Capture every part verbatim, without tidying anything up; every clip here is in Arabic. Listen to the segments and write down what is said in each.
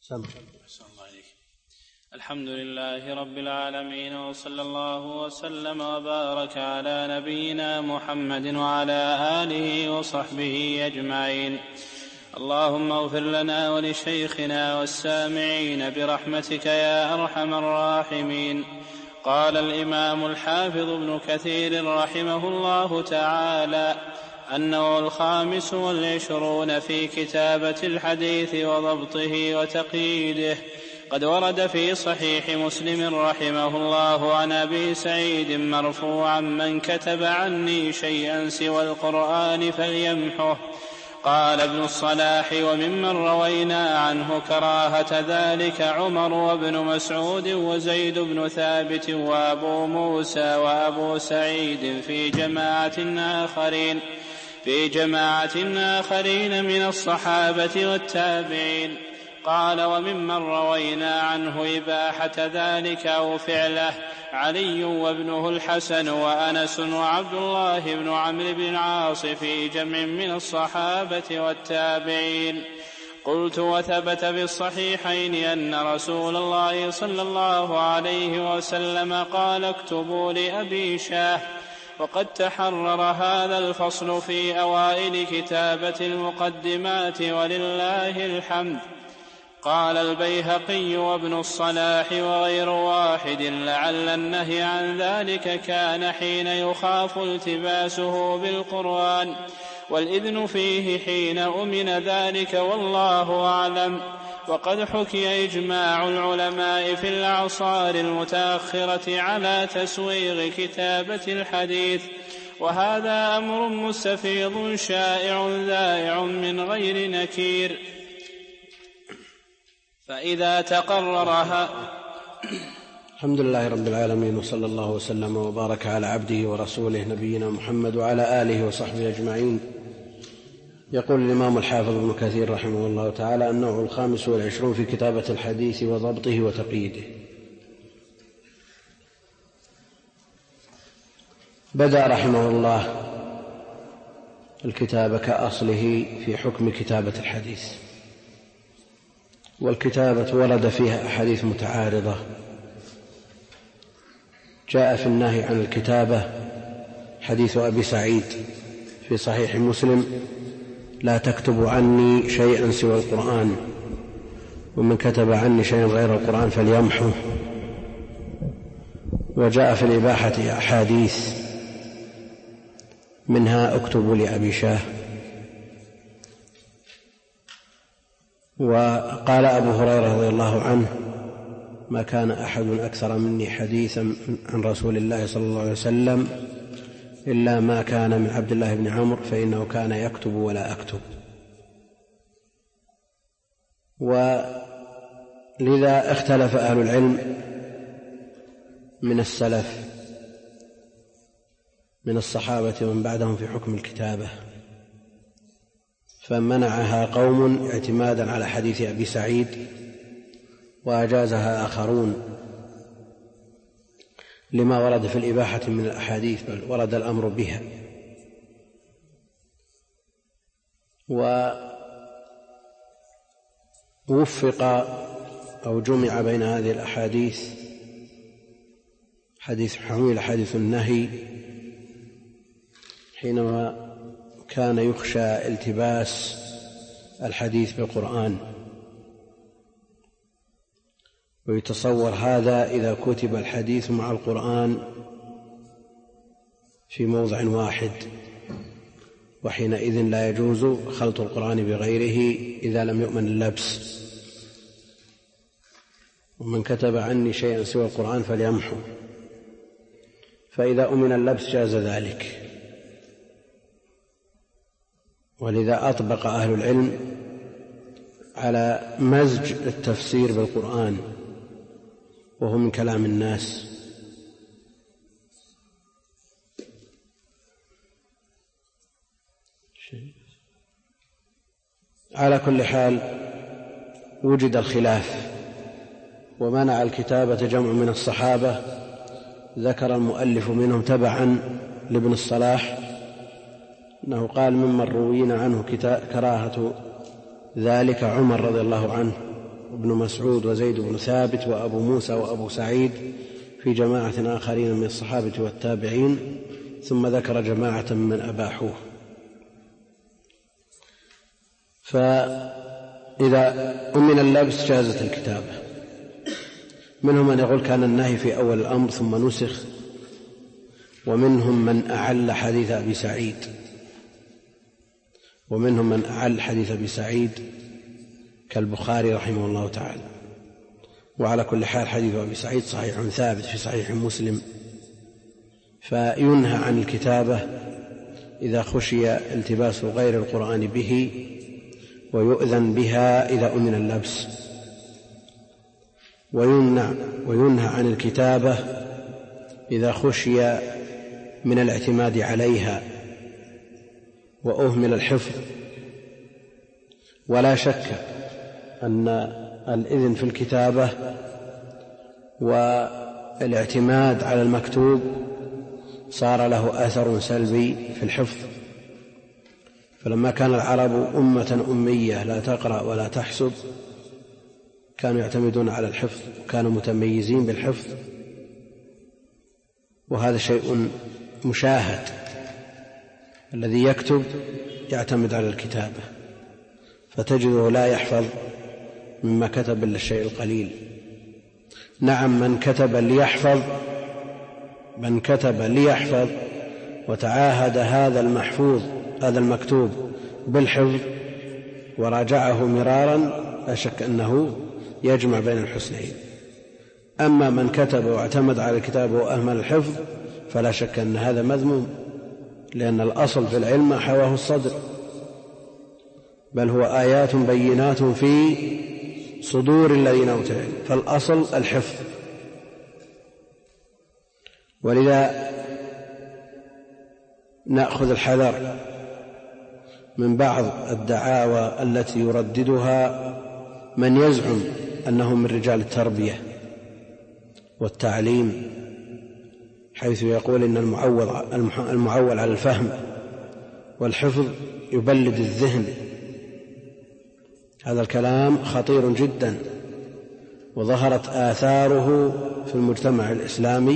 سمع. الحمد لله رب العالمين، وصلى الله وسلم وبارك على نبينا محمد وعلى آله وصحبه أجمعين. اللهم اغفر لنا ولشيخنا والسامعين برحمتك يا أرحم الراحمين. قال الإمام الحافظ ابن كثير رحمه الله تعالى: النوع الخامس والعشرون في كتابة الحديث وضبطه وتقييده. قد ورد في صحيح مسلم رحمه الله عن أبي سعيد مرفوعا: من كتب عني شيئا سوى القرآن فليمحه. قال ابن الصلاح: وممن روينا عنه كراهة ذلك عمر وابن مسعود وزيد بن ثابت وأبو موسى وأبو سعيد في جماعة آخرين في جماعة آخرين من الصحابة والتابعين. قال: وممن روينا عنه إباحة ذلك أو فعله علي وابنه الحسن وأنس وعبد الله بن عمرو بن العاص في جمع من الصحابة والتابعين. قلت: وثبت في الصحيحين أن رسول الله صلى الله عليه وسلم قال: اكتبوا لأبي شاه. وقد تحرر هذا الفصل في أوائل كتابة المقدمات ولله الحمد. قال البيهقي وابن الصلاح وغير واحد: لعل النهي عن ذلك كان حين يخاف التباسه بالقرآن، والإذن فيه حين أمن ذلك، والله أعلم. وقد حكي إجماع العلماء في الأعصار المتأخرة على تسويغ كتابة الحديث، وهذا أمر مستفيض شائع ذائع من غير نكير. فإذا تقررها. الحمد لله رب العالمين، وصلى الله وسلم وبارك على عبده ورسوله نبينا محمد وعلى آله وصحبه أجمعين. يقول الإمام الحافظ ابن كثير رحمه الله تعالى: النوع الخامس والعشرون في كتابة الحديث وضبطه وتقييده. بدأ رحمه الله الكتاب كأصله في حكم كتابة الحديث، والكتابة ورد فيها أحاديث متعارضة. جاء في النهي عن الكتابة حديث أبي سعيد في صحيح مسلم: لا تكتب عني شيئا سوى القرآن، ومن كتب عني شيئا غير القرآن فليمحه. وجاء في الإباحة أحاديث، منها: اكتبوا لأبي شاه. وقال أبو هريرة رضي الله عنه: ما كان أحد أكثر مني حديثا عن رسول الله صلى الله عليه وسلم إلا ما كان من عبد الله بن عمرو، فإنه كان يكتب ولا أكتب. ولذا اختلف أهل العلم من السلف من الصحابة ومن بعدهم في حكم الكتابة، فمنعها قوم اعتمادا على حديث أبي سعيد، وأجازها آخرون لما ورد في الإباحة من الأحاديث، بل ورد الأمر بها. ووفق أو جمع بين هذه الأحاديث حديث حميل حديث النهي حينما كان يخشى التباس الحديث بالقرآن، ويتصور هذا إذا كتب الحديث مع القرآن في موضع واحد، وحينئذ لا يجوز خلط القرآن بغيره إذا لم يؤمن اللبس. ومن كتب عني شيئا سوى القرآن فليمحو، فإذا أمن اللبس جاز ذلك. ولذا أطبق أهل العلم على مزج التفسير بالقرآن، وهو من كلام الناس. على كل حال وجد الخلاف، ومنع الكتابة جمع من الصحابة، ذكر المؤلف منهم تبعا لابن الصلاح أنه قال: ممن روينا عنه كراهة ذلك عمر رضي الله عنه وابن مسعود وزيد بن ثابت وأبو موسى وأبو سعيد في جماعة آخرين من الصحابة والتابعين، ثم ذكر جماعة من أباحوه. فإذا أمن اللبس جازت الكتابة. منهم من يقول كان النهي في أول الأمر ثم نسخ، ومنهم من أعل حديث أبي سعيد ومنهم من أعل حديث أبي سعيد كالبخاري رحمه الله تعالى. وعلى كل حال حديث أبي سعيد صحيح ثابت في صحيح مسلم. فينهى عن الكتابة إذا خشي التباس غير القرآن به، ويؤذن بها إذا أمن اللبس. وينهى عن الكتابة إذا خشي من الاعتماد عليها وأهمل الحفظ. ولا شك أن الإذن في الكتابة والاعتماد على المكتوب صار له أثر سلبي في الحفظ. فلما كان العرب أمة أمية لا تقرأ ولا تحسب كانوا يعتمدون على الحفظ وكانوا متميزين بالحفظ، وهذا شيء مشاهد. الذي يكتب يعتمد على الكتابة، فتجده لا يحفظ مما كتب إلا الشيء القليل. نعم، من كتب ليحفظ من كتب ليحفظ وتعاهد هذا المحفوظ هذا المكتوب بالحفظ وراجعه مرارا لا شك أنه يجمع بين الحسنين. أما من كتب واعتمد على الكتاب وأهمل الحفظ فلا شك أن هذا مذموم، لأن الأصل في العلم ما حواه الصدر، بل هو آيات بينات في صدور الذين أوتوا العلم، فالأصل الحفظ. ولذا نأخذ الحذر من بعض الدعاوى التي يرددها من يزعم أنه من رجال التربية والتعليم، حيث يقول إن المعول على الفهم والحفظ يبلد الذهن. هذا الكلام خطير جدا، وظهرت آثاره في المجتمع الإسلامي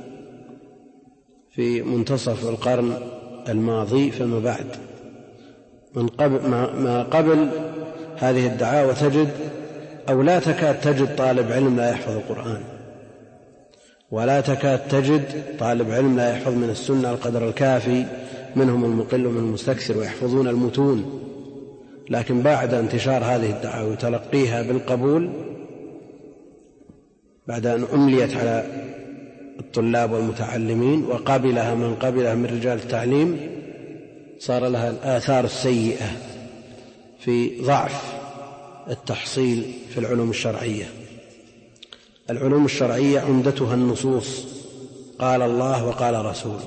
في منتصف القرن الماضي فما بعد. من قبل ما قبل هذه الدعاوى تجد أو لا تكاد تجد طالب علم لا يحفظ القرآن، ولا تكاد تجد طالب علم لا يحفظ من السنة القدر الكافي، منهم المقل ومن المستكثر ويحفظون المتون. لكن بعد انتشار هذه الدعاوى وتلقيها بالقبول، بعد أن أمليت على الطلاب والمتعلمين وقبلها من قبلها من رجال التعليم، صار لها الآثار السيئة في ضعف التحصيل في العلوم الشرعية. العلوم الشرعية عمدتها النصوص، قال الله وقال رسوله،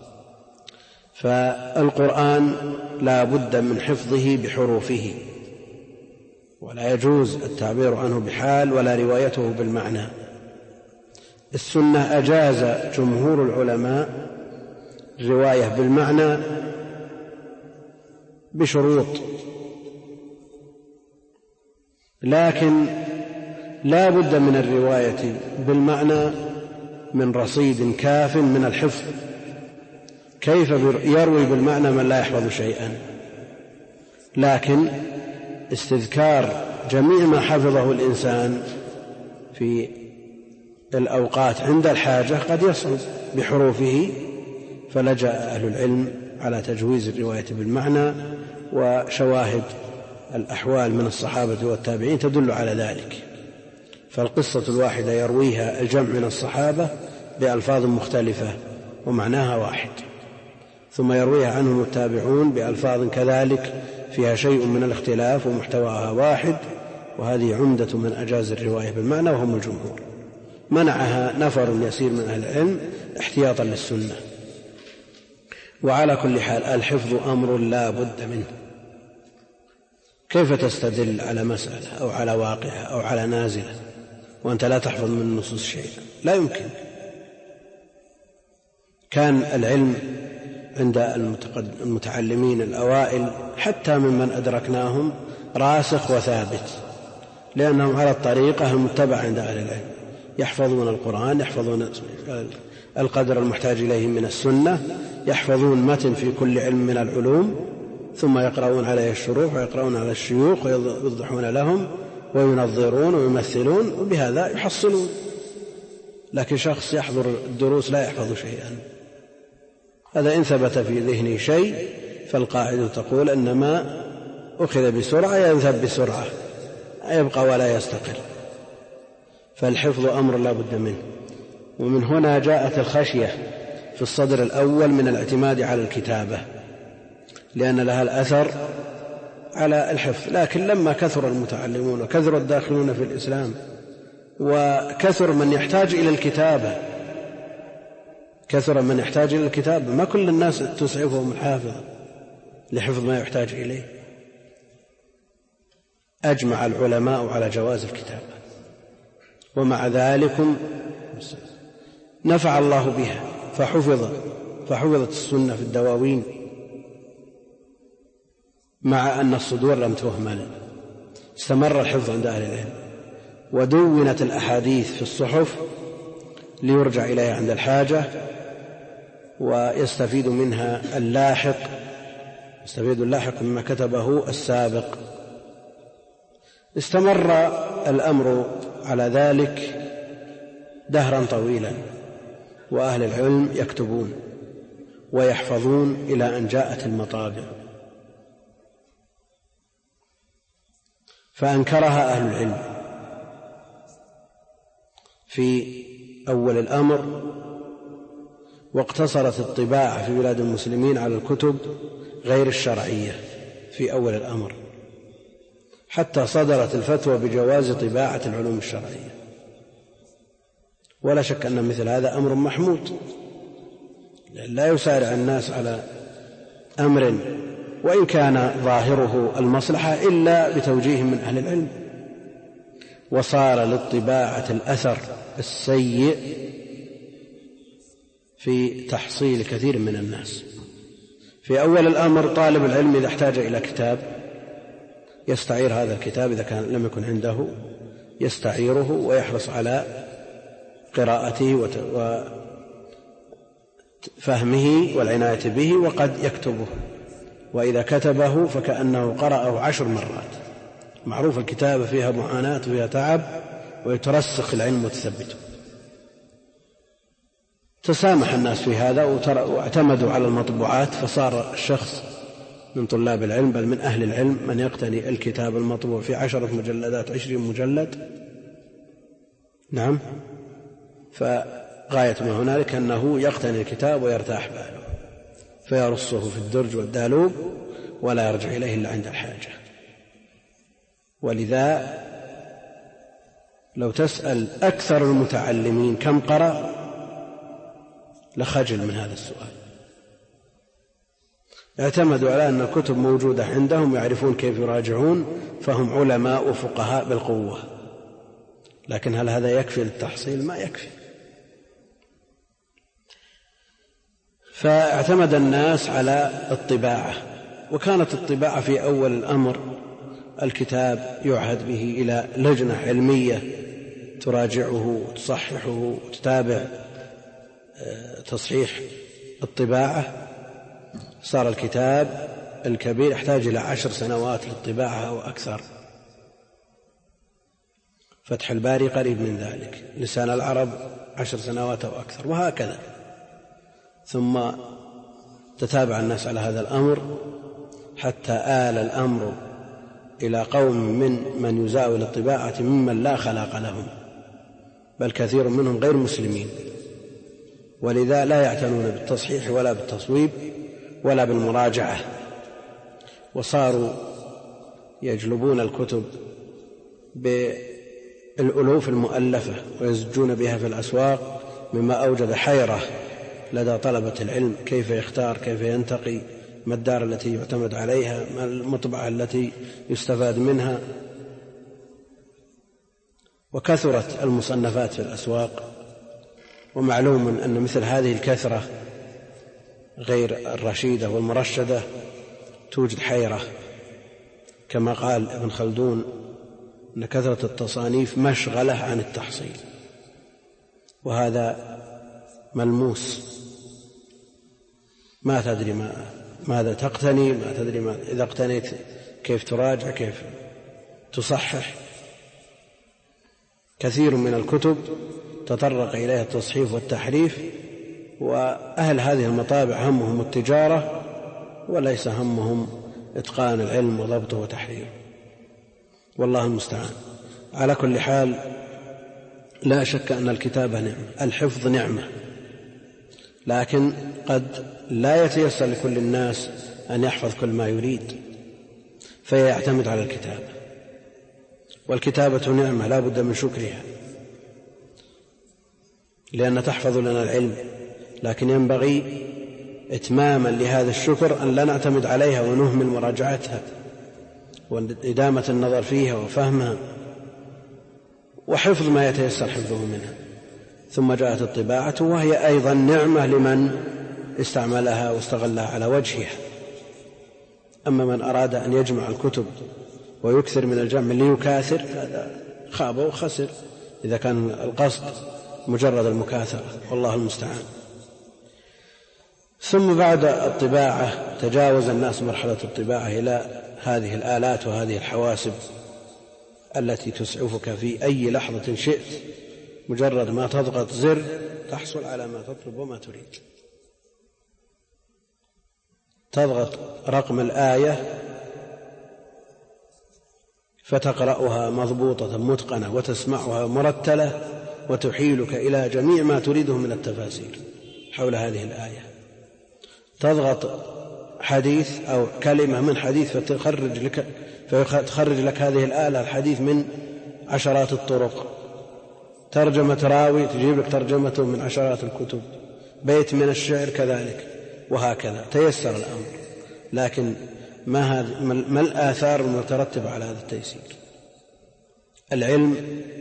فالقرآن لا بد من حفظه بحروفه، ولا يجوز التعبير عنه بحال ولا روايته بالمعنى. السنة أجاز جمهور العلماء الرواية بالمعنى بشروط، لكن لا بد من الرواية بالمعنى من رصيد كاف من الحفظ. كيف يروي بالمعنى من لا يحفظ شيئا؟ لكن استذكار جميع ما حفظه الإنسان في الأوقات عند الحاجة قد يصعب بحروفه، فلجأ أهل العلم على تجويز الرواية بالمعنى، وشواهد الأحوال من الصحابة والتابعين تدل على ذلك. فالقصة الواحدة يرويها الجمع من الصحابة بألفاظ مختلفة ومعناها واحد، ثم يرويها عنهم التابعون بألفاظ كذلك فيها شيء من الاختلاف ومحتواها واحد، وهذه عمدة من أجاز الرواية بالمعنى وهم الجمهور. منعها نفر يسير من أهل العلم احتياطا للسنة. وعلى كل حال الحفظ أمر لا بد منه. كيف تستدل على مسألة أو على واقعة أو على نازلة وأنت لا تحفظ من النصوص شيئا؟ لا يمكن. كان العلم عند المتعلمين الأوائل حتى ممن أدركناهم راسخ وثابت، لأنهم على الطريقة المتبعة عند أهل العلم، يحفظون القرآن، يحفظون القدر المحتاج إليه من السنة، يحفظون متن في كل علم من العلوم، ثم يقرؤون عليه الشروح ويقرؤون على الشيوخ ويوضحون لهم وينظرون ويمثلون، وبهذا يحصلون. لكن شخص يحضر الدروس لا يحفظ شيئا، هذا إن ثبت في ذهنه شيء فالقاعدة تقول أن ما أخذ بسرعة يذهب بسرعة، يبقى ولا يستقر. فالحفظ أمر لا بد منه. ومن هنا جاءت الخشية في الصدر الأول من الاعتماد على الكتابة، لأن لها الأثر على الحفظ. لكن لما كثر المتعلمون وكثر الداخلون في الإسلام وكثر من يحتاج إلى الكتابة كثر من يحتاج إلى الكتابة ما كل الناس تسعفهم الحافظة لحفظ ما يحتاج إليه، أجمع العلماء على جواز الكتابة، ومع ذلك نفع الله بها فحفظ فحفظت السنة في الدواوين، مع أن الصدور لم تهمل، استمر الحفظ عند أهل العلم، ودونت الأحاديث في الصحف ليرجع إليها عند الحاجة ويستفيد منها اللاحق يستفيد اللاحق مما كتبه السابق. استمر الأمر على ذلك دهرا طويلا، وأهل العلم يكتبون ويحفظون إلى أن جاءت المطابع، فأنكرها أهل العلم في أول الأمر، واقتصرت الطباعة في بلاد المسلمين على الكتب غير الشرعية في أول الأمر، حتى صدرت الفتوى بجواز طباعة العلوم الشرعية. ولا شك أن مثل هذا أمر محمود، لا يسارع الناس على أمر وإن كان ظاهره المصلحة إلا بتوجيه من أهل العلم. وصار للطباعة الأثر السيء في تحصيل كثير من الناس. في أول الأمر طالب العلم إذا احتاج إلى كتاب يستعير هذا الكتاب، إذا كان لم يكن عنده يستعيره ويحرص على قراءته وفهمه والعناية به، وقد يكتبه، وإذا كتبه فكأنه قرأه عشر مرات. معروف الكتابة فيها معاناة وفيها تعب، ويترسخ العلم وتثبته. تسامح الناس في هذا واعتمدوا على المطبوعات، فصار الشخص من طلاب العلم بل من أهل العلم من يقتني الكتاب المطبوع في عشرة مجلدات عشرين مجلد، نعم، فغاية ما هنالك أنه يقتني الكتاب ويرتاح باله فيرصه في الدرج والدالوب ولا يرجع إليه إلا عند الحاجة. ولذا لو تسأل أكثر المتعلمين كم قرأ لخجل من هذا السؤال. اعتمدوا على أن الكتب موجودة عندهم، يعرفون كيف يراجعون، فهم علماء وفقهاء بالقوة. لكن هل هذا يكفي للتحصيل؟ ما يكفي. فاعتمد الناس على الطباعة، وكانت الطباعة في أول الأمر الكتاب يعهد به إلى لجنة علمية تراجعه وتصححه وتتابع تصحيح الطباعة. صار الكتاب الكبير يحتاج إلى عشر سنوات للطباعة أو أكثر. فتح الباري قريب من ذلك، لسان العرب عشر سنوات أو أكثر، وهكذا. ثم تتابع الناس على هذا الأمر حتى آل الأمر إلى قوم من من يزاول الطباعة ممن لا خلاق لهم، بل كثير منهم غير مسلمين، ولذا لا يعتنون بالتصحيح ولا بالتصويب ولا بالمراجعة، وصاروا يجلبون الكتب بالألوف المؤلفة ويزجون بها في الأسواق، مما أوجد حيرة لدى طلبة العلم كيف يختار، كيف ينتقي، ما الدار التي يعتمد عليها، ما المطبعة التي يستفاد منها. وكثرت المصنفات في الأسواق، ومعلوم أن مثل هذه الكثرة غير الرشيدة والمرشدة توجد حيرة، كما قال ابن خلدون أن كثرة التصانيف مشغلة عن التحصيل، وهذا ملموس. ما تدري ما ماذا تقتني، ما تدري ما إذا اقتنيت كيف تراجع، كيف تصحح. كثير من الكتب تطرق إليها التصحيف والتحريف، وأهل هذه المطابع همهم التجارة وليس همهم إتقان العلم وضبطه وتحريره، والله المستعان. على كل حال لا شك أن الكتابة نعمة، الحفظ نعمة، لكن قد لا يتيسر لكل الناس أن يحفظ كل ما يريد، فيعتمد على الكتابة، والكتابة نعمة لا بد من شكرها، لأن تحفظ لنا العلم، لكن ينبغي إتماما لهذا الشكر أن لا نعتمد عليها ونهمل مراجعتها وإدامة النظر فيها وفهمها وحفظ ما يتيسر حفظه منها. ثم جاءت الطباعة، وهي أيضا نعمة لمن استعملها واستغلها على وجهها. أما من أراد أن يجمع الكتب ويكثر من الجمع ليكاثر، هذا خاب وخسر إذا كان القصد مجرد المكاثرة، والله المستعان. ثم بعد الطباعة تجاوز الناس مرحلة الطباعة إلى هذه الآلات وهذه الحواسب التي تسعفك في أي لحظة شئت، مجرد ما تضغط زر تحصل على ما تطلب وما تريد. تضغط رقم الآية فتقرأها مضبوطة متقنة وتسمعها مرتلة، وتحيلك إلى جميع ما تريده من التفاسير حول هذه الآية. تضغط حديث أو كلمة من حديث فتخرج لك, فتخرج لك هذه الآلة الحديث من عشرات الطرق. ترجمة راوي تجيب لك ترجمته من عشرات الكتب. بيت من الشعر كذلك، وهكذا تيسر الأمر. لكن ما, هذه ما الآثار المترتبة على هذا التيسير؟ العلم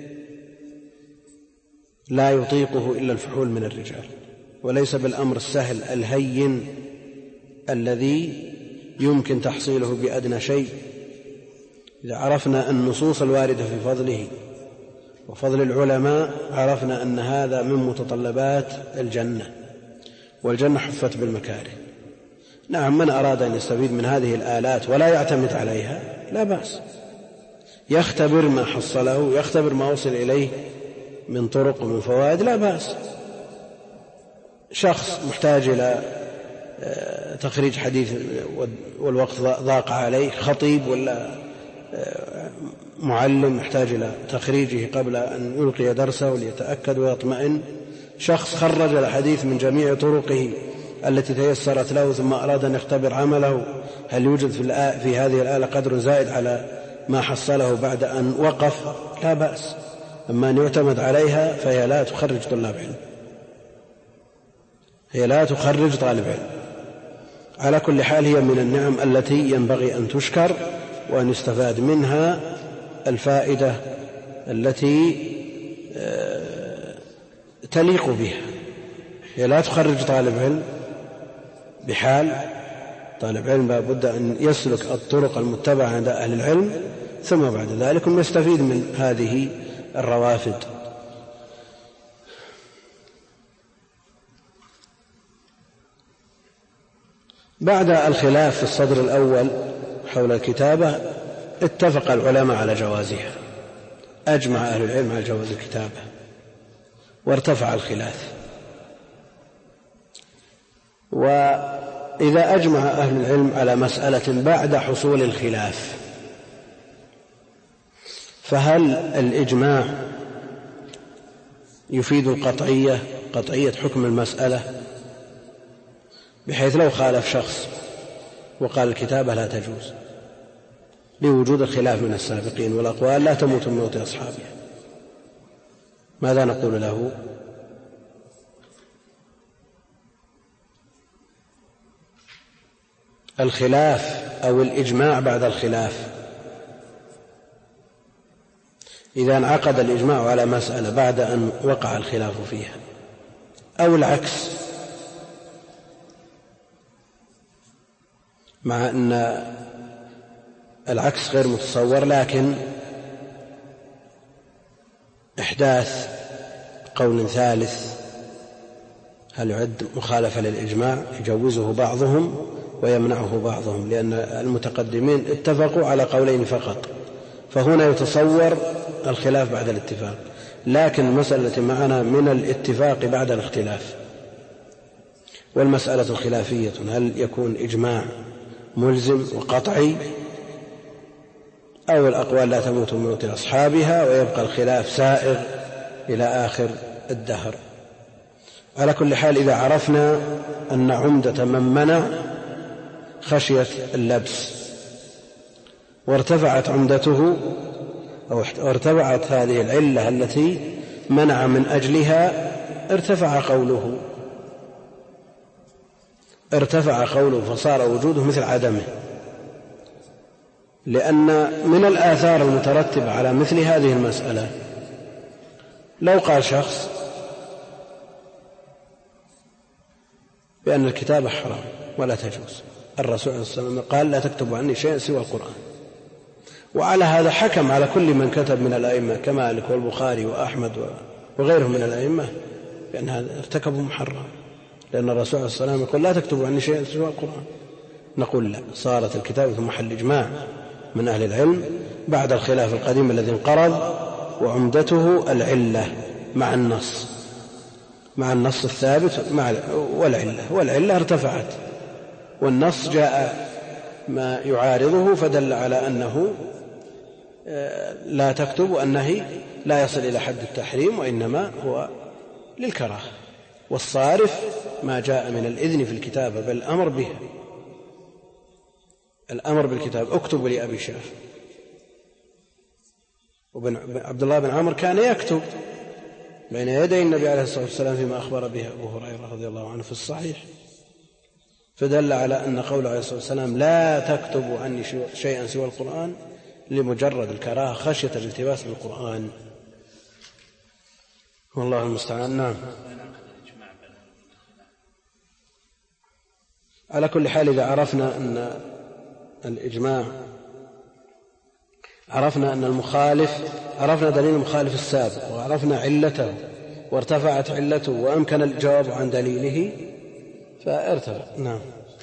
لا يطيقه إلا الفحول من الرجال، وليس بالأمر السهل الهين الذي يمكن تحصيله بأدنى شيء. إذا عرفنا النصوص الواردة في فضله وفضل العلماء عرفنا أن هذا من متطلبات الجنة، والجنة حفت بالمكاره. نعم، من أراد أن يستفيد من هذه الآلات ولا يعتمد عليها لا بأس، يختبر ما حصله، يختبر ما وصل إليه من طرق ومن فوائد، لا بأس. شخص محتاج إلى تخريج حديث والوقت ضاق عليه، خطيب ولا معلم محتاج إلى تخريجه قبل أن يلقي درسه وليتأكد ويطمئن. شخص خرج الحديث من جميع طرقه التي تيسرت له، ثم أراد أن يختبر عمله هل يوجد في هذه الآلة قدر زائد على ما حصله بعد أن وقف، لا بأس. أما أن يعتمد عليها فهي لا تخرج طلاب علم، هي لا تخرج طالب علم. على كل حال هي من النعم التي ينبغي أن تشكر وأن يستفاد منها الفائدة التي تليق بها. هي لا تخرج طالب علم بحال. طالب علم لابد أن يسلك الطرق المتبعة عند أهل العلم، ثم بعد ذلك يستفيد من هذه الروافد. بعد الخلاف في الصدر الأول حول الكتابة اتفق العلماء على جوازها، أجمع أهل العلم على جواز الكتابة، وارتفع الخلاف. وإذا أجمع أهل العلم على مسألة بعد حصول الخلاف، فهل الإجماع يفيد القطعية، قطعية حكم المسألة، بحيث لو خالف شخص وقال الكتابة لا تجوز لوجود الخلاف من السابقين والأقوال لا تموت من موت أصحابها، ماذا نقول له؟ الخلاف أو الإجماع بعد الخلاف، إذا انعقد الإجماع على مسألة بعد أن وقع الخلاف فيها، أو العكس، مع أن العكس غير متصور، لكن إحداث قول ثالث هل يعد مخالفة للإجماع؟ يجوزه بعضهم ويمنعه بعضهم، لأن المتقدمين اتفقوا على قولين فقط، فهنا يتصور الخلاف بعد الاتفاق، لكن المسألة معنا من الاتفاق بعد الاختلاف. والمسألة خلافية، هل يكون إجماع ملزم وقطعي، أو الأقوال لا تموت من موت أصحابها ويبقى الخلاف سائغ إلى آخر الدهر. على كل حال، إذا عرفنا أن عمدة من منع خشية اللبس وارتفعت عمدته أو ارتفعت هذه العلة التي منع من أجلها، ارتفع قوله ارتفع قوله فصار وجوده مثل عدمه، لأن من الآثار المترتبة على مثل هذه المسألة لو قال شخص بأن الكتابة حرام ولا تجوز، الرسول صلى الله عليه وسلم قال لا تكتب عني شيئا سوى القرآن، وعلى هذا حكم على كل من كتب من الأئمة كمالك والبخاري وأحمد وغيرهم من الأئمة بأن هذا ارتكبوا محرم، لأن الرسول صلى الله عليه وسلم يقول لا تكتبوا عني شيئا سوى القرآن. نقول لا، صارت الكتابة محل إجماع من أهل العلم بعد الخلاف القديم الذي انقرض، وعمدته العلة مع النص مع النص الثابت مع والعلة والعلة ارتفعت، والنص جاء ما يعارضه فدل على أنه لا تكتب، وأنه لا يصل إلى حد التحريم، وإنما هو للكراهة، والصارف ما جاء من الإذن في الكتابة بل الأمر به، الأمر بالكتاب اكتب لأبي شاف. وابن عبد الله بن عمرو كان يكتب بين يدي النبي عليه الصلاة والسلام فيما أخبر به أبو هريرة رضي الله عنه في الصحيح، فدل على أن قوله عليه الصلاة والسلام لا تكتب عني شيئا سوى القرآن لمجرد الكراهة خشية الالتباس بالقرآن، والله المستعان. نعم. على كل حال، إذا عرفنا أن الإجماع، عرفنا أن المخالف، عرفنا دليل المخالف السابق، وعرفنا علته وارتفعت علته وأمكن الجواب عن دليله فارتفع. نعم.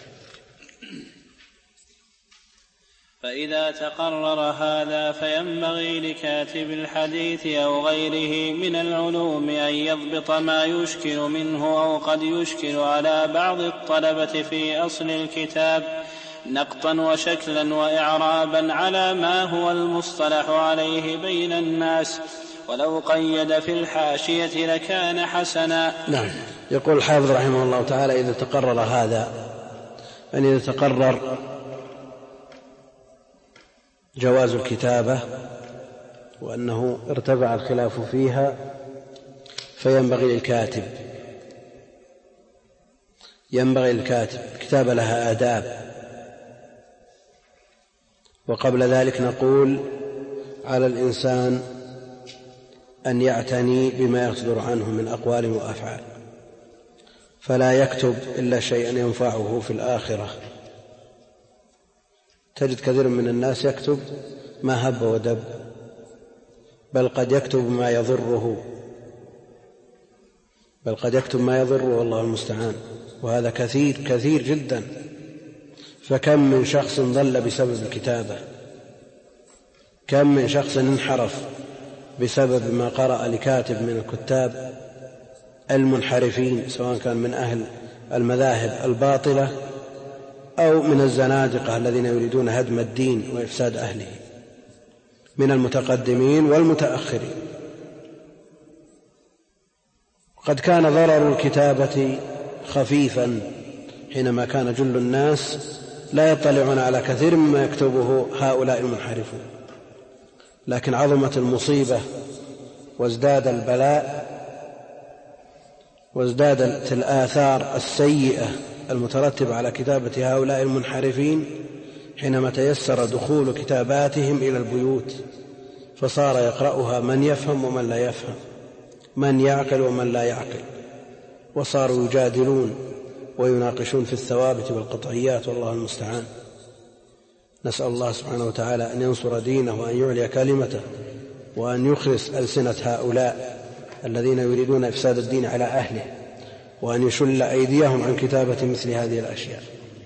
فإذا تقرر هذا فينبغي لكاتب الحديث أو غيره من العلوم أن يضبط ما يشكل منه أو قد يشكل على بعض الطلبة في أصل الكتاب نقطا وشكلا وإعرابا على ما هو المصطلح عليه بين الناس، ولو قيد في الحاشية لكان حسنا. نعم. يقول الحافظ رحمه الله تعالى: إذا تقرر هذا، أن إذا تقرر جواز الكتابة وأنه ارتفع الخلاف فيها، فينبغي للكاتب ينبغي للكاتب الكتابة لها آداب. وقبل ذلك نقول على الإنسان أن يعتني بما يصدر عنه من أقوال وأفعال، فلا يكتب إلا شيئا ينفعه في الآخرة. تجد كثير من الناس يكتب ما هب ودب، بل قد يكتب ما يضره بل قد يكتب ما يضره والله المستعان، وهذا كثير كثير جدا. فكم من شخص ضل بسبب الكتابة، كم من شخص انحرف بسبب ما قرأ لكاتب من الكتاب المنحرفين، سواء كان من أهل المذاهب الباطلة أو من الزنادقة الذين يريدون هدم الدين وإفساد أهله، من المتقدمين والمتأخرين. قد كان ضرر الكتابة خفيفا حينما كان جل الناس لا يطلعون على كثير مما يكتبه هؤلاء المنحرفون، لكن عظمت المصيبة وازداد البلاء وازدادت الآثار السيئة المترتبة على كتابة هؤلاء المنحرفين حينما تيسر دخول كتاباتهم إلى البيوت، فصار يقرأها من يفهم ومن لا يفهم، من يعقل ومن لا يعقل، وصاروا يجادلون ويناقشون في الثوابت والقطعيات، والله المستعان. نسأل الله سبحانه وتعالى أن ينصر دينه وأن يعلي كلمته وأن يخرس ألسنة هؤلاء الذين يريدون إفساد الدين على أهله، وأن يشل أيديهم عن كتابة مثل هذه الأشياء.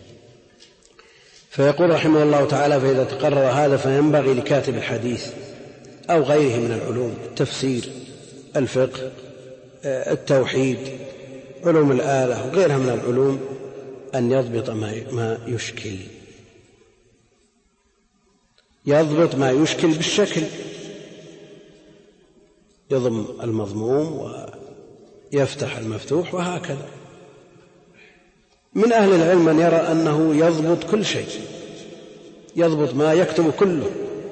فيقول رحمه الله تعالى: فإذا تقرر هذا فينبغي لكاتب الحديث أو غيره من العلوم، التفسير، الفقه، التوحيد، علوم الآلة وغيرها من العلوم، أن يضبط ما يشكل يضبط ما يشكل بالشكل، يضم المضموم ويفتح المفتوح وهكذا. من أهل العلم من يرى أنه يضبط كل شيء، يضبط ما يكتب كله.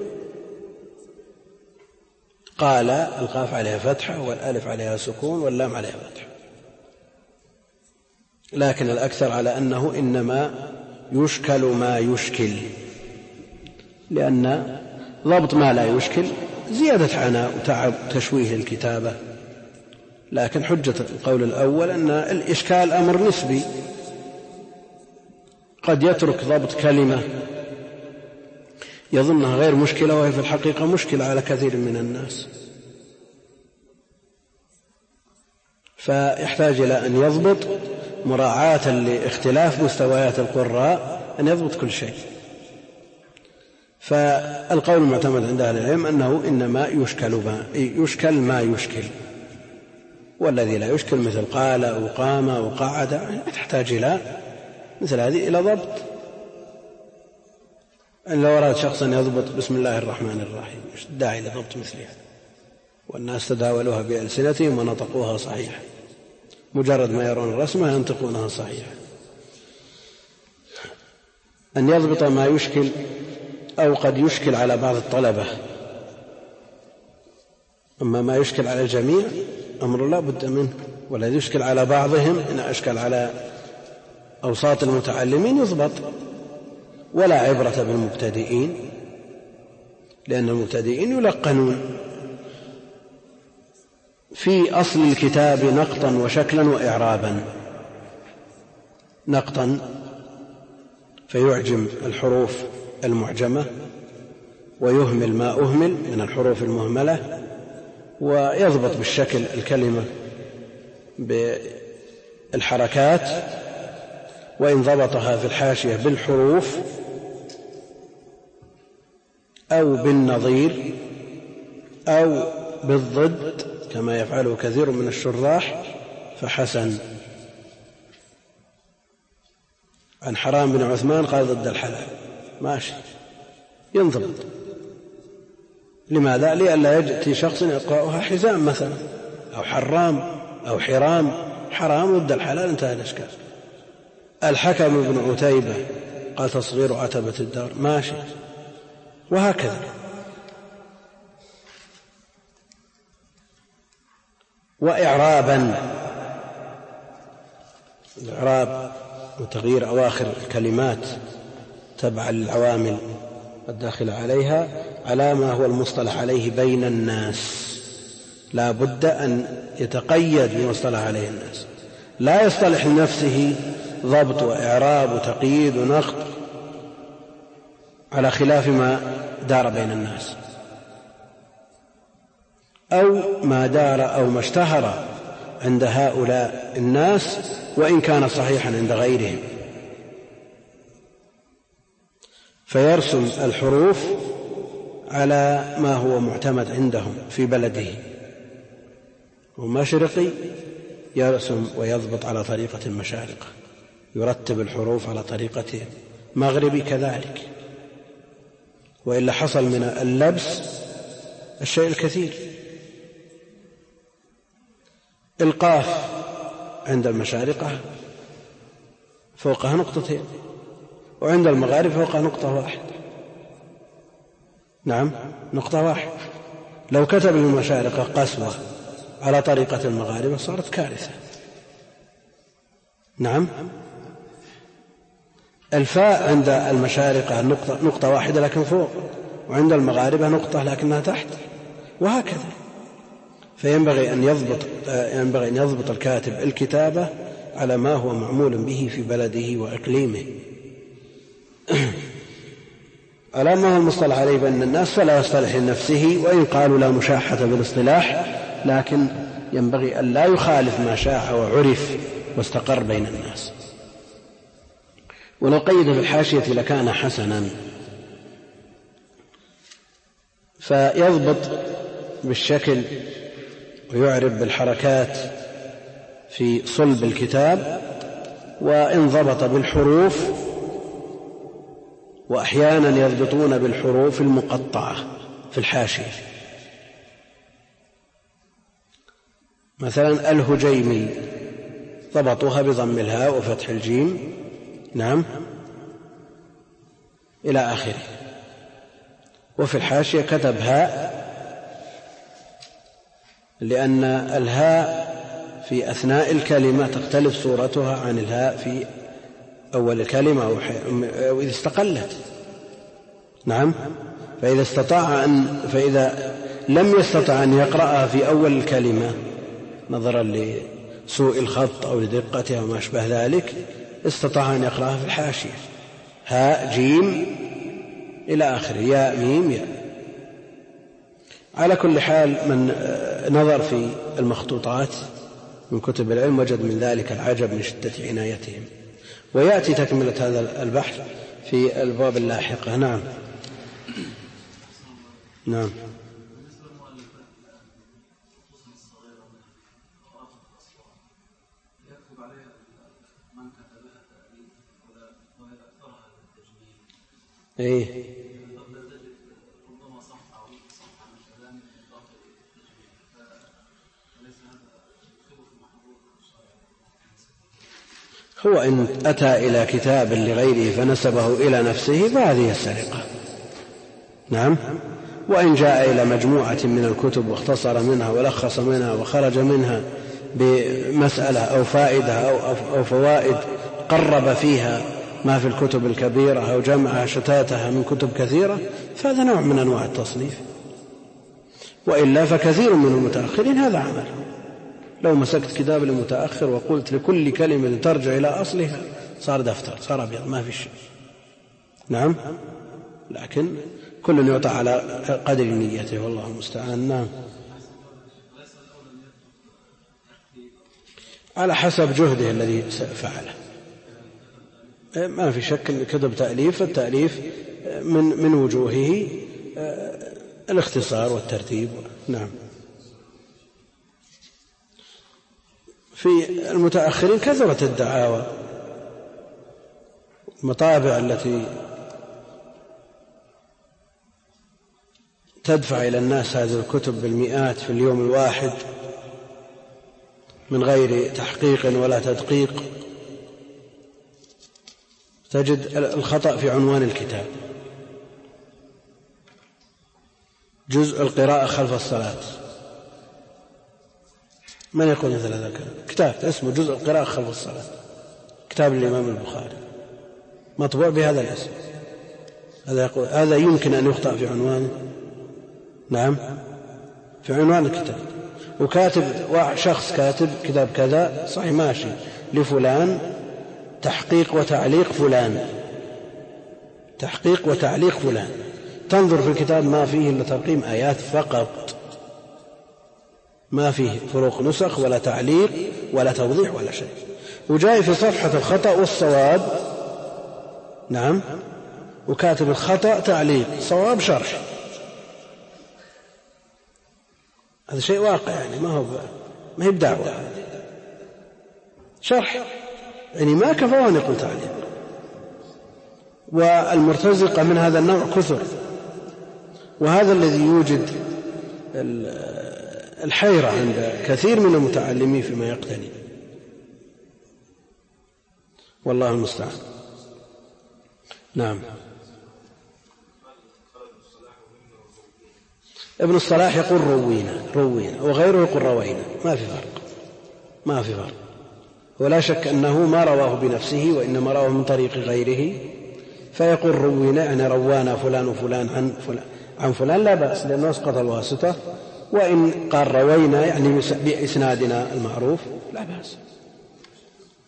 قال القاف عليها فتحة والألف عليها سكون واللام عليها فتحة، لكن الأكثر على أنه إنما يشكل ما يشكل، لأن ضبط ما لا يشكل زيادة عناء وتعب تشويه الكتابة. لكن حجة القول الأول أن الإشكال أمر نسبي، قد يترك ضبط كلمة يظنها غير مشكلة وهي في الحقيقة مشكلة على كثير من الناس، فيحتاج إلى أن يضبط مراعاة لاختلاف مستويات القراء، أن يضبط كل شيء. فالقول المعتمد عند أهل العلم أنه إنما يشكل ما يشكل, ما يشكل والذي لا يشكل مثل قال وقام وقعد تحتاج إلى مثل هذه إلى ضبط. أن لو أراد شخصا يضبط بسم الله الرحمن الرحيم ايش الداعي لضبط مثلها؟ والناس تداولوها بألسنتهم ونطقوها صحيحة، مجرد ما يرون الرسمة ينطقونها صحيحة. أن يضبط ما يشكل أو قد يشكل على بعض الطلبة، أما ما يشكل على الجميع أمر لا بد منه، والذي يشكل على بعضهم إن أشكل على أوساط المتعلمين يضبط. ولا عبرة بالمبتدئين، لأن المبتدئين يلقنون في أصل الكتاب نقطا وشكلا وإعرابا. نقطا فيعجم الحروف المعجمة ويهمل ما أهمل من الحروف المهملة، ويضبط بالشكل الكلمة بالحركات، وإن ضبطها في الحاشية بالحروف أو بالنظير أو بالضد كما يفعله كثير من الشراح فحسن. عن حرام بن عثمان قال ضد الحلال ماشي ينضبط. لماذا؟ لئلا يأتي شخص يقرأها حزام مثلا أو حرام أو حرام، حرام ضد الحلال انتهى الإشكال. الحكم بن عتيبة قال تصغير عتبة الدار ماشي، وهكذا. وإعرابا، الإعراب وتغيير أواخر الكلمات تبعا للعوامل الداخلة عليها على ما هو المصطلح عليه بين الناس، لا بد أن يتقيد بمصطلح عليه الناس، لا يصطلح لنفسه ضبط وإعراب وتقييد ونقط على خلاف ما دار بين الناس أو ما دار أو ما اشتهر عند هؤلاء الناس وإن كان صحيحا عند غيرهم. فيرسم الحروف على ما هو معتمد عندهم في بلده، ومشرقي يرسم ويضبط على طريقة المشارقة، يرتب الحروف على طريقتهم، مغربي كذلك، وإلا حصل من اللبس الشيء الكثير. القاف عند المشارقة فوقها نقطتين، وعند المغارب فوقها نقطة واحدة. نعم نقطة واحدة. لو كتب المشارقة قسوة على طريقة المغاربة صارت كارثة. نعم. الفاء عند المشارقة نقطة, نقطة واحدة لكن فوق، وعند المغاربة نقطة لكنها تحت، وهكذا. فينبغي أن يضبط ينبغي أن يضبط الكاتب الكتابة على ما هو معمول به في بلده وإقليمه. على ما هو المصطلح عليه بين الناس فلا يصطلح لنفسه، وإن قالوا لا مشاحة بالاصطلاح، لكن ينبغي أن لا يخالف ما شاع وعرف واستقر بين الناس. ولو قيد في الحاشية لكان حسنا. فيضبط بالشكل ويعرب بالحركات في صلب الكتاب، وإن ضبط بالحروف، وأحيانا يضبطون بالحروف المقطعة في الحاشية. مثلا الهجيمي ضبطوها بضم الهاء وفتح الجيم، نعم، إلى آخره. وفي الحاشية كتب هاء، لأن الهاء في أثناء الكلمة تختلف صورتها عن الهاء في أول الكلمة أو إذا استقلت، نعم. فإذا استطاع أن فإذا لم يستطع أن يقرأها في أول الكلمة نظرا لسوء الخط أو لدقتها وما أشبه ذلك، استطاع أن يقرأها في الحاشية هاء جيم إلى آخره، ياء ميم ياء. على كل حال من نظر في المخطوطات من كتب العلم وجد من ذلك العجب من شدة عنايتهم. ويأتي تكملة هذا البحث في الباب اللاحقة. نعم نعم. إيه هو إن أتى إلى كتاب لغيره فنسبه إلى نفسه فهذه السرقة، نعم. وإن جاء إلى مجموعة من الكتب واختصر منها ولخص منها وخرج منها بمسألة أو فائدة أو فوائد قرب فيها ما في الكتب الكبيرة أو جمع شتاتها من كتب كثيرة، فهذا نوع من أنواع التصنيف. وإلا فكثير من المتأخرين هذا عمل. لو مسكت كتاب المتأخر وقلت لكل كلمة ترجع إلى أصلها صار دفتر، صار أبيض، ما في شيء، نعم. لكن كل يعطى على قدر نيته، والله المستعان. نعم، على حسب جهده الذي فعله. ما في شك أن كتب تأليف، التأليف من من وجوهه الاختصار والترتيب. نعم. في المتأخرين كثرت الدعاوى، المطابع التي تدفع إلى الناس هذه الكتب بالمئات في اليوم الواحد من غير تحقيق ولا تدقيق. تجد الخطأ في عنوان الكتاب: جزء القراءة خلف الصلاة. من يقول مثل هذا كتاب اسمه جزء القراءة خلف الصلاة، كتاب الإمام البخاري مطبوع بهذا الاسم، هذا يقول هذا يمكن أن يخطأ في عنوانه، نعم، في عنوان الكتاب. وكاتب شخص كاتب كتاب كذا صحيح ماشي لفلان تحقيق وتعليق فلان، تحقيق وتعليق فلان، تنظر في الكتاب ما فيه إلا ترقيم آيات فقط، ما فيه فروق نسخ ولا تعليق ولا توضيح ولا شيء. وجاي في صفحة الخطأ والصواب، نعم، وكاتب الخطأ تعليق، صواب شرح. هذا شيء واقع يعني، ما هو ما هي بدعوة، شرح يعني ما كفى وأن يقول تعليق. والمرتزقة من هذا النوع كثر، وهذا الذي يوجد الحيرة عند كثير من المتعلمين فيما يقتني، والله المستعان. نعم. ابن الصلاح يقول روينا روينا، وغيره يقول روينا، ما في فرق، ما في فرق. ولا شك أنه ما رواه بنفسه وإنما رواه من طريق غيره، فيقول روينا يعني روانا فلان وفلان عن فلان عن فلان، لا بأس لأنه أسقط الواسطة. وإن قال روينا يعني بإسنادنا المعروف لا بأس.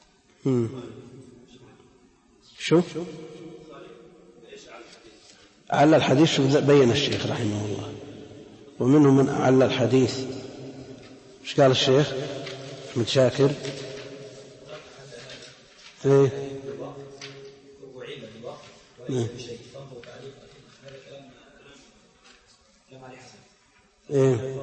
شو على الحديث بين الشيخ رحمه الله، ومنهم من على الحديث. ايش قال الشيخ أحمد شاكر؟ ايه إيه. إيه.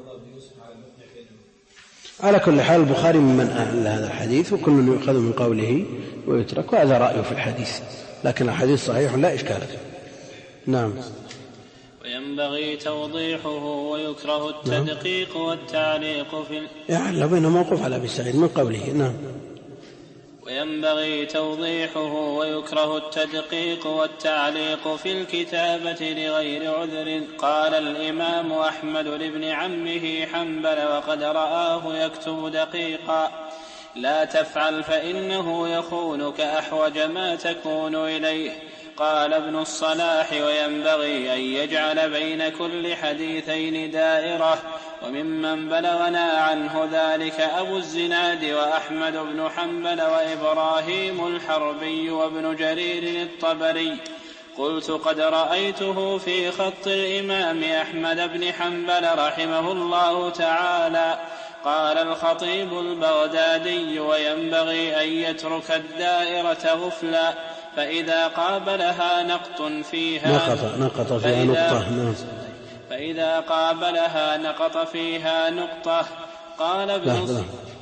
على كل حال البخاري ممن أعل هذا الحديث، وكل يؤخذ من قوله ويترك، وهذا رأيه في الحديث، لكن الحديث صحيح لا إشكال فيه. نعم. وينبغي توضيحه ويكره التدقيق والتعليق في ال... يعني بين موقوف على أبي سعيد من قوله. نعم. وينبغي توضيحه ويكره التدقيق والتعليق في الكتابة لغير عذر. قال الإمام أحمد لابن عمه حنبل وقد رآه يكتب دقيقا: لا تفعل فإنه يخونك أحوج ما تكون إليه. قال ابن الصلاح: وينبغي أن يجعل بين كل حديثين دائرة. وممن بلغنا عنه ذلك أبو الزناد وأحمد بن حنبل وإبراهيم الحربي وابن جرير الطبري. قلت: قد رأيته في خط الإمام أحمد بن حنبل رحمه الله تعالى. قال الخطيب البغدادي: وينبغي أن يترك الدائرة غفلا، فإذا قابلها نقط فيها نقط, نقط فيها نقطة فإذا قابلها نقط فيها نقطة. قال ابن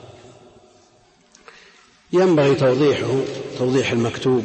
ينبغي توضيحه، توضيح المكتوب،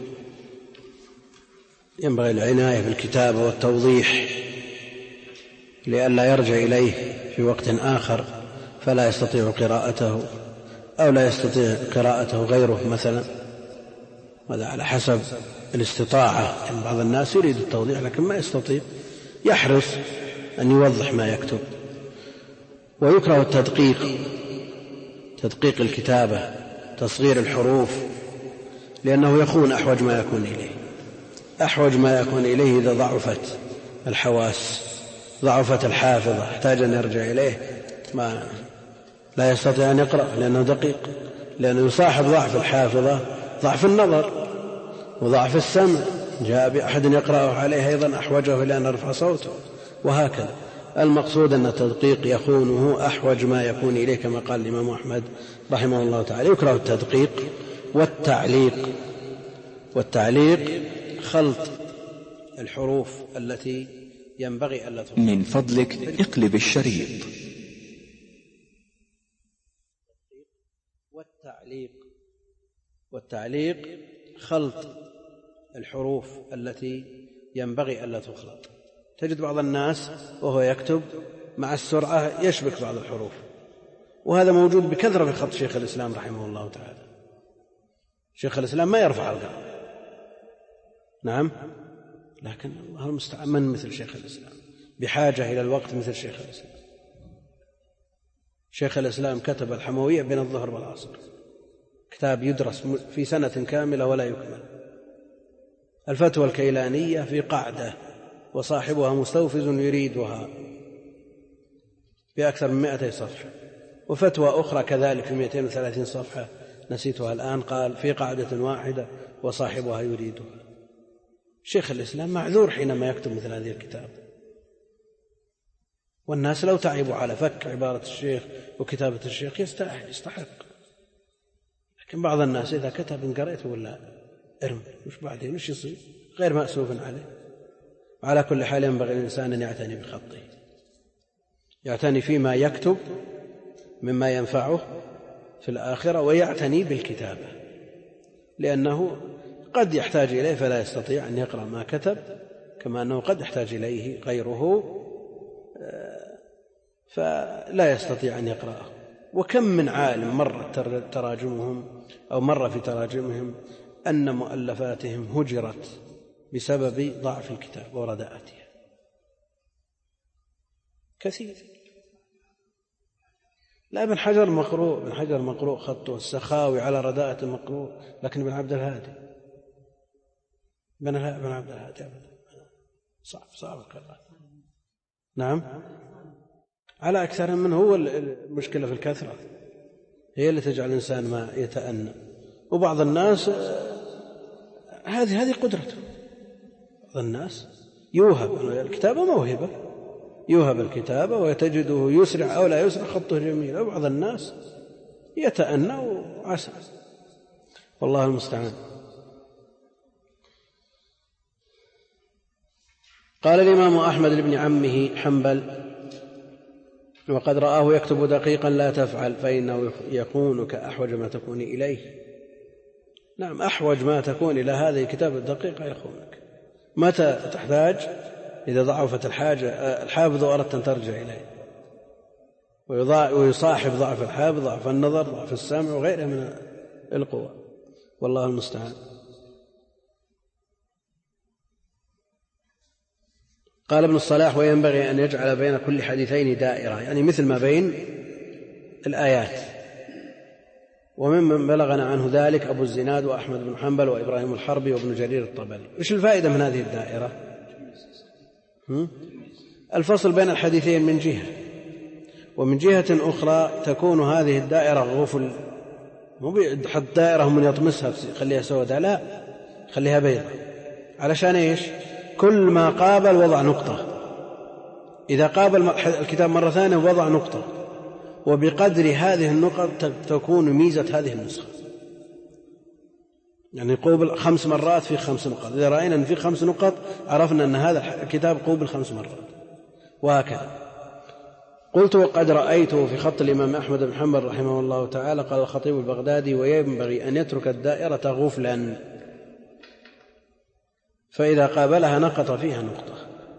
ينبغي العناية بالكتابة والتوضيح لئلا يرجع إليه في وقت آخر فلا يستطيع قراءته، أو لا يستطيع قراءته غيره مثلا، هذا على حسب الاستطاعة. يعني بعض الناس يريد التوضيح لكن ما يستطيع، يحرص أن يوضح ما يكتب. ويكره التدقيق، تدقيق الكتابة، تصغير الحروف، لأنه يخون أحوج ما يكون إليه. أحوج ما يكون إليه إذا ضعفت الحواس، ضعفت الحافظة، احتاج أن يرجع إليه، ما لا يستطيع أن يقرأ لأنه دقيق، لأنه يصاحب ضعف الحافظة ضعف النظر وضعف السمع. جاء بأحد يقرأه عليه أيضا أحوجه لأن يرفع صوته، وهكذا. المقصود أن التدقيق يخونه أحوج ما يكون إليه، كما قال الإمام أحمد رحمه الله تعالى. يكره التدقيق والتعليق، والتعليق خلط الحروف التي ينبغي ألا تخلط. من فضلك اقلب الشريط. والتعليق والتعليق خلط الحروف التي ينبغي ألا تخلط. تجد بعض الناس وهو يكتب مع السرعة يشبك بعض الحروف، وهذا موجود بكثرة في خط شيخ الإسلام رحمه الله تعالى. شيخ الإسلام ما يرفع القلم، نعم، لكن الله المستعان من مثل شيخ الإسلام، بحاجة إلى الوقت مثل شيخ الإسلام. شيخ الإسلام كتب الحموية بين الظهر والعصر، كتاب يدرس في سنة كاملة ولا يكمل. الفتوى الكيلانية في قاعدة وصاحبها مستوفز يريدها بأكثر من مائتي صفحة، وفتوى أخرى كذلك في مائتين وثلاثين صفحة نسيتها الآن، قال في قاعدة واحدة وصاحبها يريدها. شيخ الإسلام معذور حينما يكتب مثل هذه الكتاب، والناس لو تعبوا على فك عبارة الشيخ وكتابة الشيخ يستحق. لكن بعض الناس إذا كتب إن قرأته ولا ارم مش بعدين وش يصير، غير مأسوف عليه. على كل حال ينبغي الإنسان أن يعتني بخطه، يعتني فيما يكتب مما ينفعه في الآخرة، ويعتني بالكتابة، لأنه قد يحتاج إليه فلا يستطيع أن يقرأ ما كتب، كما أنه قد يحتاج إليه غيره فلا يستطيع أن يقرأه. وكم من عالم مرت تراجمهم أو مر في تراجمهم أن مؤلفاتهم هجرت بسبب ضعف الكتاب ورداءته، كثير. لا، ابن حجر مقروء، ابن حجر مقروء خطه، السخاوي على رداءة مقروء، لكن ابن عبد الهادي ابن عبد الهادي أبدا صعب صعب القراءة. نعم، على أكثر منه. هو المشكلة في الكثرة هي اللي تجعل الإنسان ما يتأنى. وبعض الناس هذه هذه قدرته، بعض الناس يوهب الكتابة موهبة، يوهب الكتابة وتجده يسرع أو لا يسرع، خطه جميل، وبعض الناس يتأنى وعسى، والله المستعان. قال الإمام أحمد لابن عمه حنبل: وقد رآه يكتب دقيقا لا تفعل فإنه يكونك أحوج ما تكون إليه. نعم، أحوج ما تكون إلى هذه الكتابة الدقيقة يخونك. متى تحتاج؟ إذا ضعفت الحاجة الحافظ وأردت أن ترجع إليه، ويصاحب ضعف الحافظ ضعف النظر ضعف السمع وغيره من القوى، والله المستعان. قال ابن الصلاح: وينبغي أن يجعل بين كل حديثين دائرة، يعني مثل ما بين الآيات. وممن بلغنا عنه ذلك أبو الزناد وأحمد بن حنبل وإبراهيم الحربي وابن جرير الطبري. وش الفائدة من هذه الدائرة؟ الفصل بين الحديثين من جهة، ومن جهة أخرى تكون هذه الدائرة غفل، مو بحط دائرة من يطمسها خليها سوداء، لا، خليها بيضاء. علشان إيش؟ كل ما قابل وضع نقطة، إذا قابل الكتاب مرة ثانية وضع نقطة، وبقدر هذه النقط تكون ميزة هذه النسخة. يعني قوبل خمس مرات في خمس نقط، إذا رأينا أن في خمس نقط عرفنا أن هذا الكتاب قوبل خمس مرات، وهكذا. قلت: وقد رأيته في خط الإمام أحمد بن حنبل رحمه الله تعالى. قال الخطيب البغدادي: وينبغي أن يترك الدائرة غفلا، فإذا قابلها نقط فيها نقطة.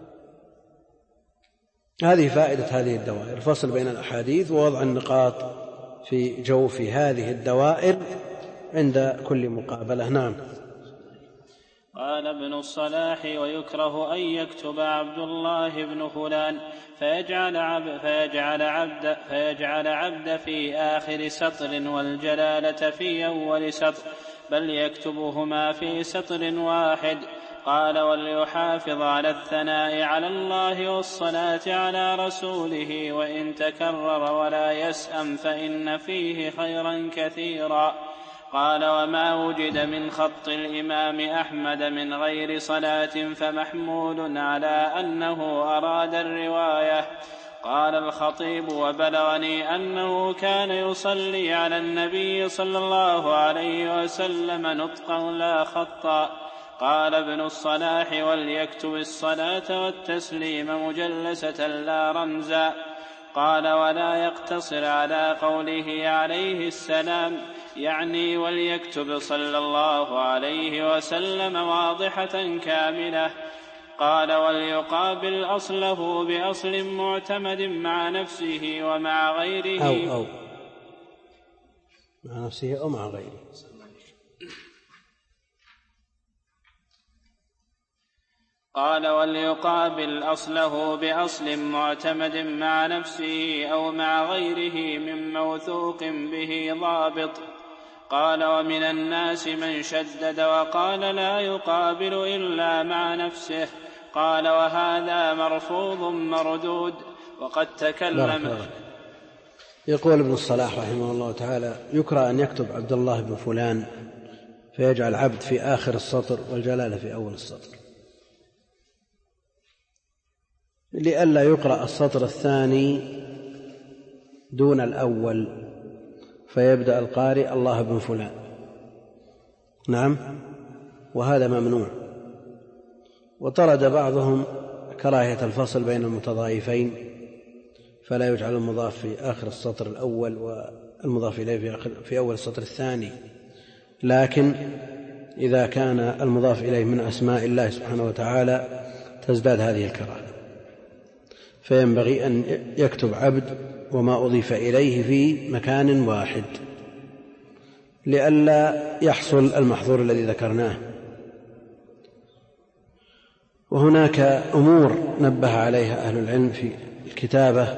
هذه فائدة هذه الدوائر، الفصل بين الأحاديث ووضع النقاط في جوف هذه الدوائر عند كل مقابلة. نعم. قال ابن الصلاح: ويكره أن يكتب عبد الله بن فلان فيجعل عبد, فيجعل عبد, فيجعل عبد في آخر سطر والجلالة في أول سطر، بل يكتبهما في سطر واحد. قال: وليحافظ على الثناء على الله والصلاة على رسوله وإن تكرر ولا يسأم فإن فيه خيرا كثيرا. قال: وما وجد من خط الإمام أحمد من غير صلاة فمحمول على أنه أراد الرواية. قال الخطيب: وبلغني أنه كان يصلي على النبي صلى الله عليه وسلم نطقا لا خطا. قال ابن الصلاح: وليكتب الصلاة والتسليم مجلسة لا رمزا. قال: ولا يقتصر على قوله عليه السلام، يعني وليكتب صلى الله عليه وسلم واضحة كاملة. قال: وليقابل أصله بأصل معتمد مع نفسه ومع غيره أو, أو مع نفسه أو مع غيره. قال: وليقابل أصله بأصل معتمد مع نفسه أو مع غيره من موثوق به ضابط. قال: ومن الناس من شدد وقال لا يقابل إلا مع نفسه. قال: وهذا مرفوض مردود. وقد تكلم. يقول ابن الصلاح رحمه الله تعالى: يكره أن يكتب عبد الله بن فلان فيجعل عبد في آخر السطر والجلالة في أول السطر، لئلا يقرأ السطر الثاني دون الأول فيبدأ القارئ الله بن فلان. نعم، وهذا ممنوع. وطرد بعضهم كراهية الفصل بين المتضايفين، فلا يجعل المضاف في آخر السطر الأول والمضاف إليه في, آخر في أول السطر الثاني، لكن إذا كان المضاف إليه من أسماء الله سبحانه وتعالى تزداد هذه الكراهة، فينبغي أن يكتب عبد وما أضيف إليه في مكان واحد لئلا يحصل المحظور الذي ذكرناه. وهناك أمور نبه عليها أهل العلم في الكتابة،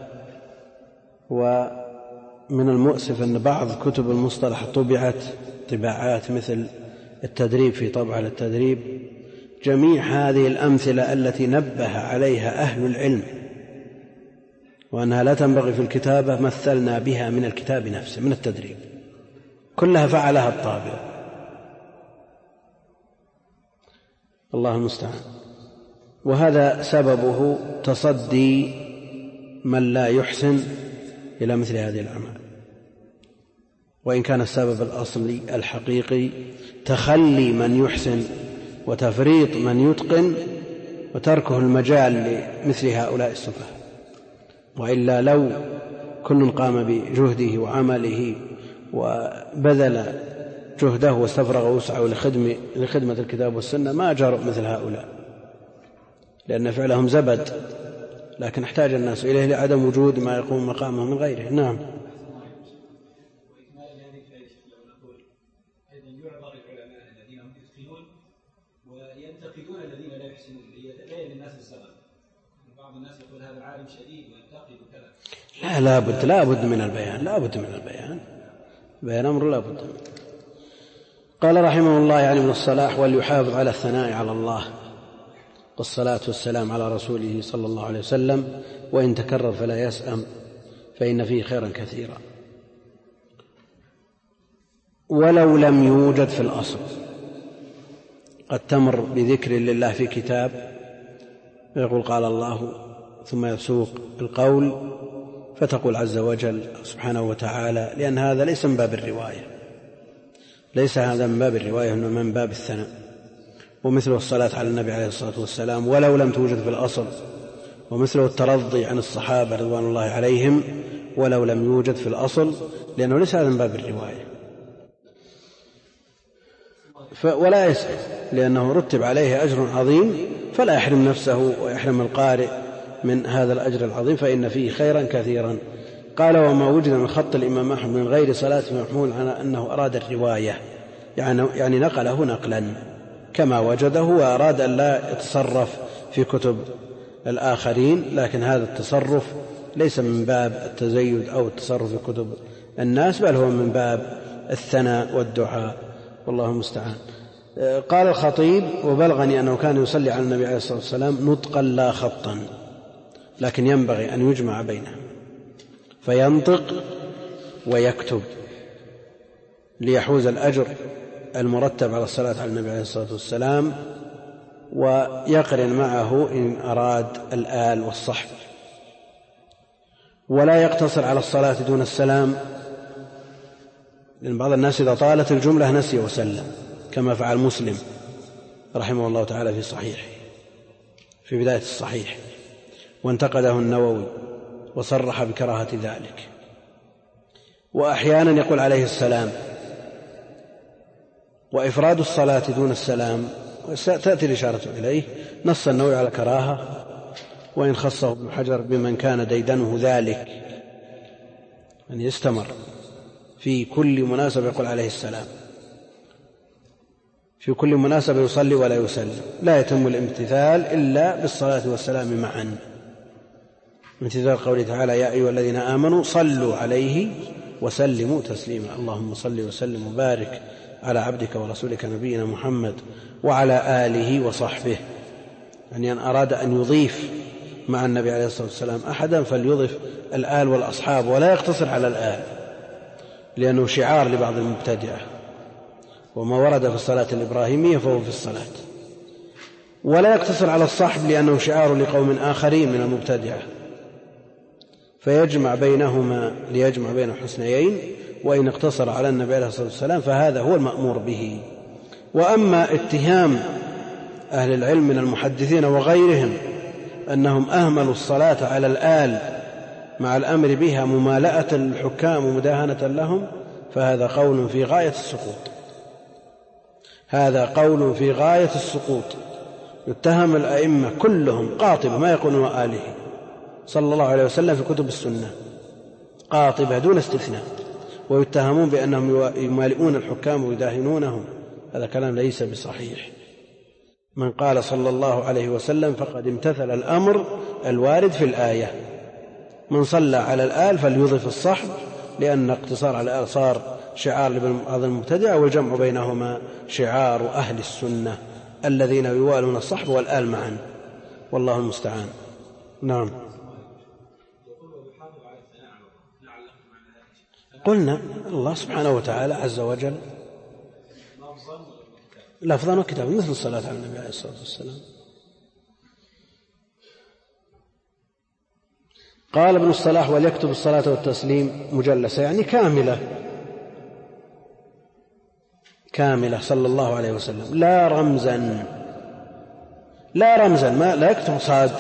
ومن المؤسف أن بعض كتب المصطلح طبعت طباعات مثل التدريب في طبعة للتدريب. جميع هذه الأمثلة التي نبه عليها أهل العلم وأنها لا تنبغي في الكتابة مثلنا بها من الكتاب نفسه، من التدريب، كلها فعلها الطابع، الله المستعان. وهذا سببه تصدي من لا يحسن إلى مثل هذه الأعمال، وإن كان السبب الأصلي الحقيقي تخلي من يحسن وتفريط من يتقن وتركه المجال لمثل هؤلاء السفهاء. وإلا لو كل قام بجهده وعمله وبذل جهده واستفرغ وسعه لخدمة الكتاب والسنة ما جرؤ مثل هؤلاء، لأن فعلهم زبد، لكن احتاج الناس إليه لعدم وجود ما يقوم مقامه من غيره. نعم. وينتقدون الذين لا يحسنون ليتبين للناس الزغل. بعض الناس يقول هذا عالم شديد وينتقد وكذا. لا لا بد لا بد من البيان، لا بد من البيان، بيان أمر لا بد منه. قال رحمه الله يعني من الصلاح وليحافظ على الثناء على الله والصلاة والسلام على رسوله صلى الله عليه وسلم، وإن تكرر فلا يسأم فإن فيه خيرا كثيرا. ولو لم يوجد في الأصل، قد تمر بذكر لله في كتاب يقول قال الله ثم يسوق القول فتقول عز وجل سبحانه وتعالى، لأن هذا ليس من باب الرواية، ليس هذا من باب الرواية، إنه من باب الثناء. ومثله الصلاة على النبي عليه الصلاة والسلام ولو لم توجد في الأصل، ومثله الترضي عن الصحابة رضوان الله عليهم ولو لم يوجد في الأصل، لأنه ليس هذا من باب الرواية. ولا يسأل لأنه رتب عليه أجر عظيم، فلا يحرم نفسه ويحرم القارئ من هذا الأجر العظيم، فإن فيه خيرا كثيرا. قال وما وجد من خط الإمام أحمد من غير صلاة محمول على أنه أراد الرواية، يعني نقله نقلا كما وجده، وأراد أن لا يتصرف في كتب الآخرين، لكن هذا التصرف ليس من باب التزيد أو التصرف في كتب الناس، بل هو من باب الثناء والدعاء، والله المستعان. قال الخطيب وبلغني أنه كان يصلي على النبي عليه الصلاة والسلام نطقا لا خطا، لكن ينبغي أن يجمع بينه، فينطق ويكتب ليحوز الأجر المرتب على الصلاة على النبي عليه الصلاة والسلام، ويقرن معه إن أراد الآل والصحب. ولا يقتصر على الصلاة دون السلام، لأن بعض الناس إذا طالت الجملة نسي وسلم، كما فعل مسلم رحمه الله تعالى في صحيحه في بداية الصحيح، وانتقده النووي وصرح بكراهة ذلك. وأحيانا يقول عليه السلام. وإفراد الصلاة دون السلام تأتي الإشارة إليه، نص النووي على كراهة، وإن خصه ابن حجر بمن كان ديدنه ذلك أن يستمر في كل مناسبة يقول عليه السلام، في كل مناسبة يصلي ولا يسلم، لا يتم الامتثال إلا بالصلاة والسلام معا، امتثال قوله تعالى يا أيها الذين آمنوا صلوا عليه وسلموا تسليما. اللهم صل وسلم وبارك على عبدك ورسولك نبينا محمد وعلى آله وصحبه. يعني أن أراد أن يضيف مع النبي عليه الصلاة والسلام أحدا فليضف الآل والأصحاب، ولا يقتصر على الآل لأنه شعار لبعض المبتدعة، وما ورد في الصلاة الإبراهيمية فهو في الصلاة. ولا يقتصر على الصحب لأنه شعار لقوم آخرين من المبتدعة، فيجمع بينهما ليجمع بين الحسنيين. وإن اقتصر على النبي عليه الصلاة والسلام فهذا هو المأمور به. وأما اتهام أهل العلم من المحدثين وغيرهم أنهم أهملوا الصلاة على الآل مع الأمر بها ممالأة الحكام ومداهنة لهم، فهذا قول في غاية السقوط، هذا قول في غاية السقوط. يتهم الأئمة كلهم قاطبة ما يقولون وآله صلى الله عليه وسلم في كتب السنة، قاطبة دون استثناء، ويتهمون بأنهم يمالئون الحكام ويداهنونهم. هذا كلام ليس بصحيح. من قال صلى الله عليه وسلم فقد امتثل الأمر الوارد في الآية. من صلى على الآل فليضف الصحب، لأن اقتصار على الآل صار شعار لبعض المبتدعة، والجمع بينهما شعار أهل السنة الذين يوالون الصحب والآل معا، والله المستعان. نعم. قلنا الله سبحانه وتعالى عز وجل لفظا وكتابا مثل الصلاة على النبي عليه الصلاة والسلام. قال ابن الصلاح: وليكتب الصلاة والتسليم مجلسة، يعني كاملة كاملة صلى الله عليه وسلم، لا رمزا لا رمزا ما لا يكتب صاد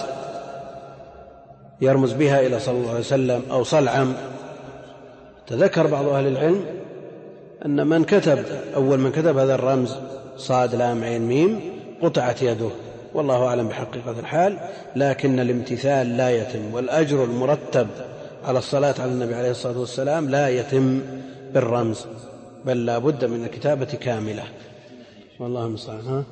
يرمز بها إلى صلى الله عليه وسلم أو صلعم. تذكر بعض أهل العلم أن من كتب أول من كتب هذا الرمز صاد لام عين ميم قطعت يده، والله أعلم بحقيقة الحال، لكن الامتثال لا يتم، والأجر المرتب على الصلاة على النبي عليه الصلاة والسلام لا يتم بالرمز، بل لا بد من الكتابة كاملة، والله المستعان. ها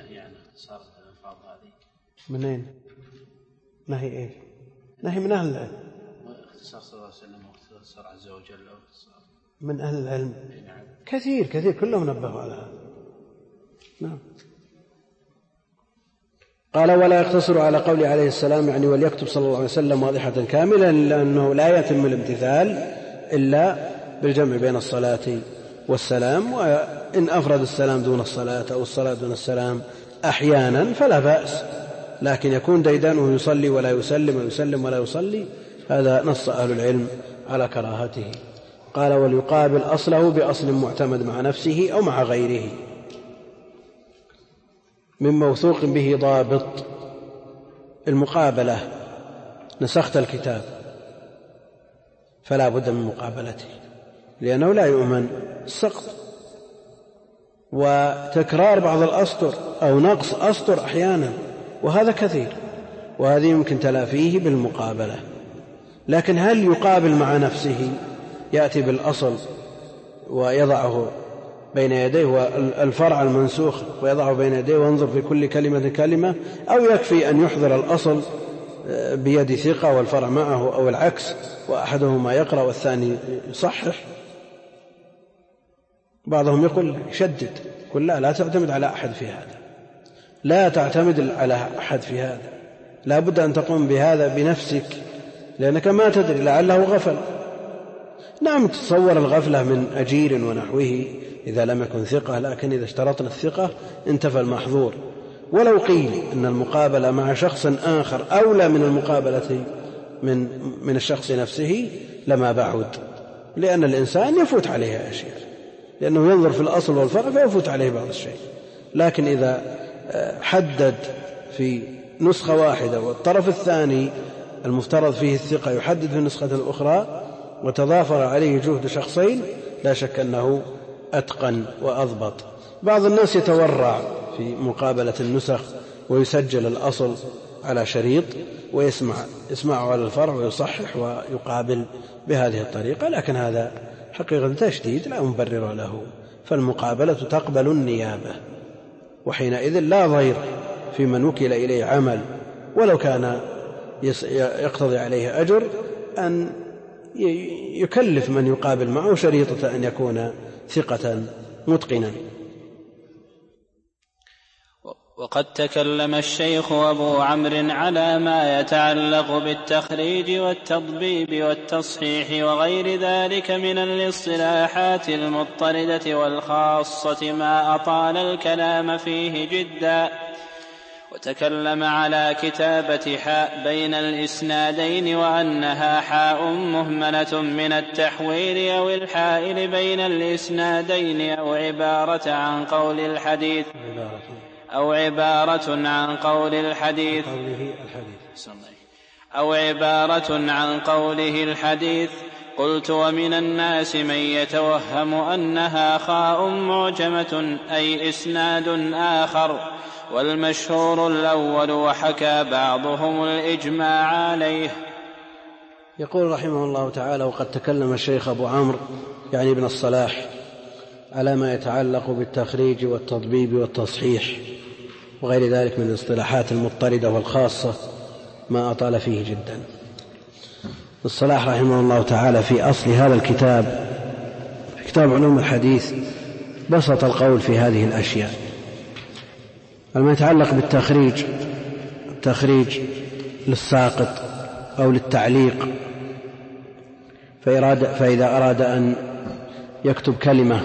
من أين؟ نهي إيه؟ نهي من أهل العلم، اختصار صلى الله عليه وسلم واختصار عز وجل أو اختصار من أهل العلم كثير كثير كلهم نبهوا على هذا. نعم. قال: ولا يقتصر على قوله عليه السلام، يعني وليكتب صلى الله عليه وسلم واضحة كاملة، لأنه لا يتم الامتثال إلا بالجمع بين الصلاة والسلام، وإن أفرد السلام دون الصلاة أو الصلاة دون السلام أحيانا فلا بأس، لكن يكون ديدانه يصلي ولا يسلم ويسلم ولا يصلي، هذا نص أهل العلم على كراهته. قال: وليقابل أصله بأصل معتمد مع نفسه أو مع غيره من موثوق به ضابط. المقابلة: نسخت الكتاب فلا بد من مقابلته، لأنه لا يؤمن السقط، وتكرار بعض الأسطر أو نقص أسطر أحيانا، وهذا كثير، وهذه يمكن تلافيه بالمقابلة. لكن هل يقابل مع نفسه، يأتي بالأصل ويضعه بين يديه والفرع المنسوخ ويضعه بين يديه وينظر في كل كلمة كلمة، أو يكفي أن يحضر الأصل بيد ثقة والفرع معه، أو العكس، وأحدهما يقرأ والثاني يصحح؟ بعضهم يقول شدد، يقول لا لا تعتمد على أحد في هذا، لا تعتمد على أحد في هذا، لا بد أن تقوم بهذا بنفسك، لأنك ما تدري لعله غفل. نعم، تصور الغفلة من أجير ونحوه إذا لم يكن ثقة، لكن إذا اشترطنا الثقة انتفى المحظور. ولو قيل أن المقابلة مع شخص آخر أولى من المقابلة من, من الشخص نفسه لما بعد، لأن الإنسان يفوت عليه أشياء، لأنه ينظر في الأصل والفرع فيفوت عليه بعض الشيء. لكن إذا حدد في نسخة واحدة والطرف الثاني المفترض فيه الثقة يحدد في النسخة الأخرى وتضافر عليه جهد شخصين، لا شك أنه أتقن وأضبط. بعض الناس يتورع في مقابلة النسخ ويسجل الأصل على شريط ويسمع يسمعه على الفرع ويصحح ويقابل بهذه الطريقة، لكن هذا حقيقة تشديد لا مبرر له، فالمقابلة تقبل النيابة، وحينئذ لا ضير في من وكل إليه عمل ولو كان يقتضي عليه أجر أن يكلف من يقابل معه شريطة أن يكون ثقة متقنا. وقد تكلم الشيخ أبو عمرو على ما يتعلق بالتخريج والتضبيب والتصحيح وغير ذلك من الاصطلاحات المضطردة والخاصة ما أطال الكلام فيه جدا، وتكلم على كتابة حاء بين الإسنادين وأنها حاء مهملة من التحويل أو الحائل بين الإسنادين أو عبارة عن قول الحديث أو عبارة عن قول الحديث أو عبارة عن قوله الحديث. قلت: ومن الناس من يتوهم أنها خاء معجمة أي إسناد آخر، والمشهور الأول، وحكى بعضهم الإجماع عليه. يقول رحمه الله تعالى: وقد تكلم الشيخ أبو عمرو يعني ابن الصلاح على ما يتعلق بالتخريج والتضبيب والتصحيح وغير ذلك من الاصطلاحات المضطردة والخاصة ما أطال فيه جدا. الصلاح رحمه الله تعالى في أصل هذا الكتاب، في كتاب علوم الحديث، بسط القول في هذه الأشياء. فما يتعلق بالتخريج، التخريج للساقط أو للتعليق، فإذا أراد أن يكتب كلمة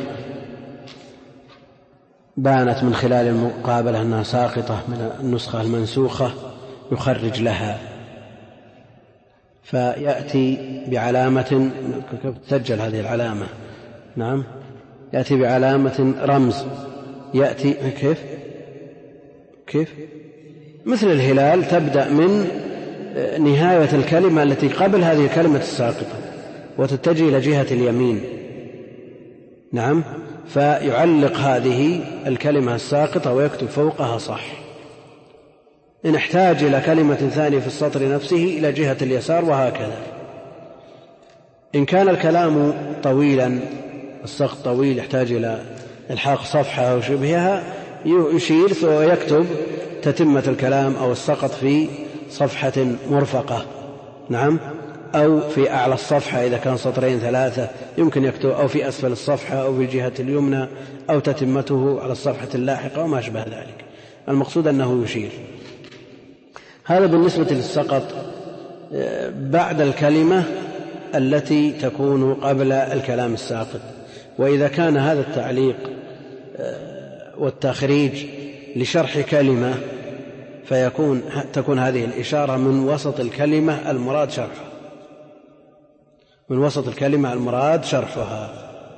بانت من خلال المقابلة أنها ساقطة من النسخة المنسوخة يخرج لها، فيأتي بعلامة، تسجل هذه العلامة، نعم، يأتي بعلامة رمز، يأتي كيف كيف مثل الهلال، تبدأ من نهاية الكلمة التي قبل هذه الكلمة الساقطة وتتجه إلى جهة اليمين، نعم، فيعلق هذه الكلمة الساقطة ويكتب فوقها صح. إن احتاج إلى كلمة ثانية في السطر نفسه إلى جهة اليسار، وهكذا. إن كان الكلام طويلا، السقط طويل يحتاج إلى إلحاق صفحة أو شبهها، يشير ويكتب تتمة الكلام أو السقط في صفحة مرفقة، نعم، أو في أعلى الصفحة إذا كان سطرين ثلاثة يمكن يكتب، أو في أسفل الصفحة أو في الجهة اليمنى، أو تتمته على الصفحة اللاحقة وما أشبه ذلك. المقصود أنه يشير. هذا بالنسبة للسقط بعد الكلمة التي تكون قبل الكلام الساقط. وإذا كان هذا التعليق والتخريج لشرح كلمة فيكون تكون هذه الإشارة من وسط الكلمة المراد شرحها، من وسط الكلمة المراد شرحها.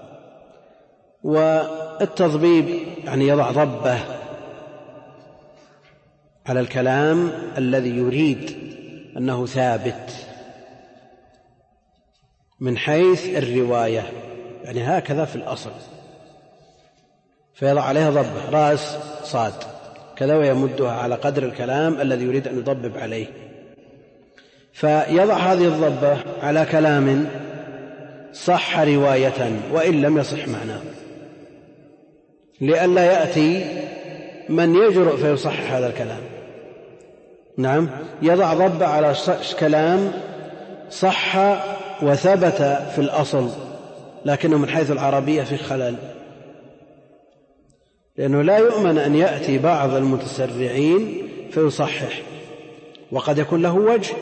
والتضبيب يعني يضع ضبة على الكلام الذي يريد أنه ثابت من حيث الرواية، يعني هكذا في الأصل، فيضع عليها ضبة، رأس صاد كذا، ويمدها على قدر الكلام الذي يريد أن يضبب عليه. فيضع هذه الضبة على كلام صح رواية وإن لم يصح معناه، لئلا يأتي من يجرؤ فيصحح هذا الكلام. نعم، يضع ضبة على كلام صح وثبت في الأصل لكنه من حيث العربية في خلل، لأنه لا يؤمن أن يأتي بعض المتسرعين فيصحح، وقد يكون له وجه،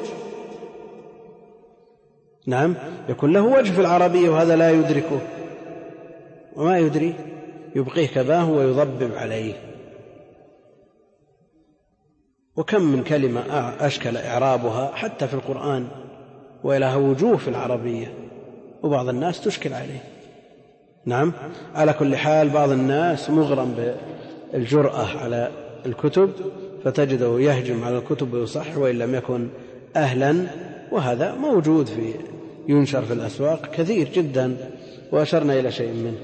نعم، يكون له وجه في العربية وهذا لا يدركه، وما يدري يبقيه كباه ويضبب عليه. وكم من كلمة أشكل إعرابها حتى في القرآن ولها وجوه في العربية وبعض الناس تشكل عليه. نعم، على كل حال بعض الناس مغرم بالجرأة على الكتب فتجده يهجم على الكتب ويصح وإن لم يكن أهلا، وهذا موجود في ينشر في الأسواق كثير جدا وأشرنا إلى شيء منه.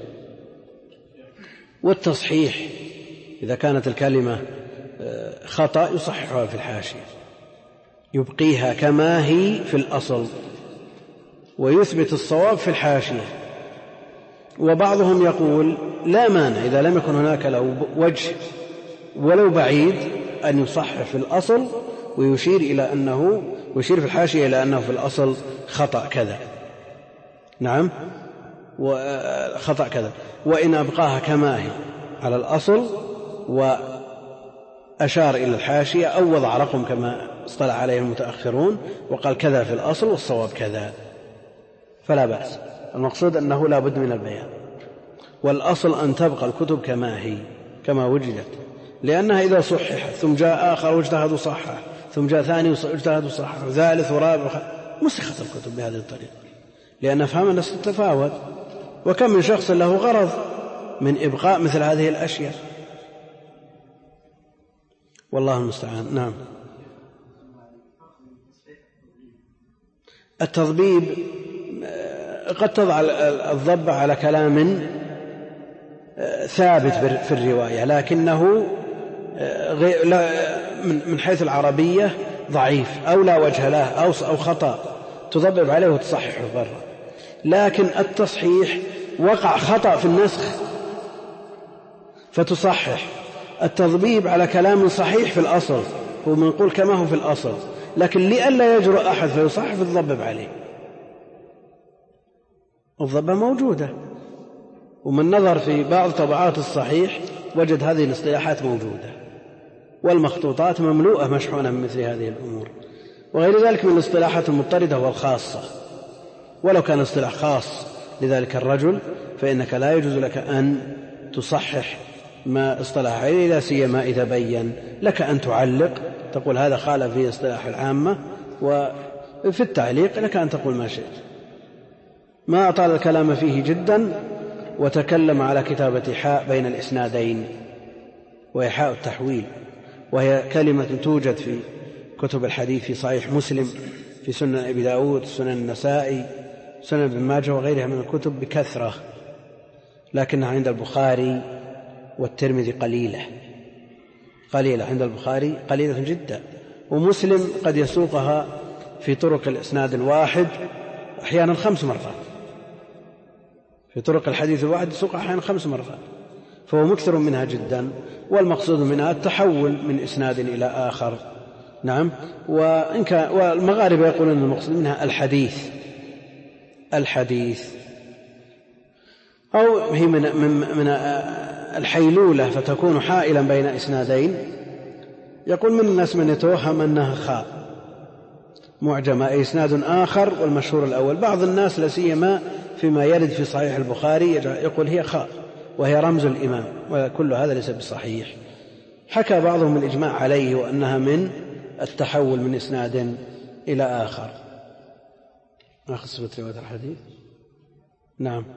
والتصحيح إذا كانت الكلمة خطأ يصححها في الحاشية، يبقيها كما هي في الأصل ويثبت الصواب في الحاشية. وبعضهم يقول لا مانع إذا لم يكن هناك له وجه ولو بعيد أن يصحح في الأصل ويشير إلى أنه ويشير في الحاشية إلى أنه في الأصل خطأ كذا، نعم، وخطأ كذا، وإن أبقاها كما هي على الأصل وأشار إلى الحاشية أو وضع رقم كما اصطلح عليه المتأخرون وقال كذا في الأصل والصواب كذا فلا بأس. المقصود أنه لا بد من البيان، والأصل أن تبقى الكتب كما هي كما وجدت، لأنها إذا صححت ثم جاء آخر واجتهد وصحح ثم جاء ثاني واجتهد وصحح وثالث ورابع مسخت الكتب بهذه الطريقة، لأن أفهام الناس تتفاوت، وكم من شخص له غرض من إبقاء مثل هذه الأشياء، والله المستعان. نعم، التضبيب قد تضع الضبة على كلام ثابت في الرواية لكنه من حيث العربية ضعيف أو لا وجه له أو خطأ تضبب عليه وتصححه برا، لكن التصحيح وقع خطأ في النسخ فتصحح. التضبيب على كلام صحيح في الأصل هو منقول كما هو في الأصل، لكن لئلا يجرؤ أحد فيصحح فتضبب عليه. الضبة موجودة، ومن نظر في بعض طبعات الصحيح وجد هذه الاصطلاحات موجودة، والمخطوطات مملوءة مشحونة من مثل هذه الأمور، وغير ذلك من الاصطلاحات المضطردة والخاصة. ولو كان اصطلاح خاص لذلك الرجل فإنك لا يجوز لك أن تصحح ما اصطلح عليه، لا سيما إذا بين لك أن تعلق تقول هذا خالف في اصطلاح العامة وفي التعليق لك أن تقول ما شئت. ما أطال الكلام فيه جدا، وتكلم على كتابة حاء بين الإسنادين، وهي حاء التحويل، وهي كلمة توجد في كتب الحديث في صحيح مسلم، في سنن أبي داود، سنن النسائي، سنن ابن ماجه وغيرها من الكتب بكثرة، لكنها عند البخاري والترمذي قليلة قليلة عند البخاري قليلة جدا، ومسلم قد يسوقها في طرق الإسناد الواحد أحيانا خمس مرات، في طرق الحديث الواحد يسوقها أحيانا خمس مرات، فهو مكثر منها جدا، والمقصود منها التحول من إسناد إلى آخر. نعم. وإن كان والمغاربة يقولون المقصود منها الحديث الحديث أو هي من, من, من الحيلولة، فتكون حائلا بين إسنادين. يقول من الناس من يتوهم أنها خاء معجمة أي إسناد آخر والمشهور الأول. بعض الناس لا سيما فيما يرد في صحيح البخاري يقول هي خاء وهي رمز الإمام، وكل هذا ليس بصحيح. حكى بعضهم الإجماع عليه وأنها من التحول من إسناد إلى آخر. آخر صفة رواية الحديث. نعم.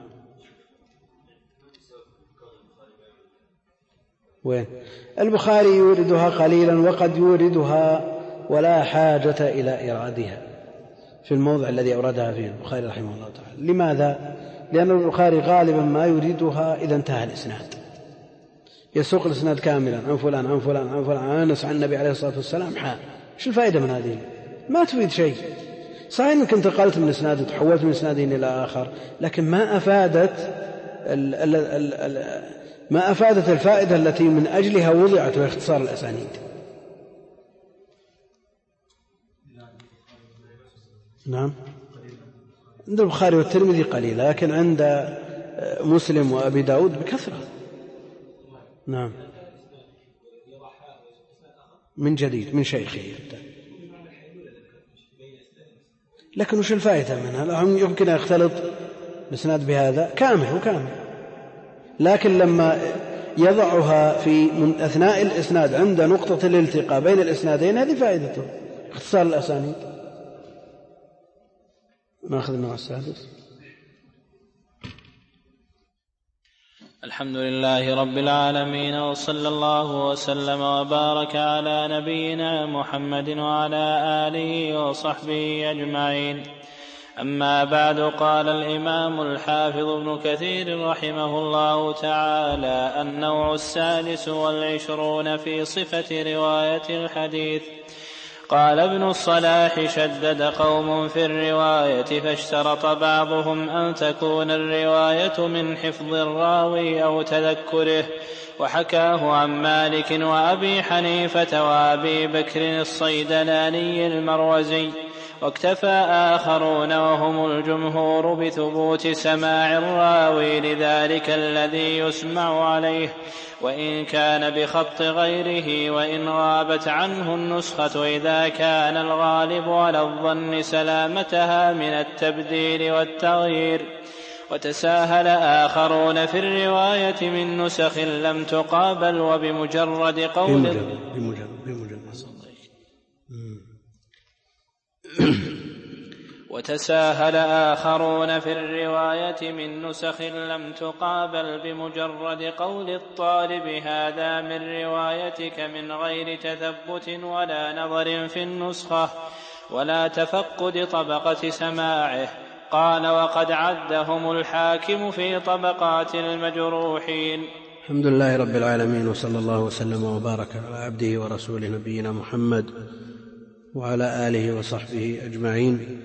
وين البخاري يوردها قليلا وقد يوردها ولا حاجة إلى إرادها في الموضع الذي أوردها فيه البخاري رحمه الله تعالى. لماذا؟ لأن البخاري غالبا ما يريدها إذا انتهى الإسناد، يسوق الإسناد كاملا عن فلان عن فلان عن فلان عن أنس عن النبي عليه الصلاة والسلام. حال شو الفائدة من هذه؟ ما تفيد شيء. صحيح أنك انتقلت من إسناد وتحولت من إسنادين إلى آخر، لكن ما أفادت ال ال ال ال ما أفادت الفائدة التي من أجلها وضعت، واختصار الأسانيد. نعم. عند البخاري والترمذي قليل، لكن عند مسلم وأبي داود بكثرة. نعم. من جديد من شيخه يبدأ. لكن وش الفائدة منها؟ يمكن يختلط الإسناد بهذا كامل وكامل، لكن لما يضعها في أثناء الإسناد عند نقطة الالتقاء بين الإسنادين هذه فائدته اختصار الأسانيد. نأخذ النوع السادس. الحمد لله رب العالمين، وصلى الله وسلم وبارك على نبينا محمد وعلى آله وصحبه أجمعين. أما بعد، قال الإمام الحافظ ابن كثير رحمه الله تعالى: النوع السادس والعشرون في صفة رواية الحديث. قال ابن الصلاح: شدد قوم في الرواية فاشترط بعضهم أن تكون الرواية من حفظ الراوي أو تذكره، وحكاه عن مالك وأبي حنيفة وأبي بكر الصيدلاني المروزي. واكتفى آخرون وهم الجمهور بثبوت سماع الراوي لذلك الذي يسمع عليه، وإن كان بخط غيره، وإن غابت عنه النسخة، إذا كان الغالب على الظن سلامتها من التبديل والتغيير. وتساهل آخرون في الرواية من نسخ لم تقابل، وبمجرد قول بمجرد بمجرد بمجرد وتساهل آخرون في الرواية من نسخ لم تقابل بمجرد قول الطالب: هذا من روايتك، من غير تثبت ولا نظر في النسخة ولا تفقد طبقة سماعه. قال: وقد عدهم الحاكم في طبقات المجروحين. الحمد لله رب العالمين، وصلى الله وسلم وبارك على عبده ورسوله نبينا محمد وعلى آله وصحبه أجمعين.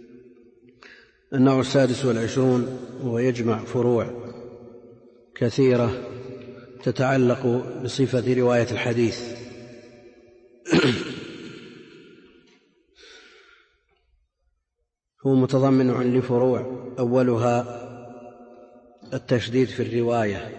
النوع السادس والعشرون، ويجمع فروع كثيرة تتعلق بصفة رواية الحديث. هو متضمن لفروع، أولها التشديد في الرواية،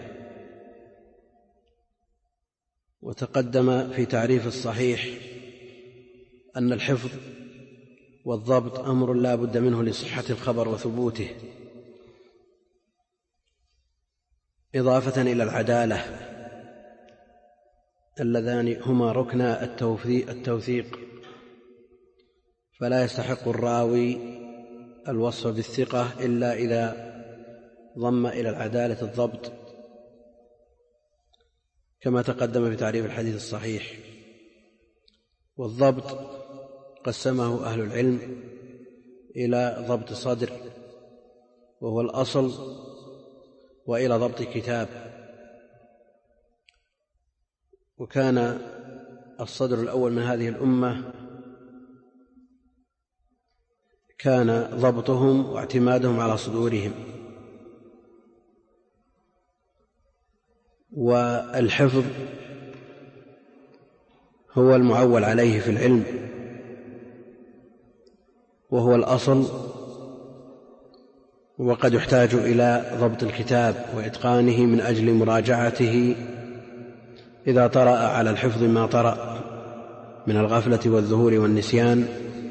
وتقدم في تعريف الصحيح أن الحفظ والضبط أمر لا بد منه لصحة الخبر وثبوته، إضافة إلى العدالة، اللذان هما ركنا التوثيق. فلا يستحق الراوي الوصف بالثقة إلا إذا ضم إلى العدالة الضبط، كما تقدم في تعريف الحديث الصحيح. والضبط قسمه أهل العلم إلى ضبط صدر وهو الأصل، وإلى ضبط كتاب. وكان الصدر الأول من هذه الأمة كان ضبطهم واعتمادهم على صدورهم، والحفظ هو المعول عليه في العلم وهو الأصل، وقد يحتاج إلى ضبط الكتاب وإتقانه من أجل مراجعته إذا طرأ على الحفظ ما طرأ من الغفلة والذهول والنسيان.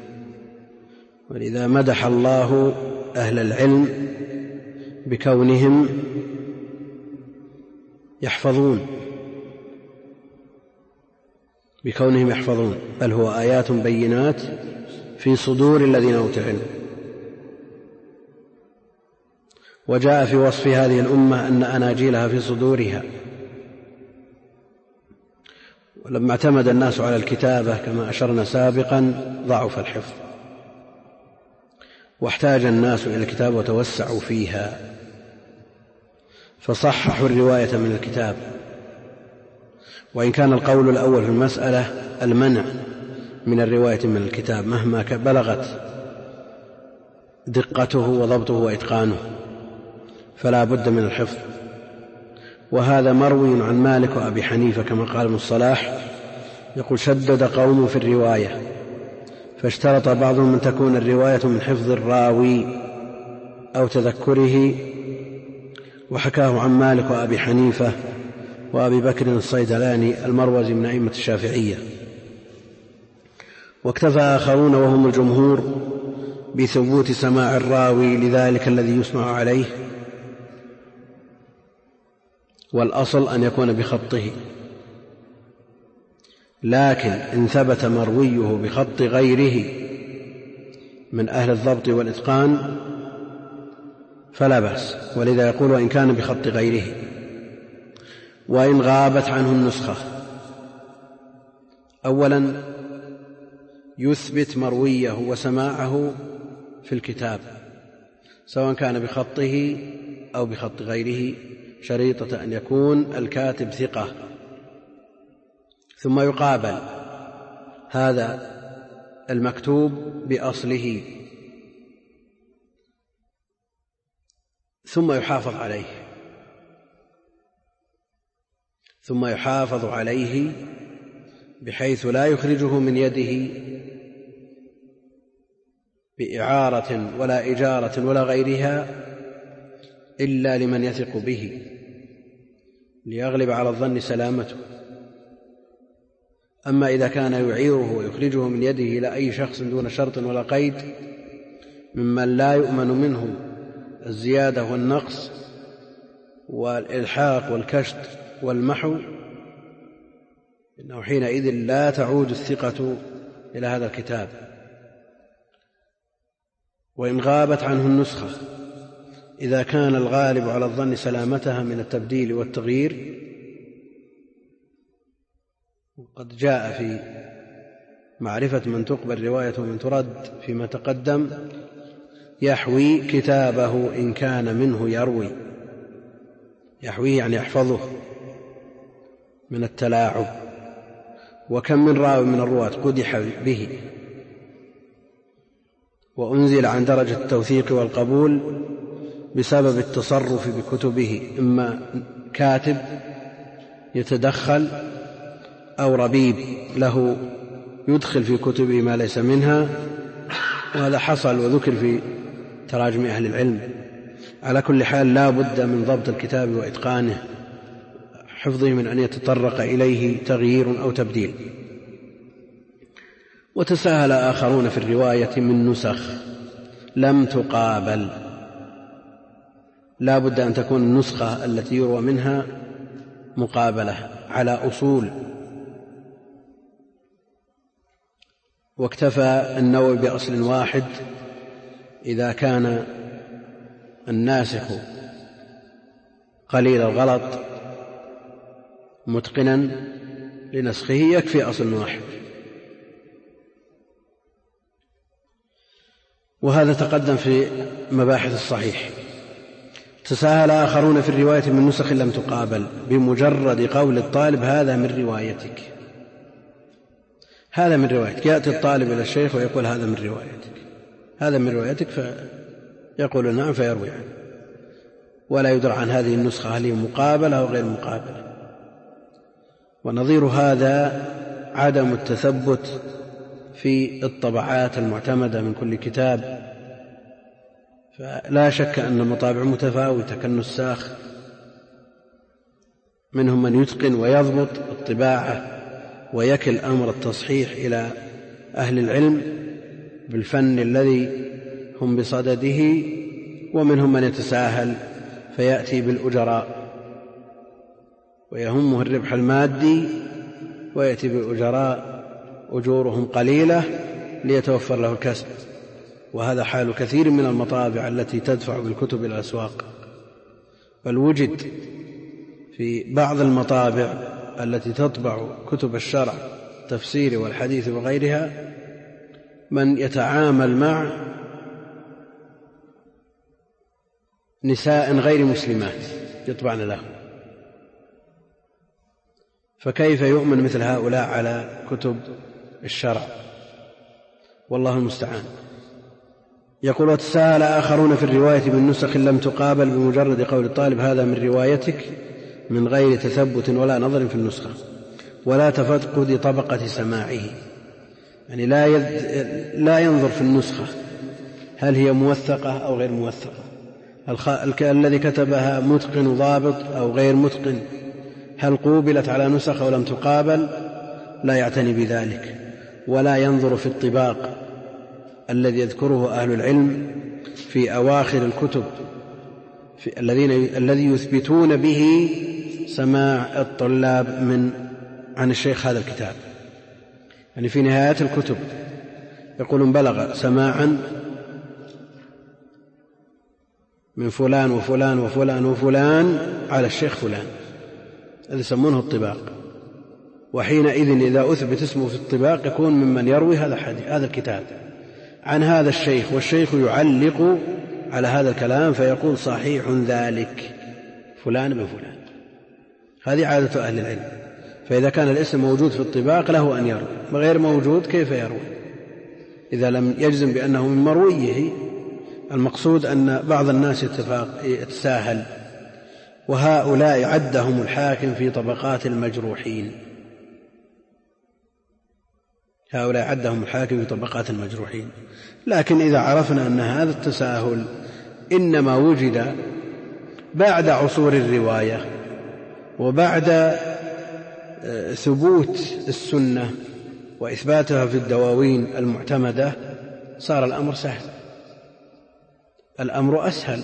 ولذا مدح الله أهل العلم بكونهم يحفظون بكونهم يحفظون بل هو آيات بينات في صدور الذين أوتوا العلم. وجاء في وصف هذه الأمة أن أناجيلها في صدورها. ولما اعتمد الناس على الكتابة كما أشرنا سابقا ضعف الحفظ، واحتاج الناس إلى الكتاب وتوسعوا فيها، فصححوا الرواية من الكتاب. وإن كان القول الأول في المسألة المنع من الرواية من الكتاب مهما بلغت دقته وضبطه وإتقانه، فلا بد من الحفظ. وهذا مروي عن مالك وأبي حنيفة كما قال ابن الصلاح، يقول: شدد قوم في الرواية فاشترط بعضهم أن تكون الرواية من حفظ الراوي أو تذكره، وحكاه عن مالك وأبي حنيفة وأبي بكر الصيدلاني المروزي من أئمة الشافعية. واكتفى آخرون وهم الجمهور بثبوت سماع الراوي لذلك الذي يسمع عليه، والأصل أن يكون بخطه. لكن إن ثبت مرويه بخط غيره من أهل الضبط والإتقان فلا بأس، ولذا يقول: وإن كان بخط غيره. وإن غابت عنه النسخة، أولا يثبت مرويه وسماعه في الكتاب سواء كان بخطه أو بخط غيره، شريطة أن يكون الكاتب ثقة. ثم يقابل هذا المكتوب بأصله، ثم يحافظ عليه ثم يحافظ عليه بحيث لا يخرجه من يده بإعارة ولا إجارة ولا غيرها إلا لمن يثق به ليغلب على الظن سلامته. أما إذا كان يعيره ويخرجه من يده إلى أي شخص دون شرط ولا قيد ممن لا يؤمن منه الزيادة والنقص والإلحاق والكشط والمحو، إنه حينئذ لا تعود الثقة إلى هذا الكتاب. وإن غابت عنه النسخة، إذا كان الغالب على الظن سلامتها من التبديل والتغيير، وقد جاء في معرفة من تقبل روايته ومن ترد فيما تقدم: يحوي كتابه إن كان منه يروي. يحويه يعني يحفظه من التلاعب. وكم من راوي من الرواة قدح به وأنزل عن درجة التوثيق والقبول بسبب التصرف بكتبه، إما كاتب يتدخل أو ربيب له يدخل في كتبه ما ليس منها، وهذا حصل وذكر في تراجم أهل العلم. على كل حال لا بد من ضبط الكتاب وإتقانه، حفظه من أن يتطرق إليه تغيير أو تبديل. وتساهل آخرون في الرواية من نسخ لم تقابل، لا بد أن تكون النسخة التي يروى منها مقابلة على أصول. واكتفى النووي بأصل واحد إذا كان الناسخ قليل الغلط متقنا لنسخه يكفي أصل واحد. وهذا تقدم في مباحث الصحيح. تساهل آخرون في الرواية من نسخ لم تقابل بمجرد قول الطالب هذا من روايتك، هذا من روايتك. يأتي الطالب إلى الشيخ ويقول هذا من روايتك، هذا من روايتك، فيقول نعم فيروي عنه، ولا يدرى عن هذه النسخة هل هي مقابلة أو غير مقابلة. ونظير هذا عدم التثبت في الطبعات المعتمدة من كل كتاب. فلا شك أن المطابع متفاوتة كالنساخ، منهم من يتقن ويضبط الطباعة ويكل أمر التصحيح إلى أهل العلم بالفن الذي هم بصدده، ومنهم من يتساهل فيأتي بالأجراء ويهمه الربح المادي ويأتي بالأجراء أجورهم قليلة ليتوفر له الكسب. وهذا حال كثير من المطابع التي تدفع بالكتب إلى الأسواق. بل وجد في بعض المطابع التي تطبع كتب الشرع التفسير والحديث وغيرها من يتعامل مع نساء غير مسلمات يطبعن له، فكيف يؤمن مثل هؤلاء على كتب الشرع؟ والله المستعان. يقول وتساهل آخرون في الرواية من نسخ لم تقابل بمجرد قول الطالب هذا من روايتك من غير تثبت ولا نظر في النسخة ولا تفقد طبقة سماعه، يعني لا, يد... لا ينظر في النسخة هل هي موثقة أو غير موثقة، الخ... الذي كتبها متقن ضابط أو غير متقن، هل قوبلت على نسخ ولم تقابل، لا يعتني بذلك. ولا ينظر في الطباق الذي يذكره أهل العلم في أواخر الكتب في الذين الذي يثبتون به سماع الطلاب من عن الشيخ هذا الكتاب. يعني في نهاية الكتب يقولون بلغ سماعا من فلان وفلان وفلان وفلان على الشيخ فلان، الذي يسمونه الطباق. وحينئذ إذا أثبت اسمه في الطباق يكون ممن يروي هذا الحديث هذا الكتاب عن هذا الشيخ، والشيخ يعلق على هذا الكلام فيقول صحيح ذلك فلان بن فلان. هذه عادة أهل العلم. فإذا كان الاسم موجود في الطباق له أن يروي، غير موجود كيف يروي إذا لم يجزم بأنه من مرويه؟ المقصود أن بعض الناس يتساهل، وهؤلاء عدهم الحاكم في طبقات المجروحين، هؤلاء عدهم الحاكم في طبقات المجروحين. لكن إذا عرفنا أن هذا التساهل إنما وجد بعد عصور الرواية وبعد ثبوت السنة وإثباتها في الدواوين المعتمدة، صار الأمر سهل، الأمر أسهل.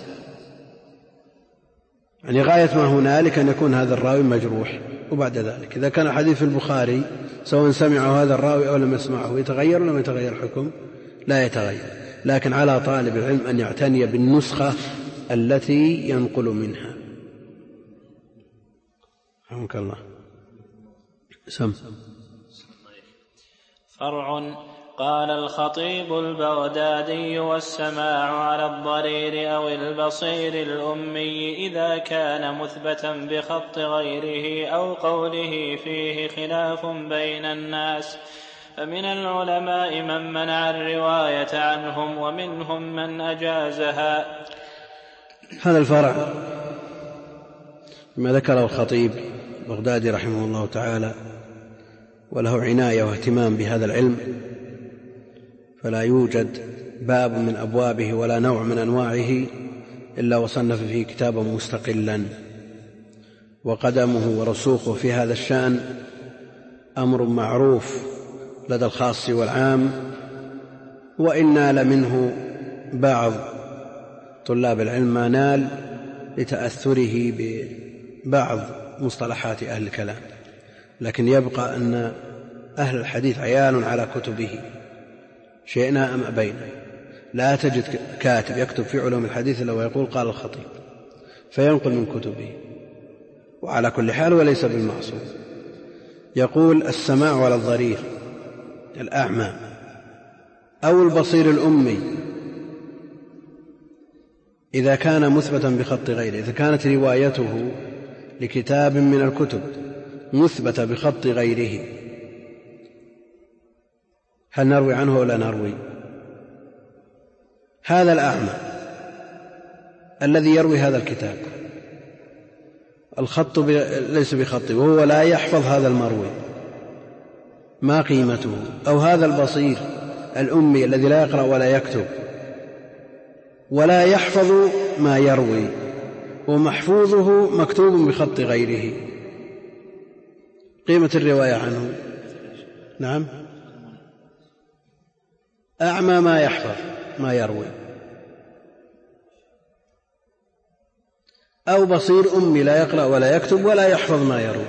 يعني غاية ما هنالك أن يكون هذا الراوي مجروح، وبعد ذلك إذا كان الحديث في البخاري سواء سمعه هذا الراوي أو لم يسمعه يتغير ولا ما يتغير الحكم؟ لا يتغير. لكن على طالب العلم أن يعتني بالنسخة التي ينقل منها. رحمك الله. سم. فرع. قال الخطيب البغدادي والسماع على الضرير أو البصير الأمي إذا كان مثبتا بخط غيره أو قوله فيه خلاف بين الناس، فمن العلماء من منع الرواية عنهم ومنهم من أجازها. هذا الفرع ما ذكره الخطيب البغدادي رحمه الله تعالى، وله عناية واهتمام بهذا العلم، فلا يوجد باب من أبوابه ولا نوع من أنواعه إلا وصنف فيه كتابا مستقلا. وقدمه ورسوخه في هذا الشأن أمر معروف لدى الخاص والعام، وإن نال منه بعض طلاب العلم ما نال لتأثره ببعض مصطلحات أهل الكلام، لكن يبقى أن أهل الحديث عيال على كتبه شئنا أم أبينا. لا تجد كاتب يكتب في علوم الحديث إلا ويقول قال الخطيب فينقل من كتبه، وعلى كل حال وليس بالمعصوم. يقول السماع على الضرير الأعمى أو البصير الأمي إذا كان مثبتا بخط غيره، إذا كانت روايته لكتاب من الكتب مثبتة بخط غيره هل نروي عنه ولا نروي؟ هذا الأعمى الذي يروي هذا الكتاب الخط ليس بخطه وهو لا يحفظ هذا المروي، ما قيمته؟ أو هذا البصير الأمي الذي لا يقرأ ولا يكتب ولا يحفظ ما يروي ومحفوظه مكتوب بخط غيره، قيمة الرواية عنه؟ نعم، أعمى ما يحفظ ما يروي، أو بصير أمي لا يقرأ ولا يكتب ولا يحفظ ما يروي.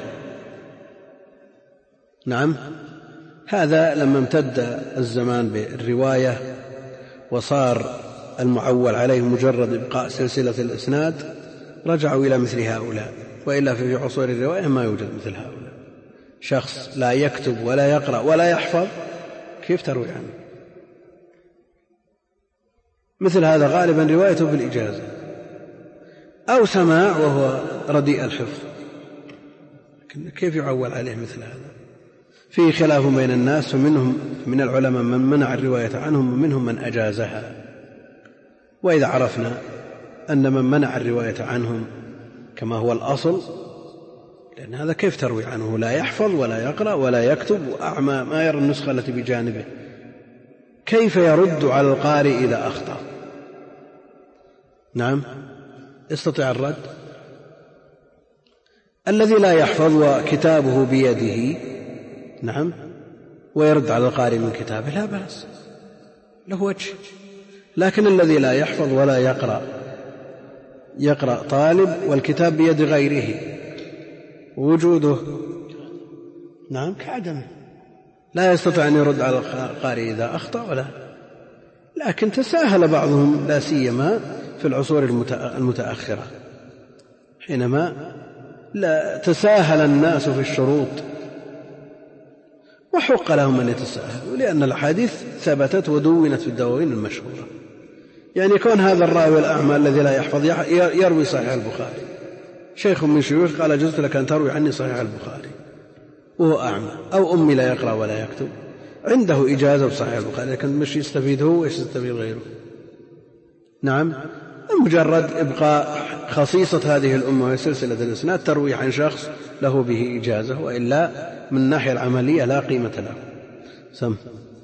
نعم، هذا لما امتد الزمان بالرواية وصار المعول عليه مجرد إبقاء سلسلة الإسناد رجعوا إلى مثل هؤلاء، وإلا في عصور الرواية ما يوجد مثل هؤلاء. شخص لا يكتب ولا يقرأ ولا يحفظ كيف تروي عنه؟ مثل هذا غالبا روايته بالإجازة أو سماع وهو رديء الحفظ، كيف يعول عليه مثل هذا؟ فيه خلاف بين الناس، ومنهم من العلماء من منع الرواية عنهم ومنهم من أجازها. وإذا عرفنا أن من منع الرواية عنهم كما هو الأصل، لأن هذا كيف تروي عنه؟ لا يحفظ ولا يقرأ ولا يكتب وأعمى ما يرى النسخة التي بجانبه، كيف يرد على القارئ إذا أخطأ؟ نعم، يستطيع الرد. الذي لا يحفظ وكتابه بيده نعم ويرد على القارئ من كتابه لا بأس، له وجه. لكن الذي لا يحفظ ولا يقرأ، يقرأ طالب والكتاب بيد غيره ووجوده نعم كعدمه، لا يستطيع أن يرد على القارئ إذا أخطأ ولا. لكن تساهل بعضهم لا سيما في العصور المتأخرة، حينما لا تساهل الناس في الشروط، وحق لهم أن يتساهلوا لأن الأحاديث ثبتت ودونت في الدواوين المشهورة. يعني يكون هذا الراوي الأعمى الذي لا يحفظ يروي صحيح البخاري، شيخ من شيوخ قال جزت لك أن تروي عني صحيح البخاري وهو أعمى، أو أمي لا يقرأ ولا يكتب عنده إجازة بصحيح البخاري، لكن مش يستفيد هو ويش يستفيد غيره. نعم، مجرد إبقاء خصيصة هذه الأمة وهي سلسلة الإسناد تروي عن شخص له به إجازة، وإلا من الناحية العملية لا قيمة له. سم.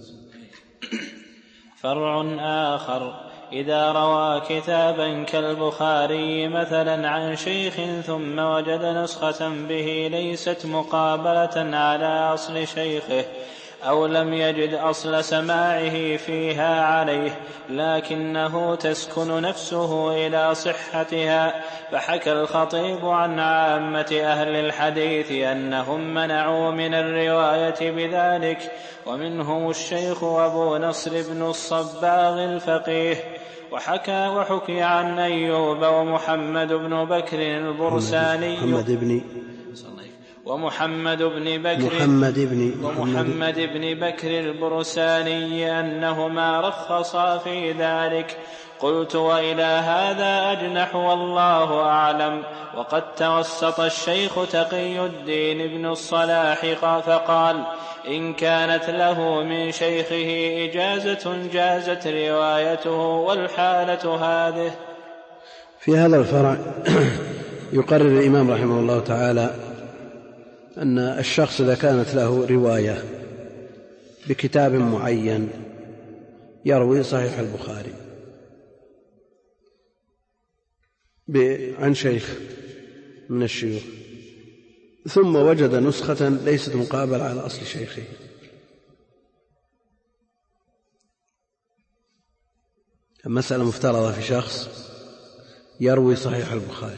فرع آخر: إذا روى كتابا كالبخاري مثلا عن شيخ ثم وجد نسخة به ليست مقابلة على أصل شيخه، أو لم يجد أصل سماعه فيها عليه لكنه تسكن نفسه إلى صحتها، فحكى الخطيب عن عامة أهل الحديث أنهم منعوا من الرواية بذلك، ومنهم الشيخ أبو نصر بن الصباغ الفقيه. وحكى وحكي عن أيوب ومحمد بن بكر البرساني محمد بن ومحمد بن بكر محمد بن ومحمد بن بكر البرساني أنهما رخصا في ذلك. قلت: وإلى هذا أجنح والله أعلم. وقد توسط الشيخ تقي الدين بن الصلاح فقال: إن كانت له من شيخه إجازة جازت روايته، والحالة هذه. في هذا الفرع يقرر الإمام رحمه الله تعالى أن الشخص إذا كانت له رواية بكتاب معين يروي صحيح البخاري عن شيخ من الشيوخ ثم وجد نسخة ليست مقابلة على أصل شيخه، المسألة مفترضة في شخص يروي صحيح البخاري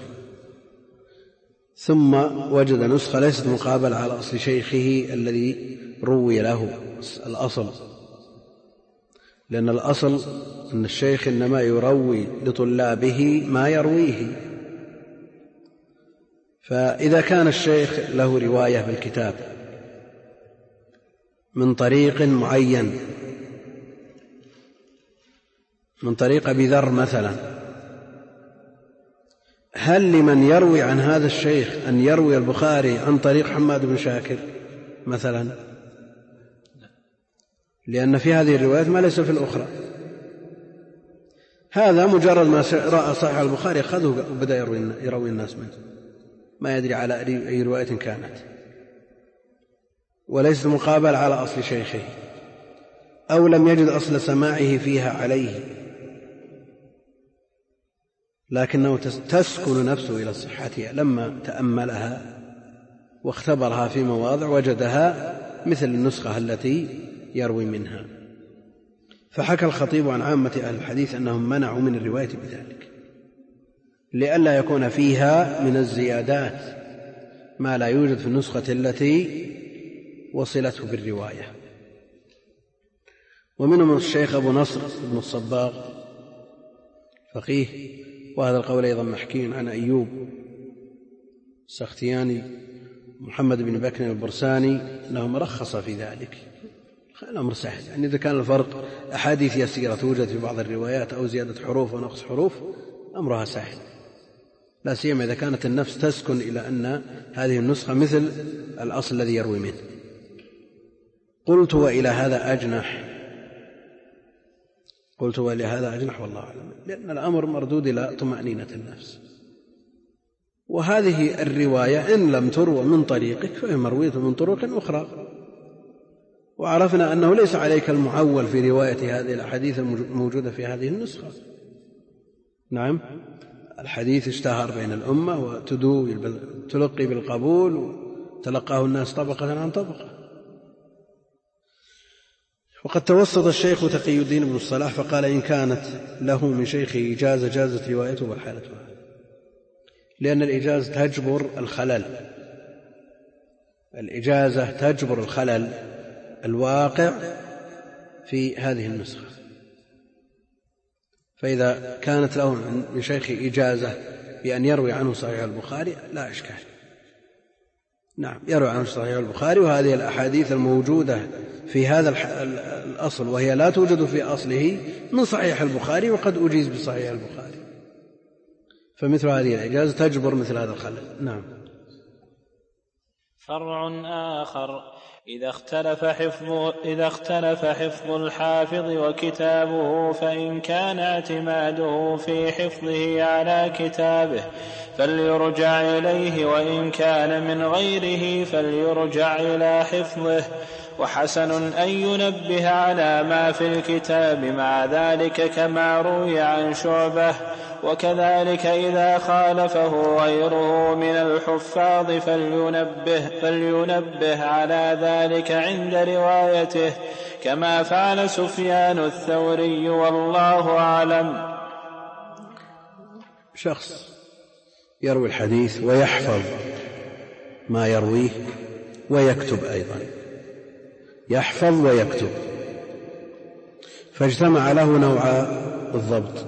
ثم وجد نسخة ليست مقابلة على أصل شيخه الذي روي له الأصل، لأن الأصل أن الشيخ إنما يروي لطلابه ما يرويه. فإذا كان الشيخ له رواية بالكتاب من طريق معين، من طريق أبي ذر مثلا، هل لمن يروي عن هذا الشيخ أن يروي البخاري عن طريق حماد بن شاكر مثلا؟ لأن في هذه الروايات ما ليس في الأخرى. هذا مجرد ما رأى صحيح البخاري أخذه وبدأ يروي الناس منه، ما يدري على أي رواية كانت، وليس مقابل على أصل شيخه، أو لم يجد أصل سماعه فيها عليه، لكنه تسكن نفسه إلى صحتها لما تأملها واختبرها في مواضع وجدها مثل النسخة التي يروي منها. فحكى الخطيب عن عامة أهل الحديث أنهم منعوا من الرواية بذلك لئلا يكون فيها من الزيادات ما لا يوجد في النسخة التي وصلته بالرواية. ومنهم الشيخ أبو نصر بن الصباغ فقيه، وهذا القول أيضا محكي عن أيوب السختياني محمد بن بكر البرساني، أنه رخص في ذلك. الأمر سهل، يعني إذا كان الفرق أحاديث يسيرة توجد في بعض الروايات أو زيادة حروف ونقص حروف أمرها سهل، لا سيما إذا كانت النفس تسكن إلى أن هذه النسخة مثل الأصل الذي يروي منه. قلت وإلى هذا أجنح قلت وإلى هذا أجنح والله أعلم، لأن الأمر مردود إلى طمأنينة النفس. وهذه الرواية إن لم تروى من طريقك فهي مروية من طرق أخرى، وعرفنا أنه ليس عليك المعول في رواية هذه الأحاديث الموجودة في هذه النسخة. نعم، الحديث اشتهر بين الأمة وتلقي بالقبول وتلقاه الناس طبقة عن طبقة. وقد توسط الشيخ تقي الدين بن الصلاح فقال إن كانت له من شيخه إجازة جازت روايته والحالتها، لأن الإجازة تجبر الخلل الإجازة تجبر الخلل الواقع في هذه النسخة. فإذا كانت له من شيخه إجازة بأن يروي عنه صحيح البخاري لا إشكال، نعم يروي عنه صحيح البخاري، وهذه الأحاديث الموجودة في هذا الأصل وهي لا توجد في أصله من صحيح البخاري وقد أجيز بصحيح البخاري، فمثل هذه الإجازة تجبر مثل هذا الخلل. نعم. فرع آخر: إذا اختلف حفظ إذا اختلف حفظ الحافظ وكتابه، فإن كان اعتماده في حفظه على كتابه فليرجع إليه، وإن كان من غيره فليرجع إلى حفظه. وحسن أن ينبه على ما في الكتاب مع ذلك كما روي عن شعبة، وكذلك إذا خالفه غيره من الحفاظ فلينبه, فلينبه على ذلك عند روايته كما فعل سفيان الثوري والله أعلم. شخص يروي الحديث ويحفظ ما يرويه ويكتب أيضا، يحفظ ويكتب، فاجتمع له نوع الضبط،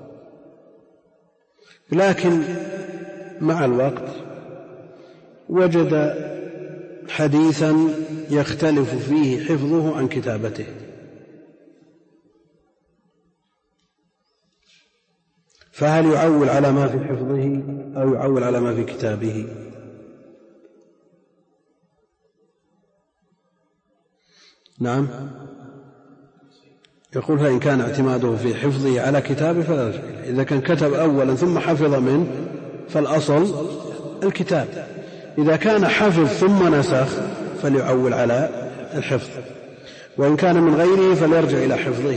لكن مع الوقت وجد حديثا يختلف فيه حفظه عن كتابته، فهل يعول على ما في حفظه أو يعول على ما في كتابه؟ نعم، يقول فإن كان اعتماده في حفظه على كتابه فلا يرجع إليه. إذا كان كتب أولا ثم حفظ منه فالأصل الكتاب، إذا كان حفظ ثم نسخ فليعول على الحفظ، وإن كان من غيره فليرجع إلى حفظه.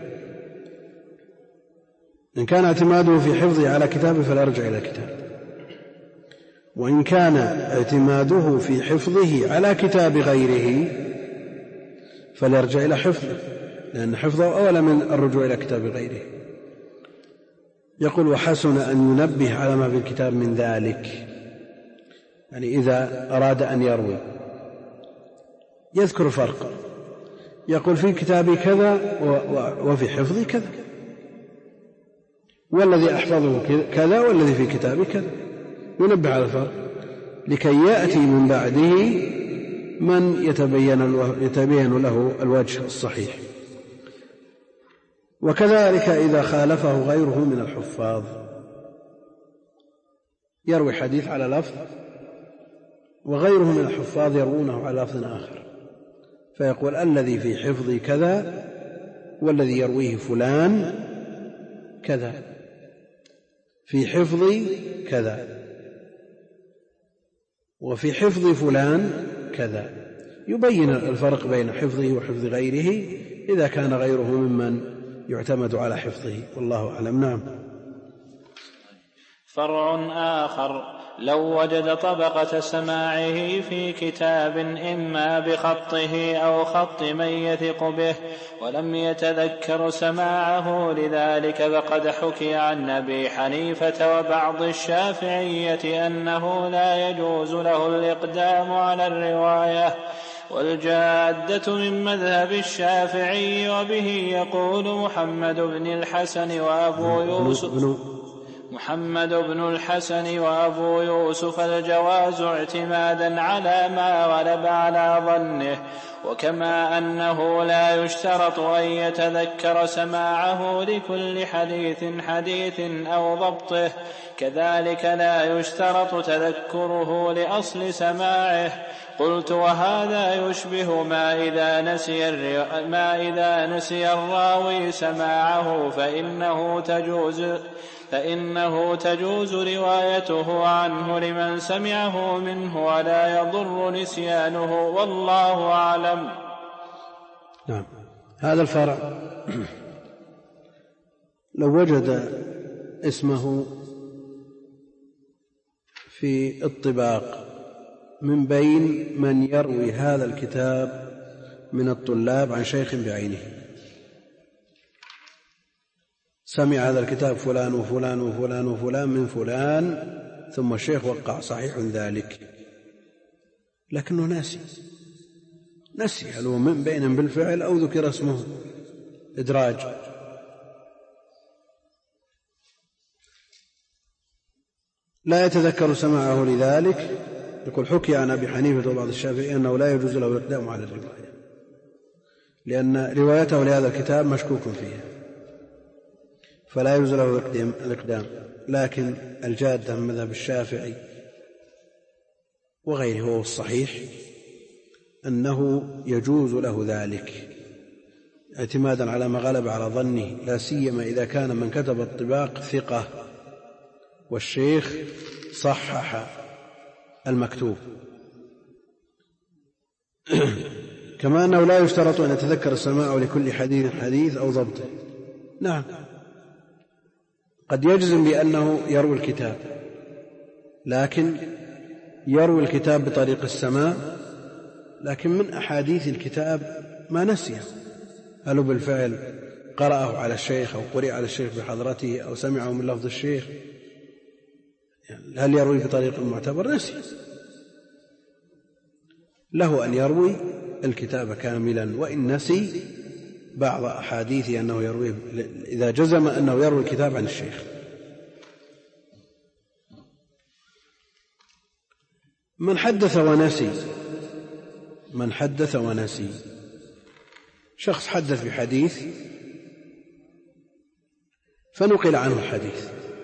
إن كان اعتماده في حفظه على كتابه فليرجع إلى كتابه، وإن كان اعتماده في حفظه على كتاب غيره فليرجع إلى حفظه، لأن حفظه أولى من الرجوع إلى كتاب غيره. يقول وحسن أن ينبه على ما في الكتاب من ذلك، يعني إذا أراد أن يروي يذكر فرق، يقول في كتابي كذا وفي حفظي كذا، والذي أحفظه كذا والذي في كتابي كذا، ينبه على الفرق لكي يأتي من بعده من يتبين, يتبين له الوجه الصحيح. وكذلك إذا خالفه غيره من الحفاظ، يروي حديث على لفظ وغيره من الحفاظ يروونه على لفظ آخر، فيقول الذي في حفظي كذا والذي يرويه فلان كذا، في حفظي كذا وفي حفظ فلان كذا، يبين الفرق بين حفظه وحفظ غيره إذا كان غيره ممن يعتمد على حفظه، والله أعلم. نعم. فرع آخر: لو وجد طبقة سماعه في كتاب إما بخطه أو خط من يثق به ولم يتذكر سماعه لذلك، فقد حكي عن أبي حنيفة وبعض الشافعية أنه لا يجوز له الإقدام على الرواية، والجادة من مذهب الشافعي، وبه يقول محمد بن الحسن وأبو يوسف محمد بن الحسن وأبو يوسف الجواز اعتمادا على ما غلب على ظنه، وكما أنه لا يشترط أن يتذكر سماعه لكل حديث حديث أو ضبطه، كذلك لا يشترط تذكره لأصل سماعه. قلت: وهذا يشبه ما إذا نسي, ما إذا نسي الراوي سماعه فإنه تجوز فإنه تجوز روايته عنه لمن سمعه منه ولا يضر نسيانه، والله أعلم. نعم. هذا الفرع لو وجد اسمه في الطباق من بين من يروي هذا الكتاب من الطلاب عن شيخ بعينه، سمع هذا الكتاب فلان وفلان وفلان وفلان من فلان، ثم الشيخ وقع صحيح ذلك لكنه ناسي نسي هل هو من بينهم بالفعل أو ذكر اسمه إدراج. لا يتذكر سماعه لذلك، يقول حكي عن أبي حنيفة وبعض الشافعي أنه لا يجوز له الإقدام على الرواية، لأن روايته لهذا الكتاب مشكوك فيها فلا يجوز له الإقدام. لكن الجادة من مذهب الشافعي وغيره هو الصحيح أنه يجوز له ذلك اعتمادا على ما غلب على ظنه، لا سيما إذا كان من كتب الطباق ثقة والشيخ صحح المكتوب. كما أنه لا يشترط أن يتذكر السماع لكل حديث حديث أو ضبطه. نعم، قد يجزم بأنه يروي الكتاب لكن يروي الكتاب بطريق السماع، لكن من أحاديث الكتاب ما نسيه، هل بالفعل قرأه على الشيخ أو قرئ على الشيخ بحضرته أو سمعه من لفظ الشيخ، هل يروي بطريق المعتبر؟ نسي، له أن يروي الكتاب كاملا، وإن نسي بعض أحاديث أنه يروي إذا جزم أنه يروي الكتاب عن الشيخ. من حدث ونسي من حدث ونسي شخص حدث بحديث فنقل عنه الحديث،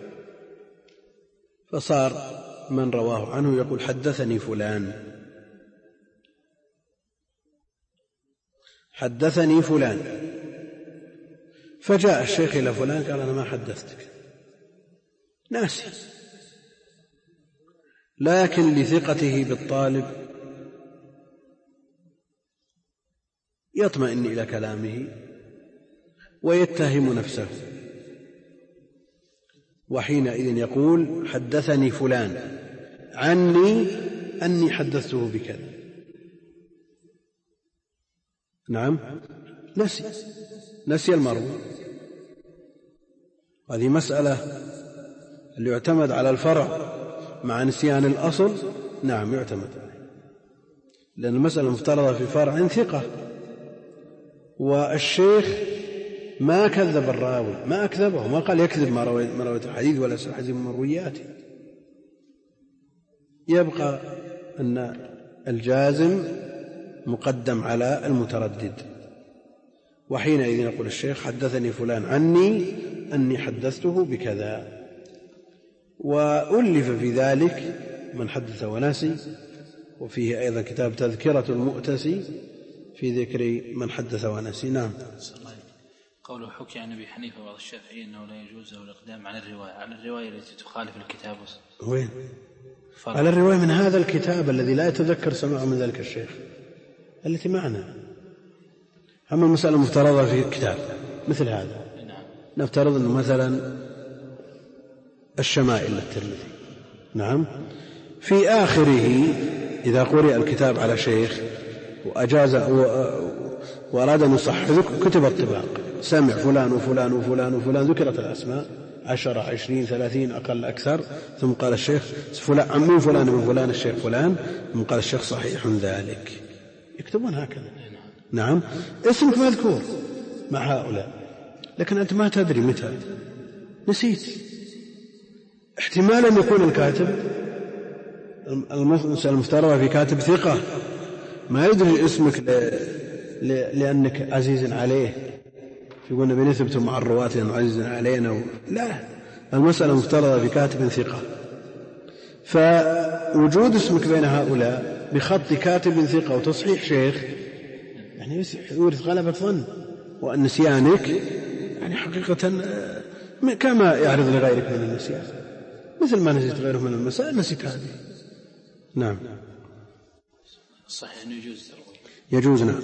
فصار من رواه عنه يقول حدثني فلان حدثني فلان، فجاء الشيخ إلى فلان قال أنا ما حدثتك، ناسي، لكن لثقته بالطالب يطمئن إلى كلامه ويتهم نفسه، وحينئذ يقول حدثني فلان عني أني حدثته بكذا. نعم، نسي نسي المروي. هذه مسألة اللي يعتمد على الفرع مع نسيان الأصل. نعم يعتمد عليه، لأن المسألة المفترضة في فرع ثقة، والشيخ ما كذب الراوي، ما أكذبه، ما قال يكذب ما رويت الحديث ولا يصح الحديث من مروياته. يبقى أن الجازم مقدم على المتردد، وحينئذ يقول الشيخ حدثني فلان عني أني حدثته بكذا. وألف في ذلك من حدث ونسي، وفيه أيضا كتاب تذكرة المؤتسي في ذكر من حدث ونسي. نعم. قوله حكي عن أبي حنيفة وبعض الشافعي أنه لا يجوز له الإقدام على الرواية، على الرواية التي تخالف الكتاب. وين؟ على الرواية من هذا الكتاب الذي لا يتذكر سماعه من ذلك الشيخ التي معنا. أما المسألة مفترضة في الكتاب مثل هذا، نفترض أنه مثلا الشمائل للترمذي، نعم، في آخره إذا قرئ الكتاب على شيخ وأجاز وأراد أن يصحح كتب الطباق، سمع فلان وفلان وفلان وفلان، ذكرت الأسماء عشرة عشرين ثلاثين أقل أكثر، ثم قال الشيخ فلان من فلان من فلان الشيخ فلان، ثم قال الشيخ صحيح ذلك، يكتبون هكذا. نعم، اسمك مذكور مع هؤلاء، لكن أنت ما تدري متى، نسيت. احتمال أن يكون الكاتب المفترض في كاتب ثقة ما يدري اسمك لأنك عزيز عليه، يقول نبي نثبت مع الرواة لأنه عزيز علينا، لا، المسألة مفترضة في كاتب ثقة. فوجود اسمك بين هؤلاء بخط كاتب ثقة وتصحيح شيخ يعني يورث غلبة ظن، وأن نسيانك يعني حقيقة كما يعرض لغيرك من النسيان، مثل ما نسيت غيره من المسائل نسيت هذه. نعم. صحيح أنه يجوز يجوز. نعم.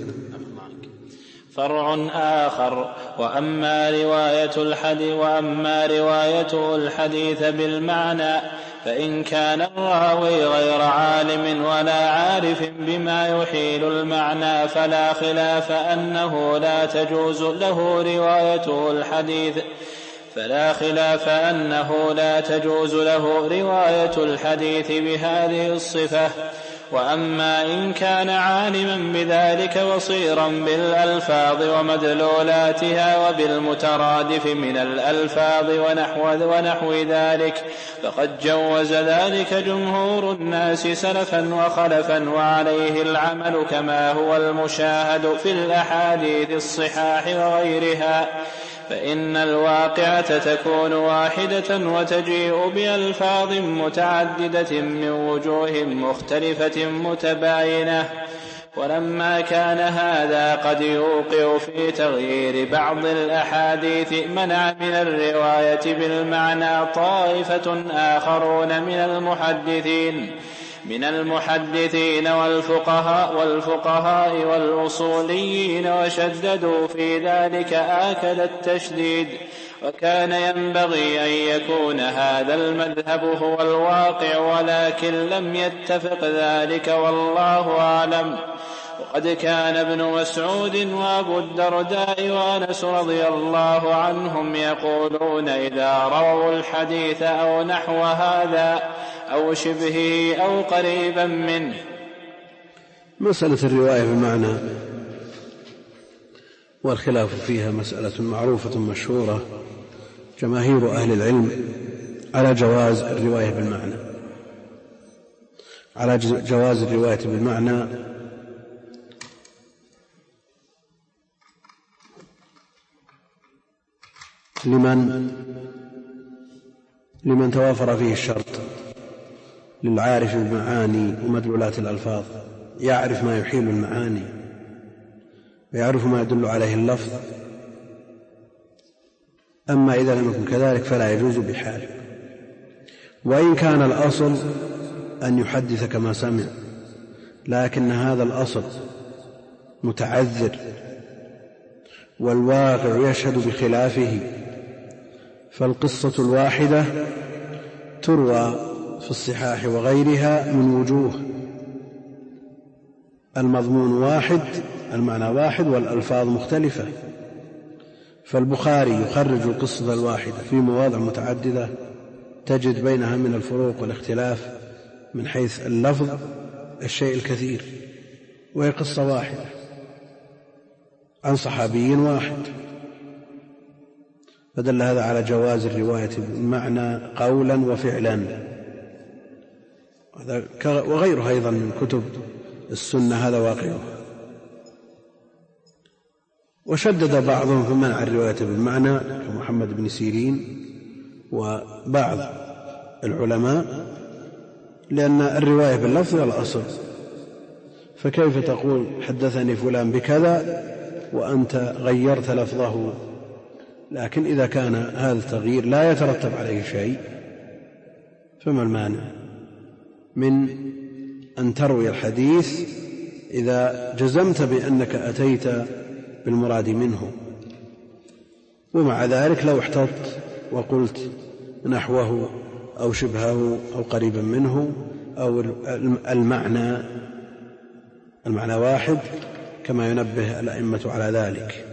فرع آخر: وأما رواية الحديث وأما روايته الحديث بالمعنى فإن كان الراوي غير عالم ولا عارف بما يحيل المعنى فلا خلاف أنه لا تجوز له روايته الحديث فلا خلاف أنه لا تجوز له رواية الحديث بهذه الصفة. وأما إن كان عالما بذلك بصيرا بالألفاظ ومدلولاتها وبالمترادف من الألفاظ ونحو, ونحو ذلك فقد جوز ذلك جمهور الناس سلفا وخلفا، وعليه العمل كما هو المشاهد في الأحاديث الصحاح وغيرها. فإن الواقعة تكون واحدة وتجيء بألفاظ متعددة من وجوه مختلفة متباينة، ولما كان هذا قد يوقع في تغيير بعض الأحاديث منع من الرواية بالمعنى طائفة آخرون من المحدثين من المحدثين والفقهاء والفقهاء والأصوليين، وشددوا في ذلك آكد التشديد. وكان ينبغي أن يكون هذا المذهب هو الواقع، ولكن لم يتفق ذلك والله أعلم. وقد كان ابن مسعود وأبو الدرداء وأنس رضي الله عنهم يقولون إذا رووا الحديث أو نحو هذا أو شبهه أو قريبا منه. مسألة الرواية بمعنى والخلاف فيها مسألة معروفة مشهورة، جماهير أهل العلم على جواز الرواية بالمعنى، على جواز الرواية بالمعنى لمن لمن توافر فيه الشرط، للعارف بالمعاني ومدلولات الألفاظ، يعرف ما يحيل المعاني ويعرف ما يدل عليه اللفظ. أما إذا لم يكن كذلك فلا يجوز بحال. وإن كان الأصل أن يحدث كما سمع، لكن هذا الأصل متعذر والواقع يشهد بخلافه، فالقصة الواحدة تروى في الصحاح وغيرها من وجوه، المضمون واحد، المعنى واحد، والألفاظ مختلفة. فالبخاري يخرج القصة الواحدة في مواضع متعددة تجد بينها من الفروق والاختلاف من حيث اللفظ الشيء الكثير، وهي قصة واحدة. عن صحابي واحد، فدل هذا على جواز الرواية بالمعنى قولا وفعلا، وغيرها أيضا من كتب السنة هذا واقعه. وشدد بعضهم في منع الرواية بالمعنى كمحمد بن سيرين وبعض العلماء، لأن الرواية باللفظ الأصل، فكيف تقول حدثني فلان بكذا وأنت غيرت لفظه؟ لكن إذا كان هذا التغيير لا يترتب عليه شيء فما المانع من أن تروي الحديث إذا جزمت بأنك أتيت بالمراد منه. ومع ذلك لو احتطت وقلت نحوه أو شبهه أو قريبا منه أو المعنى المعنى واحد كما ينبه الأئمة على ذلك.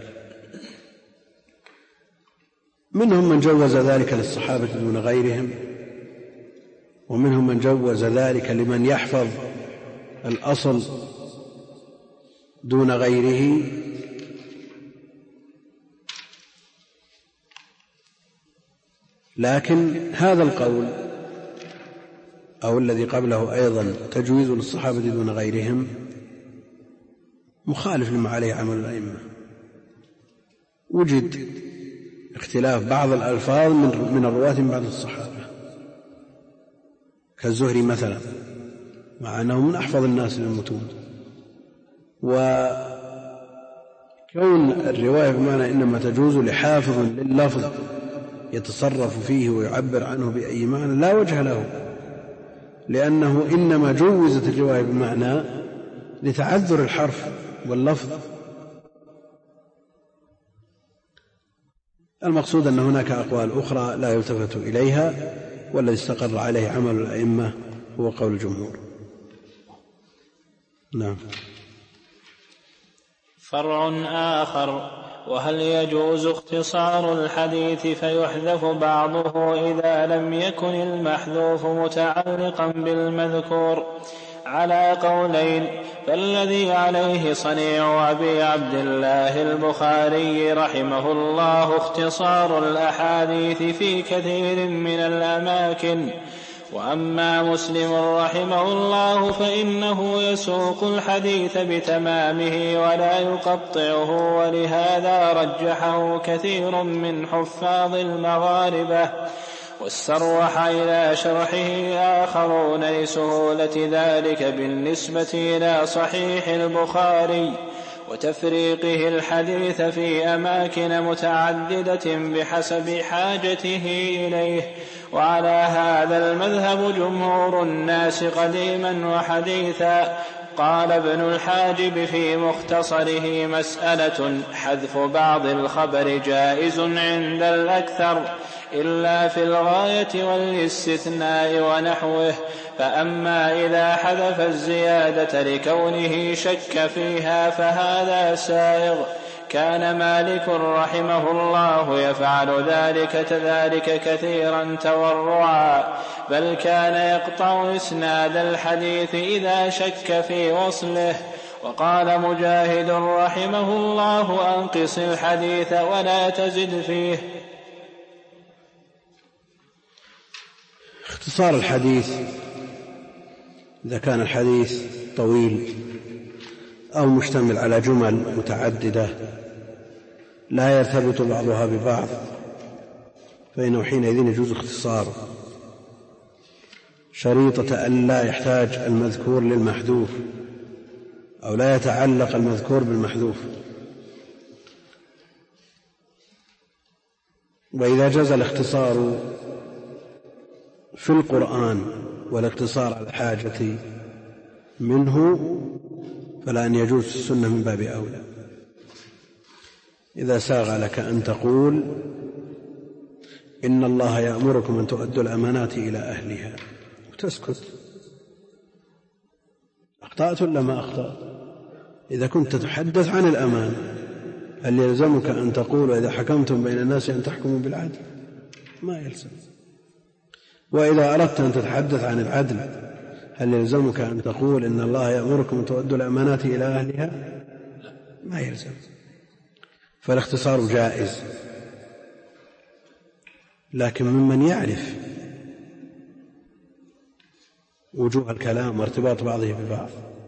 منهم من جوز ذلك للصحابة دون غيرهم، ومنهم من جوز ذلك لمن يحفظ الأصل دون غيره. لكن هذا القول أو الذي قبله أيضا تجويز للصحابة دون غيرهم مخالف لما عليه عمل الأئمة. وجد اختلاف بعض الألفاظ من الرواة من بعض الصحابة كالزهري مثلا، مع أنه من أحفظ الناس للمتون. وكون الرواية بمعنى إنما تجوز لحافظ لللفظ يتصرف فيه ويعبر عنه بأي معنى لا وجه له، لأنه إنما جوزت الرواية بمعنى لتعذر الحرف واللفظ. المقصود أن هناك أقوال أخرى لا يلتفت إليها، والذي استقر عليه عمل الأئمة هو قول الجمهور. نعم. فرع آخر: وهل يجوز اختصار الحديث فيحذف بعضه إذا لم يكن المحذوف متعلقا بالمذكور؟ على قولين، فالذي عليه صنيع أبي عبد الله البخاري رحمه الله اختصار الأحاديث في كثير من الأماكن، وأما مسلم رحمه الله فإنه يسوق الحديث بتمامه ولا يقطعه، ولهذا رجحه كثير من حفاظ المغاربة، واستروح إلى شرحه آخرون لسهولة ذلك بالنسبة إلى صحيح البخاري وتفريقه الحديث في أماكن متعددة بحسب حاجته إليه. وعلى هذا المذهب جمهور الناس قديما وحديثا. قال ابن الحاجب في مختصره: مسألة حذف بعض الخبر جائز عند الأكثر إلا في الغاية والاستثناء ونحوه، فأما إذا حذف الزيادة لكونه شك فيها فهذا سائغ. كان مالك رحمه الله يفعل ذلك كذلك كثيرا تورعا، بل كان يقطع إسناد الحديث إذا شك في وصله. وقال مجاهد رحمه الله: أنقص الحديث ولا تزد فيه. اختصار الحديث إذا كان الحديث طويل أو مشتمل على جمل متعددة لا يرتبط بعضها ببعض فإنه حينئذ يجوز اختصاره، شريطة أن لا يحتاج المذكور للمحذوف أو لا يتعلق المذكور بالمحذوف. وإذا جاز الاختصار في القرآن والاقتصار على الحاجة منه فلا أن يجوز في السنة من باب أولى. إذا ساغ لك أن تقول إن الله يأمركم أن تؤدوا الأمانات إلى أهلها وتسكت، أخطأت ولا ما أخطأت؟ إذا كنت تتحدث عن الأمانة هل يلزمك أن تقول إذا حكمتم بين الناس أن تحكموا بالعدل؟ ما يلزم. وإذا أردت أن تتحدث عن العدل هل يلزمك أن تقول إن الله يأمركم أن تؤدوا الأمانات إلى أهلها؟ ما يلزم. فالاختصار جائز، لكن ممن يعرف وجوه الكلام وارتباط بعضه ببعض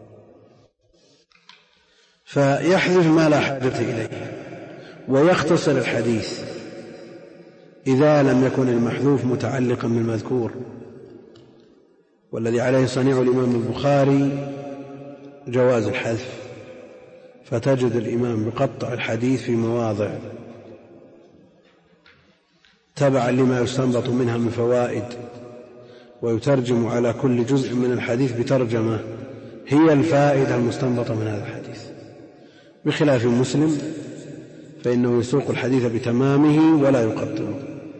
فيحذف ما لا حاجة إليه ويختصر الحديث إذا لم يكن المحذوف متعلقا بالمذكور، والذي عليه صنيع الإمام البخاري جواز الحذف، فتجد الإمام بقطع الحديث في مواضع تبعا لما يستنبط منها من فوائد، ويترجم على كل جزء من الحديث بترجمة هي الفائدة المستنبطة من هذا الحديث، بخلاف مسلم فإنه يسوق الحديث بتمامه ولا يقطعه.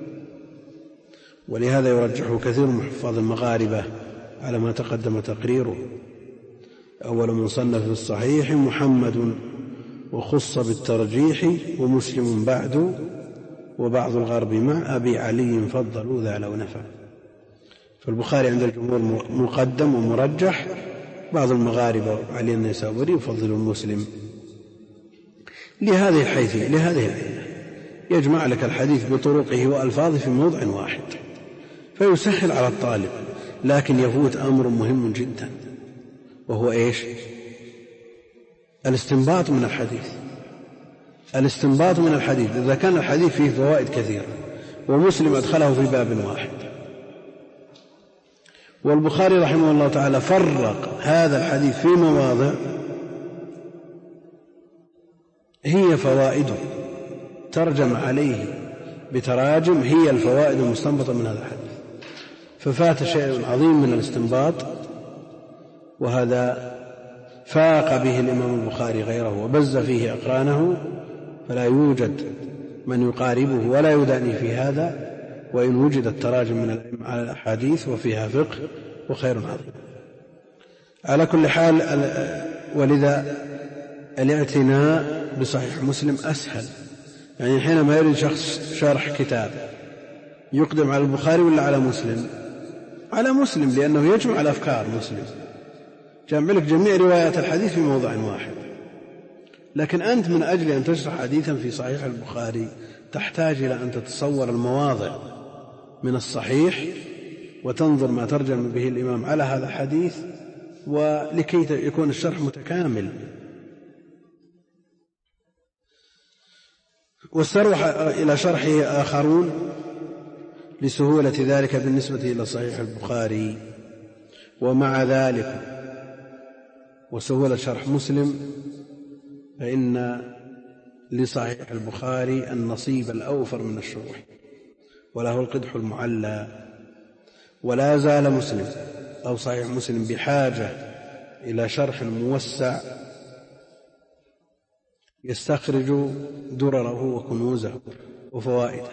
ولهذا يرجح كثير من حفاظ المغاربة على ما تقدم تقريره. أول من صنف في الصحيح محمد وخص بالترجيح، ومسلم بعد، وبعض الغرب مع أبي علي فضلوا ذا لو نفع. فالبخاري عند الجمهور مقدم ومرجح، بعض المغاربة علي النيسابوري يفضل المسلم لهذه الحيثية لهذه العلة، يجمع لك الحديث بطرقه وألفاظه في موضع واحد فيسهل على الطالب، لكن يفوت أمر مهم جدا، وهو إيش؟ الاستنباط من الحديث. الاستنباط من الحديث إذا كان الحديث فيه فوائد كثيرة ومسلم أدخله في باب واحد، والبخاري رحمه الله تعالى فرق هذا الحديث في مواضع هي فوائده ترجم عليه بتراجم هي الفوائد المستنبطة من هذا الحديث، ففات شيء عظيم من الاستنباط، وهذا فاق به الإمام البخاري غيره وبز فيه أقرانه، فلا يوجد من يقاربه ولا يداني في هذا، وإن وجدت تراجم من العلم على الأحاديث وفيها فقه وخير عظيم. على كل حال، ولذا الاعتناء بصحيح مسلم أسهل. يعني حينما يريد شخص شرح كتاب يقدم على البخاري ولا على مسلم؟ على مسلم، لأنه يجمع الأفكار. مسلم جمع لك جميع روايات الحديث في موضع واحد. لكن أنت من أجل أن تشرح حديثا في صحيح البخاري تحتاج إلى أن تتصور المواضع من الصحيح وتنظر ما ترجم به الإمام على هذا الحديث، ولكي يكون الشرح متكامل. واستروح إلى شرحه آخرون لسهولة ذلك بالنسبة إلى صحيح البخاري. ومع ذلك وسهولة شرح مسلم فإن لصحيح البخاري النصيب الأوفر من الشروح، وله القدح المعلى. ولا زال مسلم أو صحيح مسلم بحاجة إلى شرح موسع يستخرج درره وكنوزه وفوائده.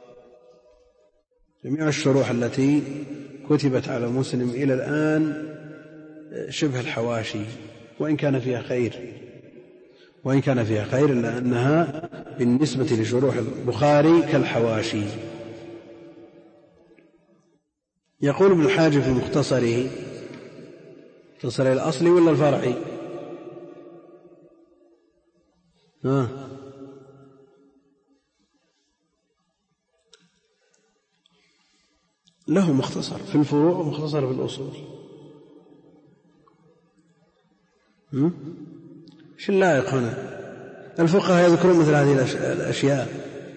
جميع الشروح التي كتبت على مسلم إلى الآن شبه الحواشي، وإن كان فيها خير وإن كان فيها خير إلا أنها بالنسبة لشروح البخاري كالحواشي. يقول ابن الحاجب في مختصره، مختصر الأصلي ولا الفرعي؟ ها له مختصر في الفروع ومختصر في الأصول. ايش اللائق هنا؟ الفقهاء يذكرون مثل هذه الأشياء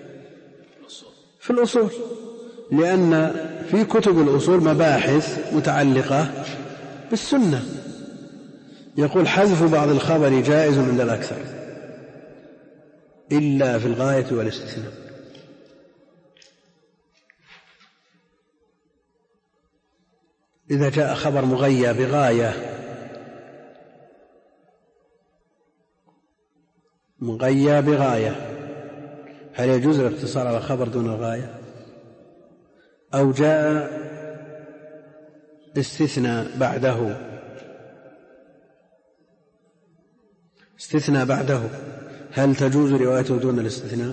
في الأصول، لأن في كتب الأصول مباحث متعلقة بالسنة. يقول حذف بعض الخبر جائز عند الأكثر إلا في الغاية والاستثناء. إذا جاء خبر مغيى بغاية مغيى بغاية هل يجوز الاقتصار على خبر دون الغاية؟ أو جاء استثناء بعده استثناء بعده هل تجوز روايته دون الاستثناء؟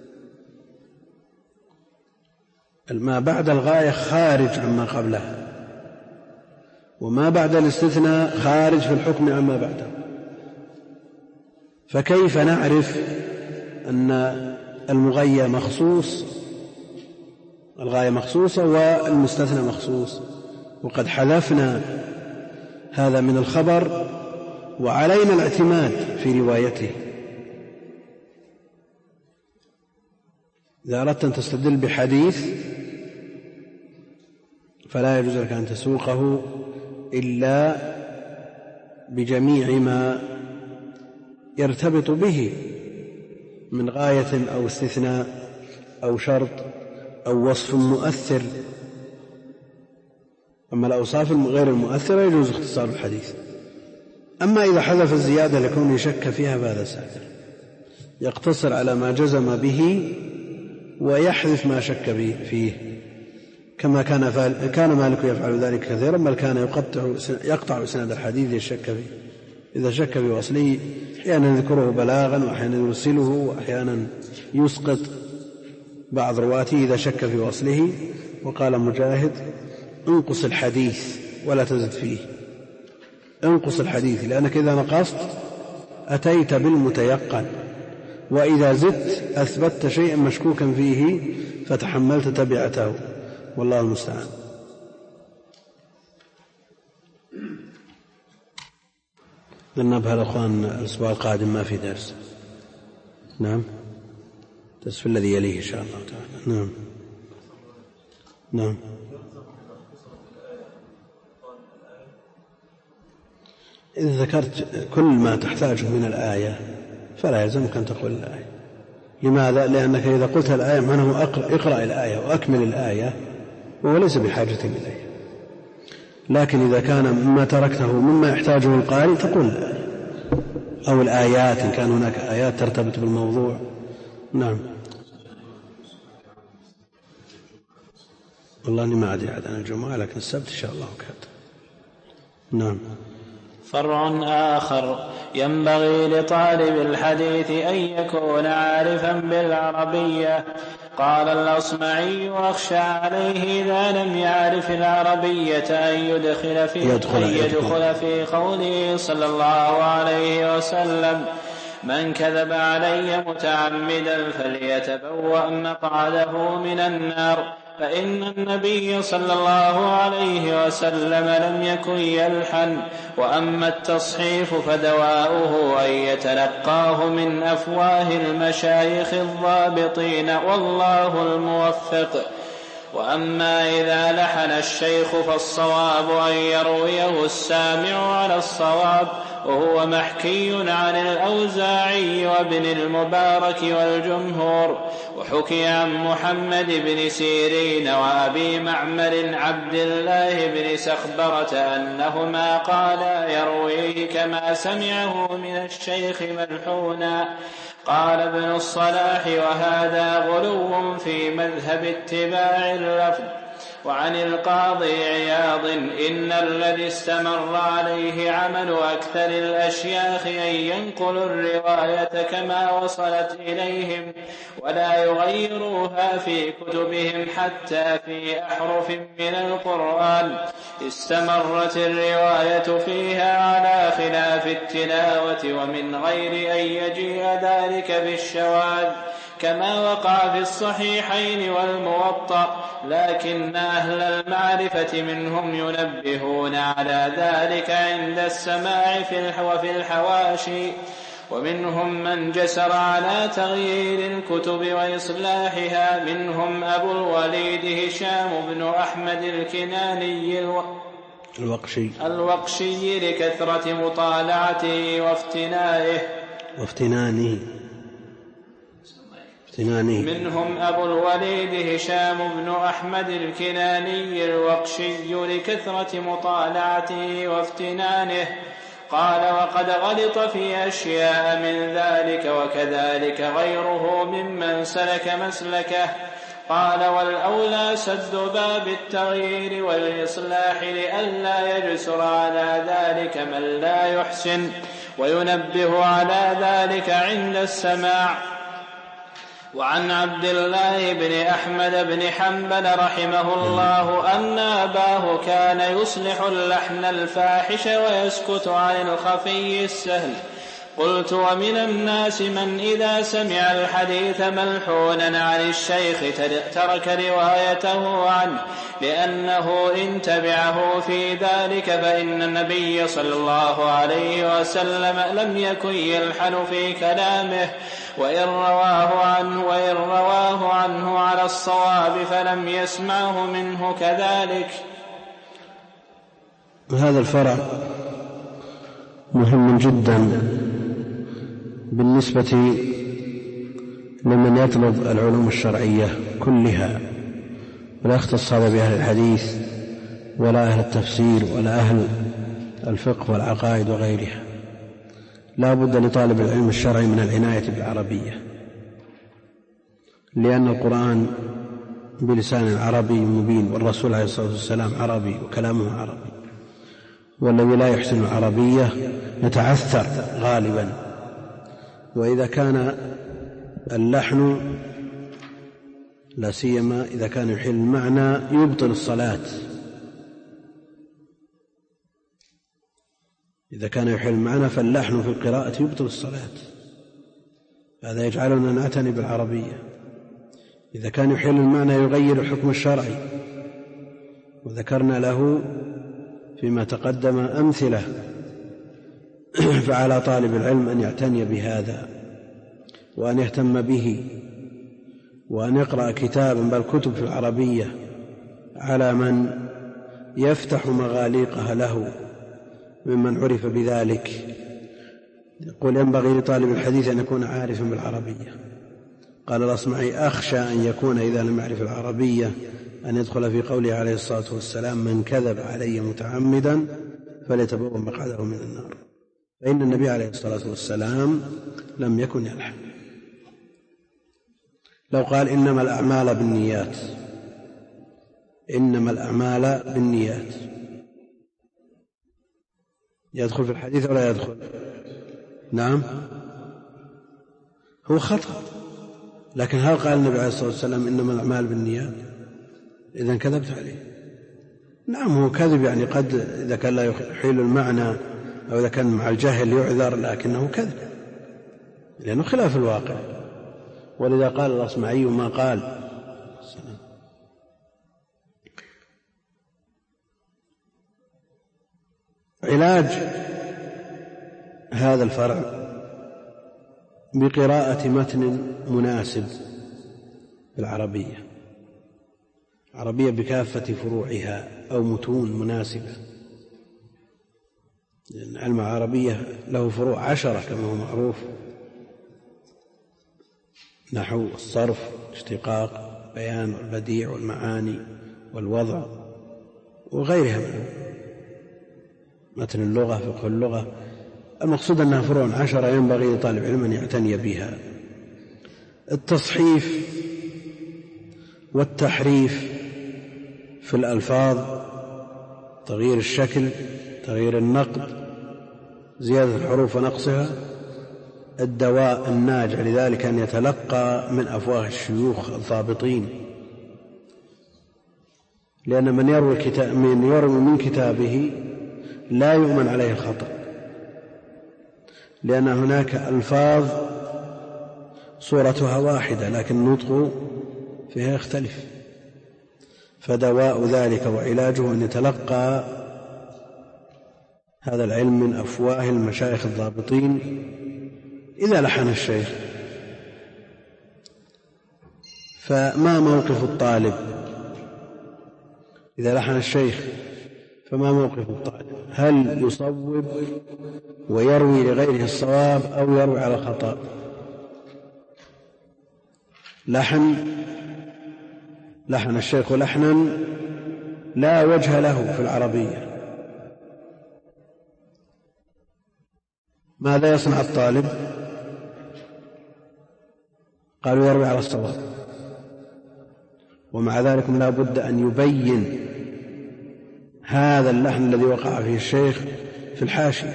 ما بعد الغاية خارج عما قبله، وما بعد الاستثناء خارج في الحكم عما بعده. فكيف نعرف أن المغيى مخصوص، الغاية مخصوصة والمستثنى مخصوص، وقد حذفنا هذا من الخبر وعلينا الاعتماد في روايته. إذا أردت أن تستدل بحديث فلا يجوز لك أن تسوقه إلا بجميع ما يرتبط به من غاية أو استثناء أو شرط أو وصف مؤثر. أما الأوصاف غير المؤثرة يجوز اختصار الحديث. أما إذا حذف الزيادة لكونه شك فيها فهذا ساتر، يقتصر على ما جزم به ويحذف ما شك فيه، كما كان كان مالك يفعل ذلك كثيرا، بل كان يقطع يقطع سند الحديث يشك فيه إذا شك في وصله، أحيانا يذكره بلاغا وأحيانا يرسله وأحيانا يسقط بعض رواته إذا شك في وصله. وقال مجاهد: انقص الحديث ولا تزد فيه، انقص الحديث، لأنك إذا نقصت أتيت بالمتيقن، وإذا زدت أثبتت شيئا مشكوكا فيه فتحملت تبعته، والله المستعان. ننبه الأخوان الأسبوع القادم ما في درس. نعم، درس في الذي يليه إن شاء الله تعالى. نعم نعم إذا ذكرت كل ما تحتاجه من الآية فلا يلزمك أن تقول الآية. لماذا؟ لأنك إذا قلت الآية معناه أقرأ, اقرأ الآية وأكمل الآية، وهو ليس بحاجة إليه. لكن إذا كان مما تركته مما يحتاجه القارئ تقول الآية أو الآيات إن كان هناك آيات ترتبط بالموضوع. نعم. والله أني ما أدري عن الجمعة، لكن السبت إن شاء الله وكذا. نعم. فرع آخر: ينبغي لطالب الحديث أن يكون عارفا بالعربية. قال الأصمعي: أخشى عليه إذا لم يعرف العربية أن يدخل في, يدخل, أن يدخل في قوله صلى الله عليه وسلم: من كذب علي متعمدا فليتبوأ مقعده من النار، فإن النبي صلى الله عليه وسلم لم يكن يلحن. وأما التصحيف فدواؤه أن يتلقاه من أفواه المشايخ الضابطين، والله الموفق. وأما إذا لحن الشيخ فالصواب أن يرويه السامع على الصواب، وهو محكي عن الأوزاعي وابن المبارك والجمهور. وحكي عن محمد بن سيرين وأبي معمر عبد الله بن سخبرة أنهما قالا يرويه كما سمعه من الشيخ ملحونا. قال ابن الصلاح: وهذا غلو في مذهب اتباع اللفظ. وعن القاضي عياض: إن الذي استمر عليه عمل أكثر الأشياخ أن ينقلوا الرواية كما وصلت إليهم ولا يغيروها في كتبهم حتى في أحرف من القرآن استمرت الرواية فيها على خلاف التلاوة، ومن غير أن يجيء ذلك بالشواذ كما وقع في الصحيحين والموطأ. لكن أهل المعرفة منهم ينبهون على ذلك عند السماع وفي الحواشي. ومنهم من جسر على تغيير الكتب وإصلاحها، منهم أبو الوليد هشام بن أحمد الكناني الوقشي, الوقشي لكثرة مطالعته وافتنائه وافتنانه منهم أبو الوليد هشام بن أحمد الكناني الوقشي لكثرة مطالعته وافتنانه. قال: وقد غلط في أشياء من ذلك، وكذلك غيره ممن سلك مسلكه. قال: والأولى سد باب التغيير والإصلاح لئلا يجسر على ذلك من لا يحسن، وينبه على ذلك عند السماع. وعن عبد الله بن أحمد بن حنبل رحمه الله أن أباه كان يصلح اللحن الفاحش ويسكت عن الخفي السهل، قلت ومن الناس من إذا سمع الحديث ملحونا عن الشيخ ترك روايته عنه لأنه إن تبعه في ذلك، فإن النبي صلى الله عليه وسلم لم يكن يلحن في كلامه، وإن رواه عنه, وإن رواه عنه على الصواب فلم يسمعه منه كذلك. هذا الفرع مهم جدا بالنسبة لمن يطلب العلوم الشرعية كلها، ولا يختص هذا بأهل الحديث ولا أهل التفسير ولا أهل الفقه والعقائد وغيرها. لا بد لطالب العلم الشرعي من العناية بالعربية، لأن القرآن بلسان عربي مبين، والرسول عليه الصلاة والسلام عربي وكلامه عربي، والذي لا يحسن العربية يتعثر غالبا. وإذا كان اللحن لا سيما إذا كان يحيل المعنى يبطل الصلاة، إذا كان يحيل المعنى فاللحن في القراءة يبطل الصلاة. هذا يجعلنا نعتني بالعربية. إذا كان يحيل المعنى يغير الحكم الشرعي، وذكرنا له فيما تقدم أمثلة، فعلى طالب العلم أن يعتني بهذا وأن يهتم به، وأن يقرأ كتابا بل كتب في العربية على من يفتح مغاليقها له ممن عرف بذلك. يقول ينبغي لطالب الحديث أن يكون عارفا بالعربية. قال الأصمعي أخشى أن يكون إذا لم يعرف العربية أن يدخل في قوله عليه الصلاة والسلام من كذب علي متعمدا فليتبوأ مقعده من النار، فإن النبي عليه الصلاة والسلام لم يكن يلحن. لو قال إنما الأعمال بالنيات، إنما الأعمال بالنيات، يدخل في الحديث ولا يدخل؟ نعم، هو خطأ، لكن هل قال النبي عليه الصلاة والسلام إنما الأعمال بالنيات؟ إذن كذبت عليه. نعم هو كذب، يعني قد إذا كان لا يحيل المعنى أو إذا كان مع الجهل يعذر، لكنه كذب لأنه خلاف الواقع. ولذا قال الأصمعي ما قال. علاج هذا الفرع بقراءة متن مناسب بالعربية، عربية بكافة فروعها أو متون مناسبة، لأن علم العربية له فروع عشرة كما هو معروف: نحو، الصرف، الاشتقاق، بيان، والبديع، والمعاني، والوضع، وغيرها من متن اللغة، فقه اللغة. المقصود أنها فروع عشرة ينبغي لطالب علم أن يعتني بها. التصحيف والتحريف في الألفاظ، تغيير الشكل، تغيير النقد، زيادة الحروف ونقصها، الدواء الناجع لذلك أن يتلقى من أفواه الشيوخ الضابطين، لأن من يروي, كتاب من يروي من كتابه لا يؤمن عليه الخطأ، لأن هناك ألفاظ صورتها واحدة لكن النطق فيها يختلف. فدواء ذلك وعلاجه أن يتلقى هذا العلم من أفواه المشايخ الضابطين. إذا لحن الشيخ فما موقف الطالب؟ إذا لحن الشيخ فما موقف الطالب؟ هل يصوب ويروي لغيره الصواب أو يروي على الخطأ؟ لحن لحن الشيخ لحنا لا وجه له في العربية، ماذا يصنع الطالب؟ قالوا يروي على الصواب، ومع ذلك لا بد أن يبين هذا اللحن الذي وقع فيه الشيخ في الحاشية،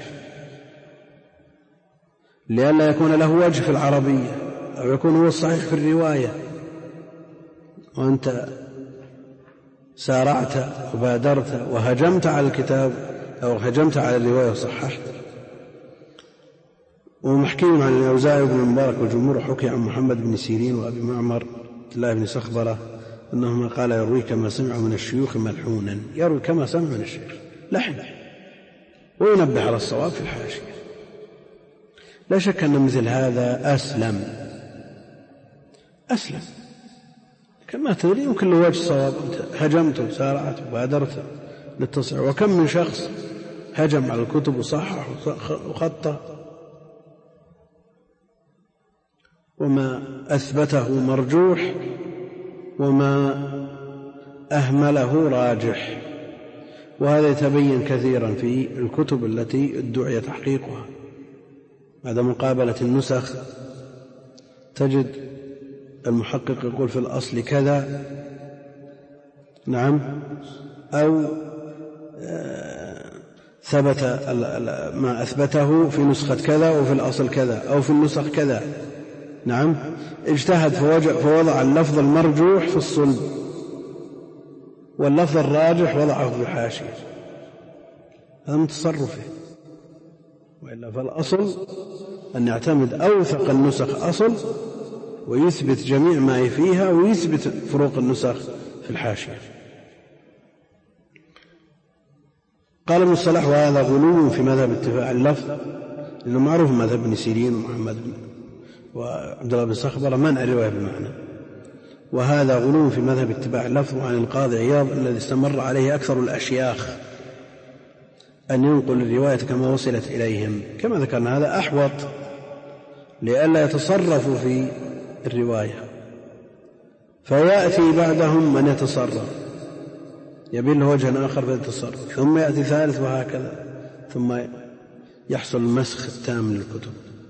لئلا يكون له وجه في العربية أو يكون هو الصحيح في الرواية وأنت سارعت وبادرت وهجمت على الكتاب أو هجمت على الرواية وصححت. ومحكي عن الأوزاعي بن المبارك والجمهور، حكي عن محمد بن سيرين وأبي معمر عبد الله بن سخبرة أنهما قال يروي كما سمع من الشيوخ ملحونا، يروي كما سمع من الشيخ لحن، وينبه على الصواب في الحاشية. لا شك أن مثل هذا أسلم أسلم كما تدري يمكن له وجه صواب، هجمت وسارعت وبادرت للتصحيح، وكم من شخص هجم على الكتب وصحح وخطأ وما أثبته مرجوح وما أهمله راجح، وهذا يتبين كثيرا في الكتب التي ادعي تحقيقها. بعد مقابلة النسخ تجد المحقق يقول في الأصل كذا، نعم، أو ثبت ما أثبته في نسخة كذا وفي الأصل كذا أو في النسخ كذا، نعم، اجتهد فوضع اللفظ المرجوح في الصلب واللفظ الراجح وضعه في الحاشية، هذا من تصرفه. وإلا فالأصل أن يعتمد أوثق النسخ أصل ويثبت جميع ما فيها ويثبت فروق النسخ في الحاشية. قال ابن الصلاح وهذا غلو في مذهب اتباع اللفظ، لأنه معروف مذهب ابن سيرين ومحمد وعبد الله بن سخبرة منع الرواية بالمعنى، وهذا غلو في مذهب اتباع اللفظ. عن القاضي عياض الذي استمر عليه أكثر الأشياخ أن ينقل الرواية كما وصلت إليهم، كما ذكرنا هذا أحوط لئلا يتصرفوا في الرواية، فيأتي بعدهم من يتصرف يبين له وجه آخر في التصرف، ثم يأتي ثالث وهكذا، ثم يحصل المسخ التام للكتب.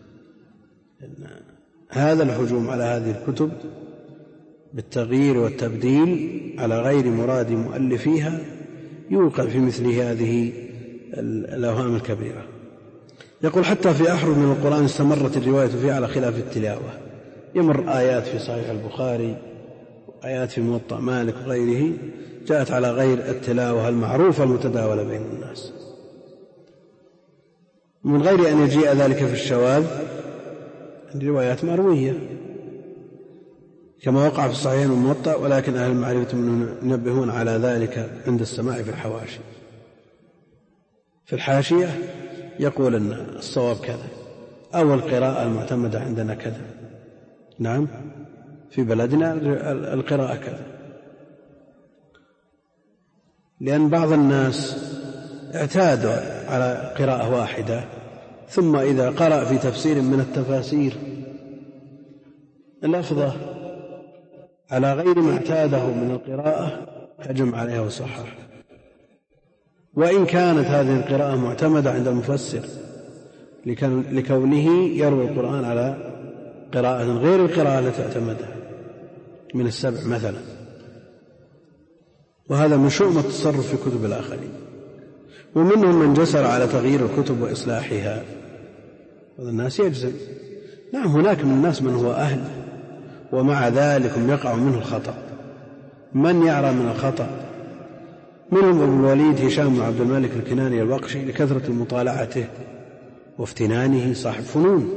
هذا الهجوم على هذه الكتب بالتغيير والتبديل على غير مراد مؤلفيها يوقع في مثل هذه الأوهام الكبيرة. يقول حتى في أحرف من القرآن استمرت الرواية فيه على خلاف التلاوة، يمر آيات في صحيح البخاري وآيات في موطأ مالك وغيره جاءت على غير التلاوة المعروفة المتداولة بين الناس، من غير أن يجيء ذلك في الشواذ. الروايات مروية كما وقع في الصحيحين والموطأ، ولكن أهل المعرفة ينبهون على ذلك عند السماع في الحواشي. في الحاشية يقول أن الصواب كذا، أو القراءة المعتمدة عندنا كذا، نعم، في بلدنا القراءة كذا، لأن بعض الناس اعتادوا على قراءة واحدة، ثم إذا قرأ في تفسير من التفاسير لفظة على غير ما اعتاده من القراءة هجم عليها وصحح، وإن كانت هذه القراءة معتمدة عند المفسر لكونه يروي القرآن على قراءة غير القراءة التي اعتمدها من السبع مثلا، وهذا من شؤم التصرف في كتب الآخرين. ومنهم من جسر على تغيير الكتب وإصلاحها، هذا الناس يجزم. نعم، هناك من الناس من هو أهل ومع ذلك يقع منه الخطأ. من يعرى من الخطأ؟ منهم ابن الوليد هشام بن عبد الملك الكناني الوقشي لكثرة مطالعته وافتنانه، صاحب فنون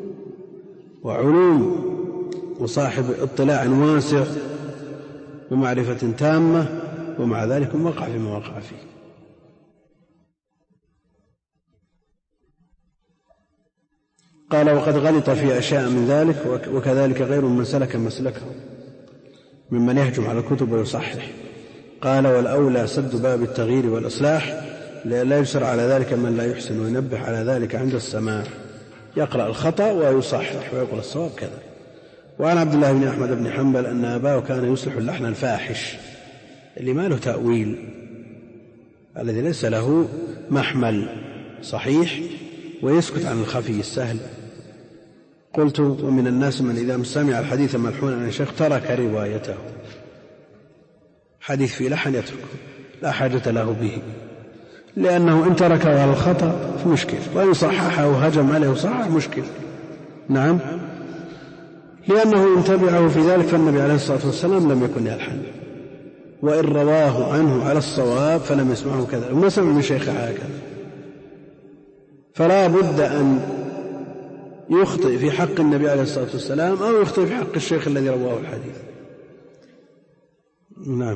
وعلوم وصاحب اطلاع واسع ومعرفة تامة، ومع ذلك وقع فيما وقع فيه. قال وقد غلط في أشياء من ذلك، وكذلك غير من سلك مسلكه ممن يهجم على الكتب ويصحح. قال والأولى سد باب التغيير والإصلاح لا يسر على ذلك من لا يحسن، وينبه على ذلك عند السماع، يقرأ الخطأ ويصحح ويقول الصواب كذا. وعن عبد الله بن أحمد بن حنبل أن أباه كان يصلح اللحن الفاحش اللي ما له تأويل، الذي ليس له محمل صحيح، ويسكت عن الخفي السهل. قلت ومن الناس من إذا سمع الحديث ملحونا عن الشيخ ترك روايته، حديث في لحن يتركه لا حاجة له به، لأنه إن تركه على الخطأ فمشكل، وإن صححه وهجم عليه وصحح مشكل. نعم، لأنه إن تبعه في ذلك فالنبي عليه الصلاة والسلام لم يكن يلحن، وإن رواه عنه على الصواب فلم يسمعه كذا، وما سمع من شيخ هكذا. فلا بد أن يخطئ في حق النبي عليه الصلاة والسلام أو يخطئ في حق الشيخ الذي رواه الحديث. نعم.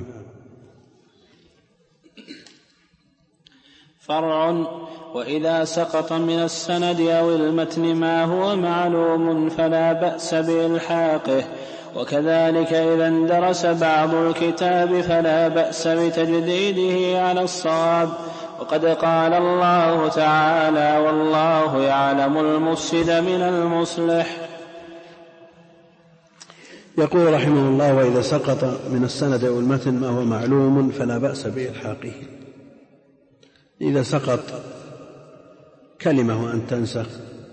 فرع: وإذا سقط من السند أو المتن ما هو معلوم فلا بأس بإلحاقه، وكذلك إذا اندرس بعض الكتاب فلا بأس بتجديده على الصواب. وقد قال الله تعالى: والله يعلم المفسد من المصلح. يقول رحمه الله: وإذا سقط من السند أو المتن ما هو معلوم فلا بأس بإلحاقه. إذا سقط كلمة وأن تنسخ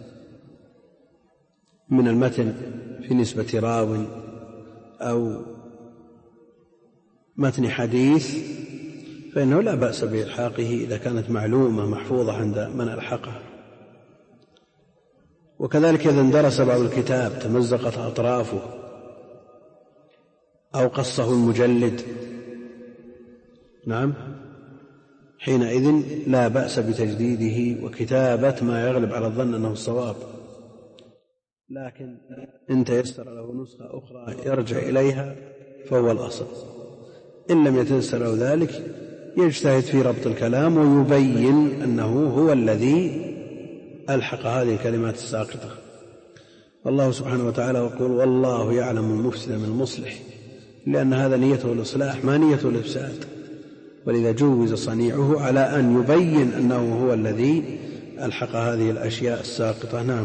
من المتن في نسبة راو أو متن حديث فإنه لا بأس بإلحاقه إذا كانت معلومة محفوظة عند من ألحقها. وكذلك إذا اندرس بعض الكتاب تمزقت أطرافه أو قصه المجلد، نعم، حينئذ لا بأس بتجديده وكتابة ما يغلب على الظن أنه الصواب. لكن إن تيسر له نسخة أخرى يرجع إليها فهو الأصل. إن لم يتيسر له ذلك يجتهد في ربط الكلام ويبين أنه هو الذي ألحق هذه الكلمات الساقطة. والله سبحانه وتعالى يقول: والله يعلم المفسد من المصلح، لأن هذا نيته الإصلاح ما نيته الإفساد، ولذا جوز صنيعه على أن يبين أنه هو الذي ألحق هذه الأشياء الساقطة. نعم.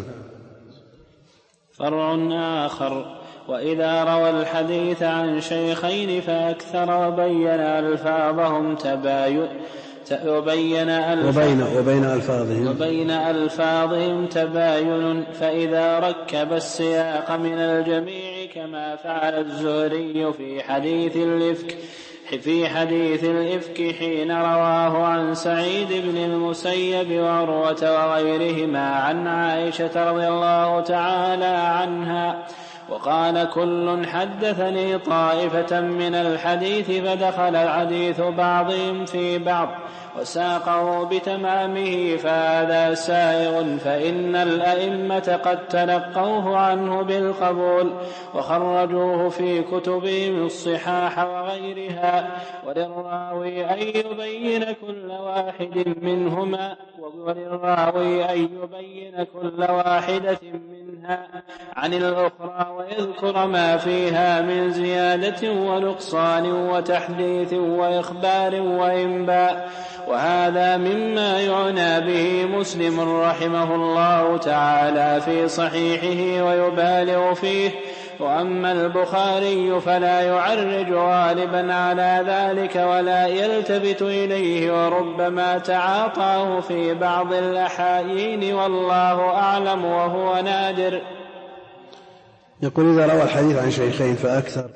فرع آخر: وإذا روى الحديث عن شيخين فأكثر وبين ألفاظهم تباين وبين وبين, وبين ألفاظهم وبين ألفاظهم تباين، فإذا ركب السياق من الجميع كما فعل الزهري في حديث الإفك في حديث الإفك حين رواه عن سعيد بن المسيب وعروة وغيرهما عن عائشة رضي الله تعالى عنها، وقال: كل حدثني طائفة من الحديث فدخل الحديث بعضهم في بعض وساقه بتمامه فهذا سائغ، فإن الأئمة قد تلقوه عنه بالقبول وخرجوه في كتبهم الصحاح وغيرها، وللراوي أن يبين كل واحد منهما وللراوي أن يبين كل واحدة منها عن الأخرى ويذكر ما فيها من زيادة ونقصان وتحديث وإخبار وإنباء. وهذا مما يعنى به مسلم رحمه الله تعالى في صحيحه ويبالغ فيه. وأما البخاري فلا يعرج غالبا على ذلك ولا يلتفت إليه، وربما تعاطاه في بعض الأحايين والله أعلم وهو نادر. يقول: إذا روى الحديث عن شيخين فأكثر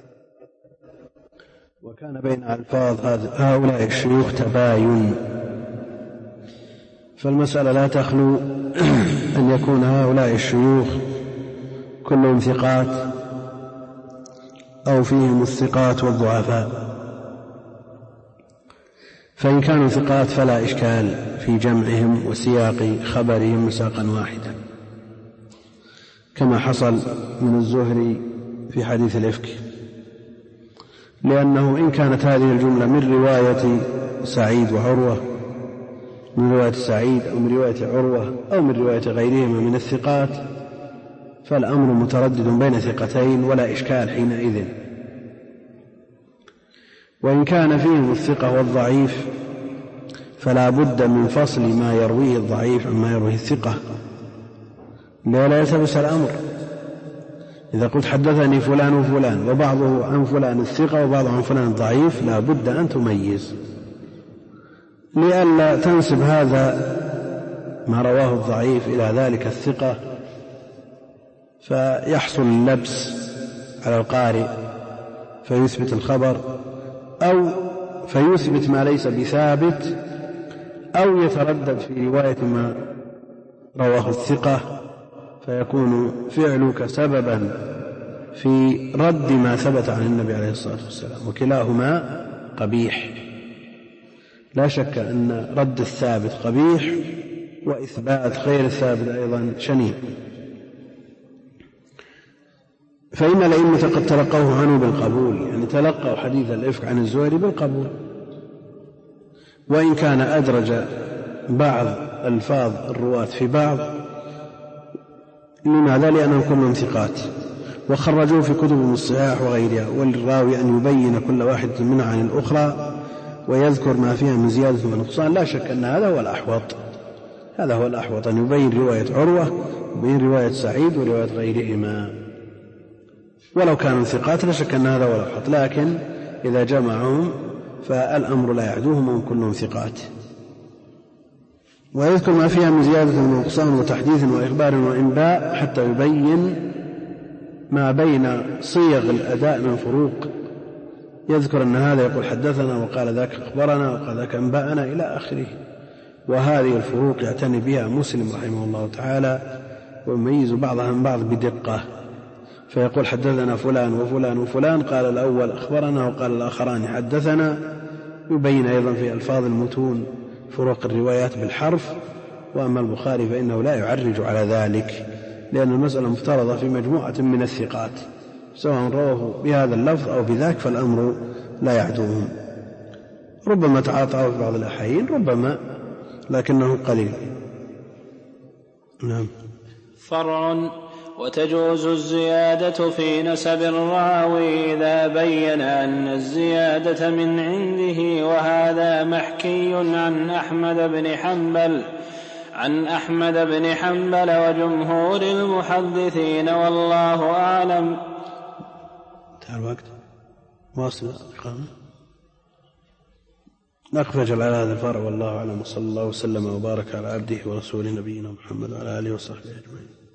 وكان بين ألفاظ هؤلاء الشيوخ تباين، فالمسألة لا تخلو أن يكون هؤلاء الشيوخ كلهم ثقات أو فيهم الثقات والضعفاء. فإن كانوا ثقات فلا إشكال في جمعهم وسياق خبرهم مساقا واحدا، كما حصل من الزهري في حديث الإفك، لأنه إن كانت هذه الجملة من رواية سعيد وعروة من رواية سعيد أو من رواية عروة أو من رواية غيرهما من الثقات فالأمر متردد بين ثقتين ولا إشكال حينئذ. وإن كان فيهم الثقة والضعيف فلا بد من فصل ما يرويه الضعيف عما يرويه الثقة ولا يلتبس الأمر. إذا قلت حدثني فلان وفلان وبعضه عن فلان الثقة وبعضه عن فلان الضعيف لا بد أن تميز، لئلا تنسب هذا ما رواه الضعيف إلى ذلك الثقة فيحصل اللبس على القارئ فيثبت الخبر أو فيثبت ما ليس بثابت أو يتردد في رواية ما رواه الثقة فيكون فعلك سببا في رد ما ثبت عن النبي عليه الصلاة والسلام، وكلاهما قبيح. لا شك أن رد الثابت قبيح وإثبات غير الثابت أيضا شنيع. فإن الأئمة قد تلقوه عنه بالقبول، يعني تلقوا حديث الإفك عن الزهري بالقبول، وإن كان أدرج بعض ألفاظ الرواة في بعض. لماذا؟ لأنهم كلهم ثقات وخرجوه في كتب الصحاح وغيرها، وللراوي أن يبين كل واحد منها عن الأخرى ويذكر ما فيها من زيادة ونقصان. لا شك أن هذا هو الأحوط، هذا هو الأحوط، أن يبين رواية عروة وبين رواية سعيد ورواية غيرهما. ولو كانوا ثقات لا شك أن هذا هو الأحوط، لكن إذا جمعهم فالأمر لا يعدوهم وهم كلهم ثقات. ويذكر ما فيها من زيادة ونقصان وتحديث وإخبار وإنباء حتى يبين ما بين صيغ الأداء من فروق. يذكر أن هذا يقول حدثنا وقال ذاك أخبرنا وقال ذاك أنبأنا إلى آخره. وهذه الفروق يعتني بها مسلم رحمه الله تعالى ويميز بعضها من بعض بدقة، فيقول حدثنا فلان وفلان وفلان، قال الأول أخبرنا وقال الآخران حدثنا. يبين أيضا في ألفاظ المتون فروق الروايات بالحرف. وأما البخاري فإنه لا يعرج على ذلك، لأن المسألة مفترضة في مجموعة من الثقات، سواء رواه بهذا اللفظ أو بذاك فالأمر لا يعدوهم. ربما تعاطوا في بعض الأحيان، ربما، لكنه قليل. نعم. فرع. وتجوز الزيادة في نسب الراوي إذا بين أن الزيادة من عنده، وهذا محكي عن أحمد بن حنبل عن أحمد بن حنبل وجمهور المحدثين، والله أعلم. انتهى الوقت. واصل الإقامة. نقفل على هذا الفرع، والله أعلم، وصلى الله وسلم وبارك على عبده ورسوله نبينا محمد وعلى آله وصحبه أجمعين.